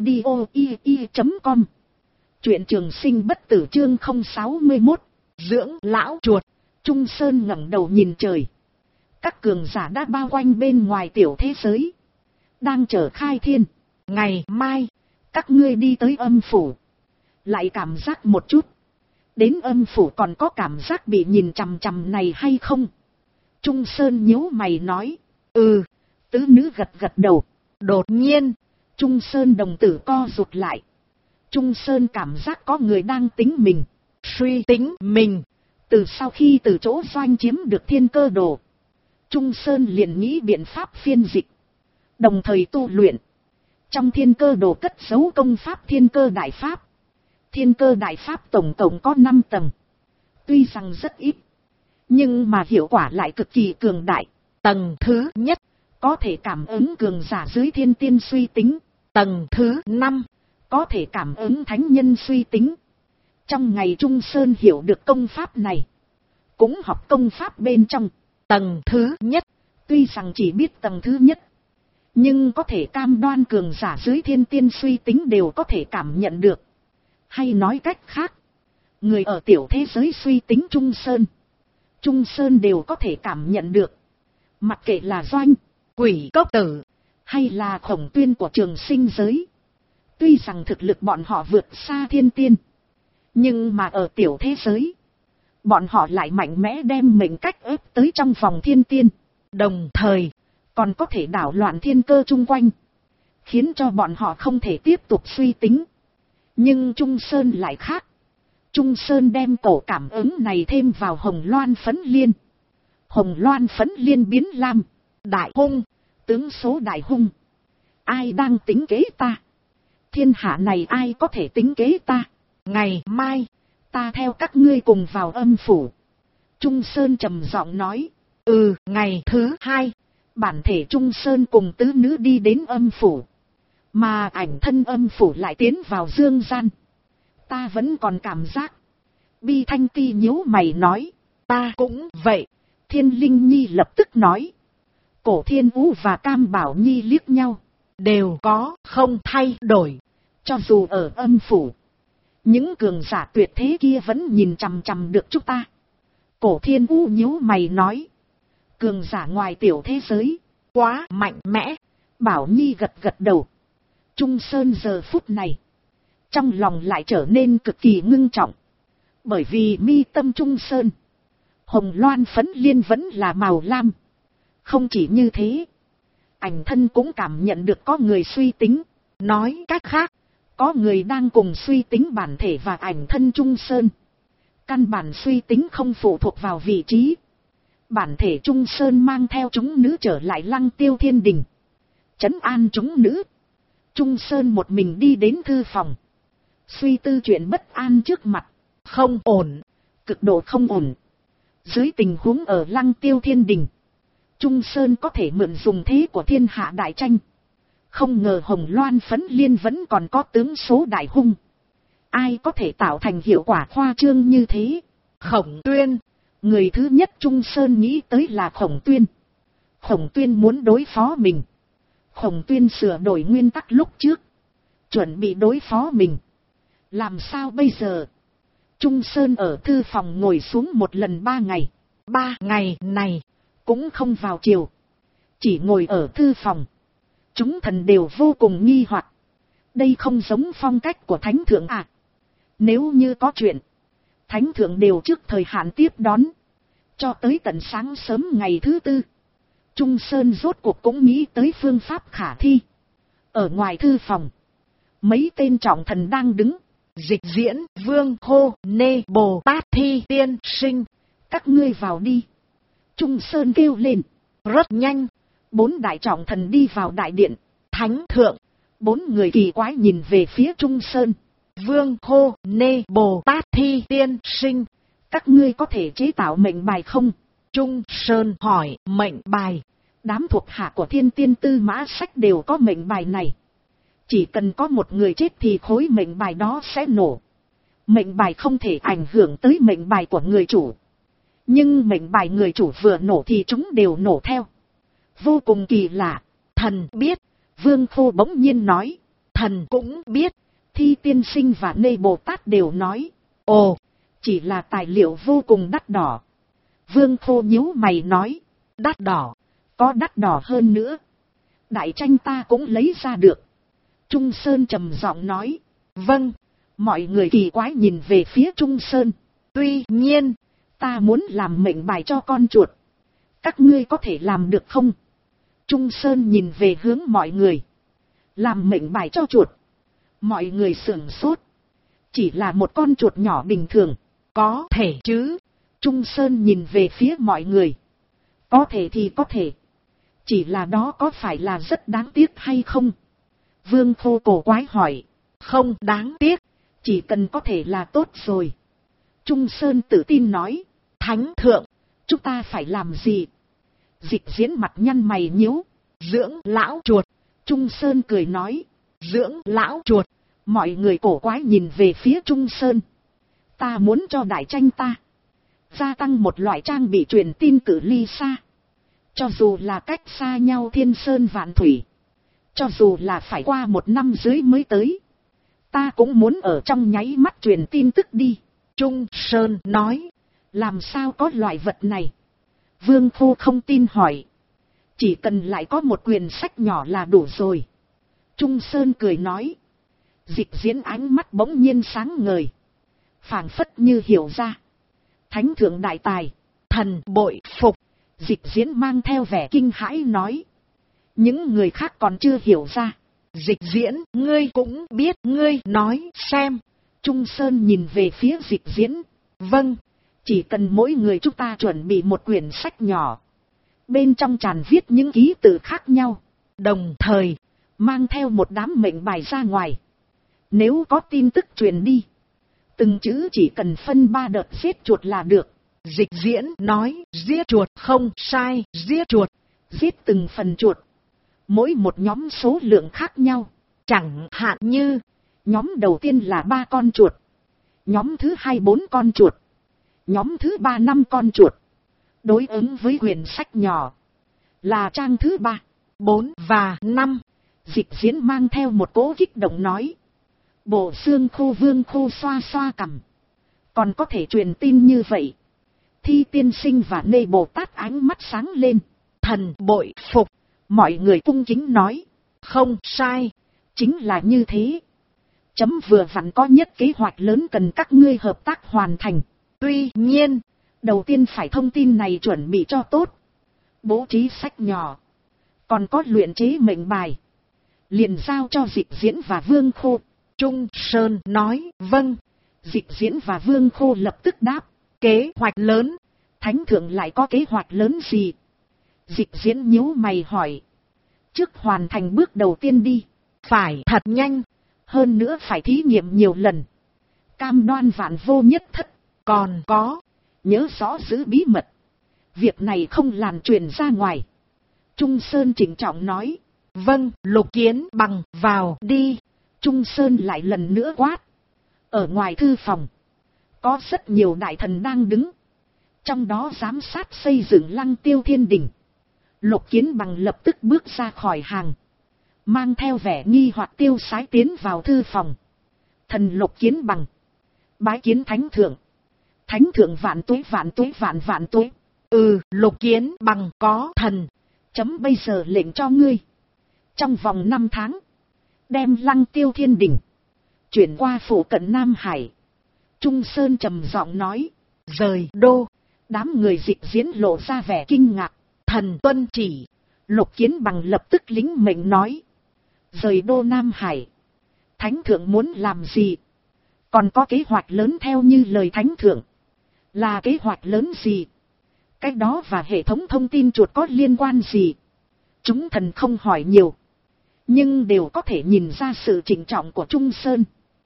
audio.com. Truyện Trường Sinh Bất Tử chương 061. Dưỡng lão chuột. Trung Sơn ngẩng đầu nhìn trời. Các cường giả đã bao quanh bên ngoài tiểu thế giới. Đang chờ khai thiên. Ngày mai, các ngươi đi tới âm phủ. Lại cảm giác một chút. Đến âm phủ còn có cảm giác bị nhìn chằm chằm này hay không? Trung Sơn nhíu mày nói. Ừ. Tứ nữ gật gật đầu. Đột nhiên, Trung Sơn đồng tử co rụt lại. Trung Sơn cảm giác có người đang tính mình, suy tính mình. Từ sau khi từ chỗ Doanh chiếm được thiên cơ đồ, Trung Sơn liền nghĩ biện pháp phiên dịch, đồng thời tu luyện. Trong thiên cơ đồ cất giấu công pháp thiên cơ đại pháp. Thiên cơ đại pháp tổng cộng có 5 tầng. Tuy rằng rất ít, nhưng mà hiệu quả lại cực kỳ cường đại. Tầng thứ nhất, có thể cảm ứng cường giả dưới thiên tiên suy tính. Tầng thứ 5, có thể cảm ứng thánh nhân suy tính. Trong ngày Trung Sơn hiểu được công pháp này, cũng học công pháp bên trong. Tầng thứ nhất, tuy rằng chỉ biết tầng thứ nhất, nhưng có thể cam đoan cường giả dưới thiên tiên suy tính đều có thể cảm nhận được. Hay nói cách khác, người ở tiểu thế giới suy tính Trung Sơn đều có thể cảm nhận được. Mặc kệ là Doanh, Quỷ Cốc Tử, hay là Khổng Tuyên của Trường Sinh giới. Tuy rằng thực lực bọn họ vượt xa thiên tiên, nhưng mà ở tiểu thế giới, bọn họ lại mạnh mẽ đem mệnh cách ép tới trong vòng thiên tiên. Đồng thời, còn có thể đảo loạn thiên cơ chung quanh, khiến cho bọn họ không thể tiếp tục suy tính. Nhưng Trung Sơn lại khác. Trung Sơn đem cổ cảm ứng này thêm vào hồng loan phấn liên. Hồng loan phấn liên biến lam, đại hung, tướng số đại hung. Ai đang tính kế ta? Thiên hạ này ai có thể tính kế ta? Ngày mai, ta theo các ngươi cùng vào âm phủ. Trung Sơn trầm giọng nói. Ngày thứ 2, bản thể Trung Sơn cùng tứ nữ đi đến âm phủ. Mà ảnh thân âm phủ lại tiến vào dương gian. Ta vẫn còn cảm giác. Bi Thanh Ti nhíu mày nói. Ta cũng vậy. Thiên Linh Nhi lập tức nói. Cổ Thiên Vũ và Cam Bảo Nhi liếc nhau. Đều có không thay đổi. Cho dù ở âm phủ, những cường giả tuyệt thế kia vẫn nhìn chằm chằm được chúng ta. Cổ Thiên Vũ nhíu mày nói. Cường giả ngoài tiểu thế giới, quá mạnh mẽ. Bảo Nhi gật gật đầu. Trung Sơn giờ phút này, trong lòng lại trở nên cực kỳ ngưng trọng. Bởi vì mi tâm Trung Sơn, hồng loan phấn liên vẫn là màu lam. Không chỉ như thế, ảnh thân cũng cảm nhận được có người suy tính. Nói cách khác, có người đang cùng suy tính bản thể và ảnh thân Trung Sơn. Căn bản suy tính không phụ thuộc vào vị trí. Bản thể Trung Sơn mang theo chúng nữ trở lại Lăng Tiêu Thiên Đình, trấn an chúng nữ. Trung Sơn một mình đi đến thư phòng, suy tư chuyện bất an trước mặt. Không ổn, cực độ không ổn. Dưới tình huống ở Lăng Tiêu Thiên Đình, Trung Sơn có thể mượn dùng thế của thiên hạ đại tranh. Không ngờ hồng loan phấn liên vẫn còn có tướng số đại hung. Ai có thể tạo thành hiệu quả khoa trương như thế? Khổng Tuyên. Người thứ nhất Trung Sơn nghĩ tới là Khổng Tuyên. Khổng Tuyên muốn đối phó mình. Khổng Tuyên sửa đổi nguyên tắc lúc trước, chuẩn bị đối phó mình. Làm sao bây giờ? Trung Sơn ở thư phòng ngồi xuống một lần 3 ngày. 3 ngày này, cũng không vào chiều. Chỉ ngồi ở thư phòng. Chúng thần đều vô cùng nghi hoặc. Đây không giống phong cách của Thánh Thượng à? Nếu như có chuyện, Thánh Thượng đều trước thời hạn tiếp đón. Cho tới tận sáng sớm ngày thứ 4, Trung Sơn rốt cuộc cũng nghĩ tới phương pháp khả thi. Ở ngoài thư phòng, mấy tên trọng thần đang đứng. Dịch Diễn, Vương Hô, Nê Bồ Tát Thi Tiên Sinh. Các ngươi vào đi. Trung Sơn kêu lên. Rất nhanh, 4 đại trọng thần đi vào đại điện. Thánh Thượng. 4 người kỳ quái nhìn về phía Trung Sơn. Vương Hô, Nê Bồ Tát Thi Tiên Sinh. Các ngươi có thể chế tạo mệnh bài không? Trung Sơn hỏi. Mệnh bài. Đám thuộc hạ của Thiên Tiên Tư Mã Sách đều có mệnh bài này. Chỉ cần có một người chết thì khối mệnh bài đó sẽ nổ. Mệnh bài không thể ảnh hưởng tới mệnh bài của người chủ. Nhưng mệnh bài người chủ vừa nổ thì chúng đều nổ theo. Vô cùng kỳ lạ. Thần biết. Vương Khô bỗng nhiên nói. Thần cũng biết. Thi Tiên Sinh và Nê Bồ Tát đều nói. Ồ, chỉ là tài liệu vô cùng đắt đỏ. Vương Khô nhíu mày nói. Đắt đỏ. Có đắt đỏ hơn nữa, đại tranh ta cũng lấy ra được. Trung Sơn trầm giọng nói. Vâng. Mọi người kỳ quái nhìn về phía Trung Sơn. Tuy nhiên, ta muốn làm mệnh bài cho con chuột. Các ngươi có thể làm được không? Trung Sơn nhìn về hướng mọi người. Làm mệnh bài cho chuột. Mọi người sửng sốt. Chỉ là một con chuột nhỏ bình thường. Có thể chứ? Trung Sơn nhìn về phía mọi người. Có thể thì có thể. Chỉ là đó có phải là rất đáng tiếc hay không? Vương Khô cổ quái hỏi. Không đáng tiếc. Chỉ cần có thể là tốt rồi. Trung Sơn tự tin nói. Thánh thượng, chúng ta phải làm gì? Dịch Diễn mặt nhăn mày nhíu. Dưỡng lão chuột. Trung Sơn cười nói. Dưỡng lão chuột. Mọi người cổ quái nhìn về phía Trung Sơn. Ta muốn cho đại tranh ta gia tăng một loại trang bị truyền tin cự ly xa. Cho dù là cách xa nhau thiên sơn vạn thủy. Cho dù là phải qua 1 năm dưới mới tới. Ta cũng muốn ở trong nháy mắt truyền tin tức đi. Trung Sơn nói. Làm sao có loại vật này? Vương Khô không tin hỏi. Chỉ cần lại có một quyển sách nhỏ là đủ rồi. Trung Sơn cười nói. Dịch Diễn ánh mắt bỗng nhiên sáng ngời. Phảng phất như hiểu ra. Thánh thượng đại tài, thần bội phục. Dịch Diễn mang theo vẻ kinh hãi nói. Những người khác còn chưa hiểu ra. Dịch Diễn, ngươi cũng biết, ngươi nói xem. Trung Sơn nhìn về phía Dịch Diễn. Vâng, chỉ cần mỗi người chúng ta chuẩn bị một quyển sách nhỏ. Bên trong tràn viết những ký tự khác nhau. Đồng thời, mang theo một đám mệnh bài ra ngoài. Nếu có tin tức truyền đi, từng chữ chỉ cần phân 3 đợt giết chuột là được. Dịch Diễn nói, giết chuột không sai, giết chuột. Giết từng phần chuột. Mỗi một nhóm số lượng khác nhau. Chẳng hạn như, nhóm đầu tiên là 3 con chuột. Nhóm thứ 2 4 con chuột. Nhóm thứ 3 5 con chuột. Đối ứng với quyển sách nhỏ là trang thứ 3, 4 và 5. Dịch Diễn mang theo một cỗ kích động nói. Bộ xương khô Vương Khô xoa xoa cằm. Còn có thể truyền tin như vậy. Thi tiên sinh và Nê Bồ Tát ánh mắt sáng lên. Thần bội phục. Mọi người cung kính nói. Không sai. Chính là như thế. Chấm vừa vặn có nhất kế hoạch lớn cần các ngươi hợp tác hoàn thành. Tuy nhiên, đầu tiên phải thông tin này chuẩn bị cho tốt. Bố trí sách nhỏ. Còn có luyện chế mệnh bài. Liền giao cho Dịch Diễn và Vương Khô. Trung Sơn nói, vâng. Dịch Diễn và Vương Khô lập tức đáp. Kế hoạch lớn. Thánh thượng lại có kế hoạch lớn gì? Dịch Diễn nhíu mày hỏi. Trước hoàn thành bước đầu tiên đi. Phải thật nhanh. Hơn nữa phải thí nghiệm nhiều lần. Cam đoan vạn vô nhất thất. Còn có. Nhớ rõ giữ bí mật. Việc này không lan truyền ra ngoài. Trung Sơn trịnh trọng nói. Vâng, Lục Kiến Bằng vào đi. Trung Sơn lại lần nữa quát. Ở ngoài thư phòng. Có rất nhiều đại thần đang đứng. Trong đó giám sát xây dựng Lăng Tiêu Thiên Đình. Lục Kiến Bằng lập tức bước ra khỏi hàng. Mang theo vẻ nghi hoặc tiêu sái tiến vào thư phòng. Thần Lục Kiến Bằng. Bái kiến Thánh Thượng. Thánh Thượng vạn tuế vạn tuế vạn vạn tuế. Lục Kiến Bằng có thần. Chấm bây giờ lệnh cho ngươi. Trong vòng 5 tháng. Đem Lăng Tiêu Thiên Đình. Chuyển qua phủ cận Nam Hải. Trung Sơn trầm giọng nói. Rời đô. Đám người Dịch Diễn lộ ra vẻ kinh ngạc. Thần tuân chỉ. Lục Kiến Bằng lập tức lính mệnh nói. Rời đô Nam Hải. Thánh thượng muốn làm gì? Còn có kế hoạch lớn theo như lời Thánh thượng. Là kế hoạch lớn gì? Cái đó và hệ thống thông tin chuột có liên quan gì? Chúng thần không hỏi nhiều. Nhưng đều có thể nhìn ra sự trịnh trọng của Trung Sơn.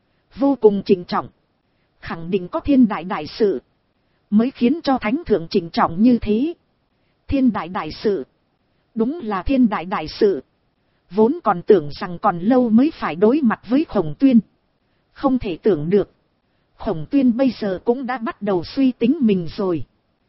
Vô cùng trịnh trọng. Khẳng định có thiên đại đại sự. Mới khiến cho Thánh thượng trịnh trọng như thế. Thiên đại đại sự. Đúng là thiên đại đại sự. Vốn còn tưởng rằng còn lâu mới phải đối mặt với Khổng Tuyên. Không thể tưởng được. Khổng Tuyên bây giờ cũng đã bắt đầu suy tính mình rồi.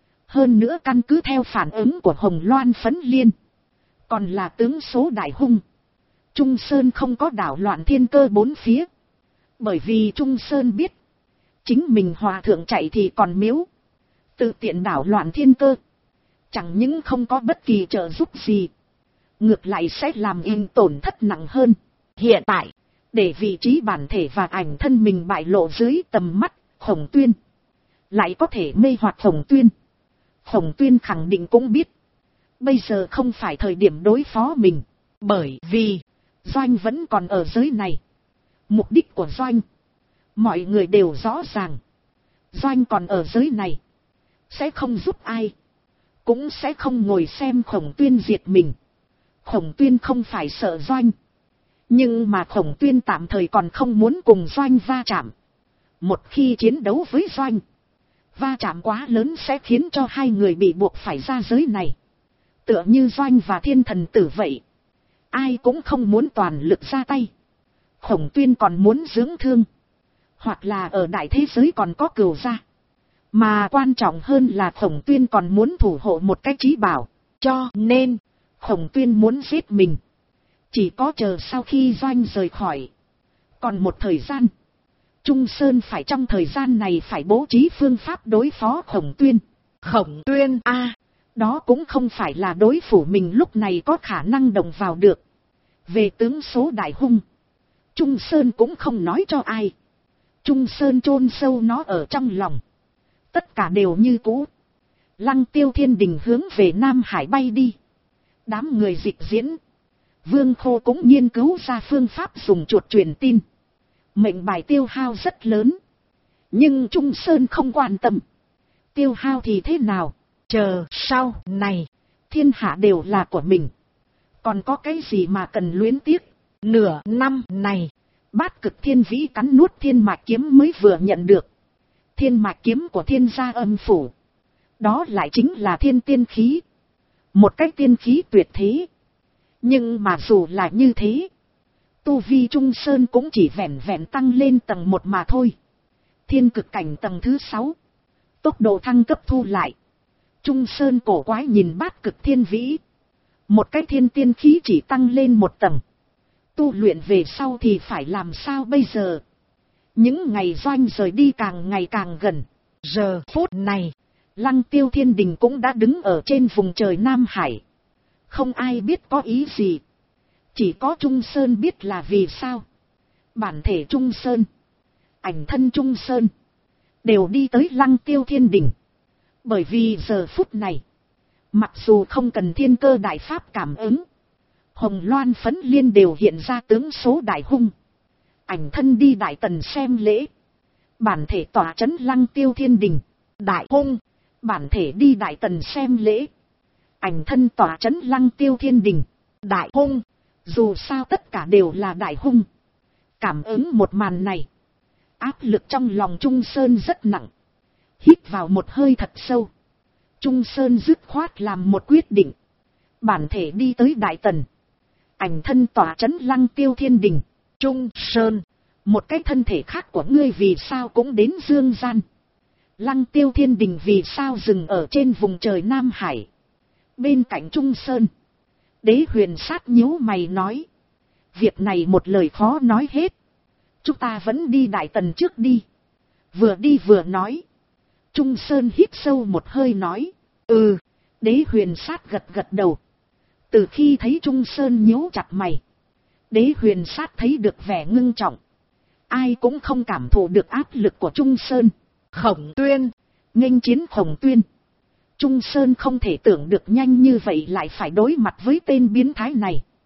Hơn nữa căn cứ theo phản ứng của Hồng Loan Phấn Liên. Còn là tướng số đại hung. Trung Sơn không có đảo loạn thiên cơ 4 phía. Bởi vì Trung Sơn biết. Chính mình hòa thượng chạy thì còn miếu. Tự tiện đảo loạn thiên cơ. Chẳng những không có bất kỳ trợ giúp gì. Ngược lại sẽ làm in tổn thất nặng hơn. Hiện tại, để vị trí bản thể và ảnh thân mình bại lộ dưới tầm mắt, Khổng Tuyên. Lại có thể mê hoặc Khổng Tuyên. Khổng Tuyên khẳng định cũng biết. Bây giờ không phải thời điểm đối phó mình, bởi vì Doanh vẫn còn ở giới này. Mục đích của Doanh, mọi người đều rõ ràng. Doanh còn ở giới này, sẽ không giúp ai, cũng sẽ không ngồi xem Khổng Tuyên diệt mình. Khổng Tuyên không phải sợ Doanh, nhưng mà Khổng Tuyên tạm thời còn không muốn cùng Doanh va chạm. Một khi chiến đấu với Doanh, va chạm quá lớn sẽ khiến cho hai người bị buộc phải ra giới này. Tựa như Doanh và Thiên Thần Tử vậy, ai cũng không muốn toàn lực ra tay. Khổng Tuyên còn muốn dưỡng thương, hoặc là ở đại thế giới còn có cừu gia. Mà quan trọng hơn là Khổng Tuyên còn muốn thủ hộ một cái chí bảo. Cho nên, Khổng Tuyên muốn giết mình, chỉ có chờ sau khi Doanh rời khỏi. Còn một thời gian, Trung Sơn phải trong thời gian này phải bố trí phương pháp đối phó Khổng Tuyên. Khổng Tuyên đó cũng không phải là đối phủ mình lúc này có khả năng động vào được. Về tướng số đại hung, Trung Sơn cũng không nói cho ai. Trung Sơn chôn sâu nó ở trong lòng. Tất cả đều như cũ. Lăng Tiêu Thiên Đình hướng về Nam Hải bay đi. Đám người dịch diễn, Vương Khô cũng nghiên cứu ra phương pháp dùng chuột truyền tin. Mệnh bài tiêu hao rất lớn, nhưng Trung Sơn không quan tâm. Tiêu hao thì thế nào, chờ sau này thiên hạ đều là của mình, còn có cái gì mà cần luyến tiếc. Nửa năm này, Bát Cực Thiên Vĩ cắn nuốt Thiên Mạch Kiếm mới vừa nhận được. Thiên Mạch Kiếm của Thiên gia Âm phủ, đó lại chính là thiên tiên khí, một cái tiên khí tuyệt thế. Nhưng mà dù là như thế, tu vi Trung Sơn cũng chỉ vẹn vẹn tăng lên tầng 1 mà thôi. Thiên cực cảnh tầng thứ 6, tốc độ thăng cấp thu lại. Trung Sơn cổ quái nhìn Bát Cực Thiên Vĩ, một cái thiên tiên khí chỉ tăng lên 1 tầng. Tu luyện về sau thì phải làm sao bây giờ? Những ngày Doanh rời đi càng ngày càng gần. Giờ phút này, Lăng Tiêu Thiên Đình cũng đã đứng ở trên vùng trời Nam Hải. Không ai biết có ý gì, chỉ có Trung Sơn biết là vì sao. Bản thể Trung Sơn, ảnh thân Trung Sơn, đều đi tới Lăng Tiêu Thiên Đình. Bởi vì giờ phút này, mặc dù không cần thiên cơ đại pháp cảm ứng, Hồng Loan Phấn Liên đều hiện ra tướng số đại hung. Ảnh thân đi Đại Tần xem lễ, bản thể tỏa chấn Lăng Tiêu Thiên Đình. Đại hung, bản thể đi Đại Tần xem lễ, ảnh thân tỏa chấn Lăng Tiêu Thiên Đình. Đại hung, dù sao tất cả đều là đại hung. Cảm ứng một màn này, áp lực trong lòng Trung Sơn rất nặng. Hít vào một hơi thật sâu, Trung Sơn dứt khoát làm một quyết định. Bản thể đi tới Đại Tần, ảnh thân tỏa chấn Lăng Tiêu Thiên Đình. Trung Sơn, một cái thân thể khác của ngươi vì sao cũng đến dương gian? Lăng Tiêu Thiên Đình vì sao dừng ở trên vùng trời Nam Hải? Bên cạnh Trung Sơn, Đế Huyền Sát nhíu mày nói, việc này một lời khó nói hết. Chúng ta vẫn đi Đại Tần trước đi. Vừa đi vừa nói. Trung Sơn hít sâu một hơi nói, Đế Huyền Sát gật gật đầu. Từ khi thấy Trung Sơn nhíu chặt mày, Đế Huyền Sát thấy được vẻ ngưng trọng. Ai cũng không cảm thụ được áp lực của Trung Sơn. Khổng Tuyên, nghênh chiến Khổng Tuyên. Trung Sơn không thể tưởng được nhanh như vậy lại phải đối mặt với tên biến thái này.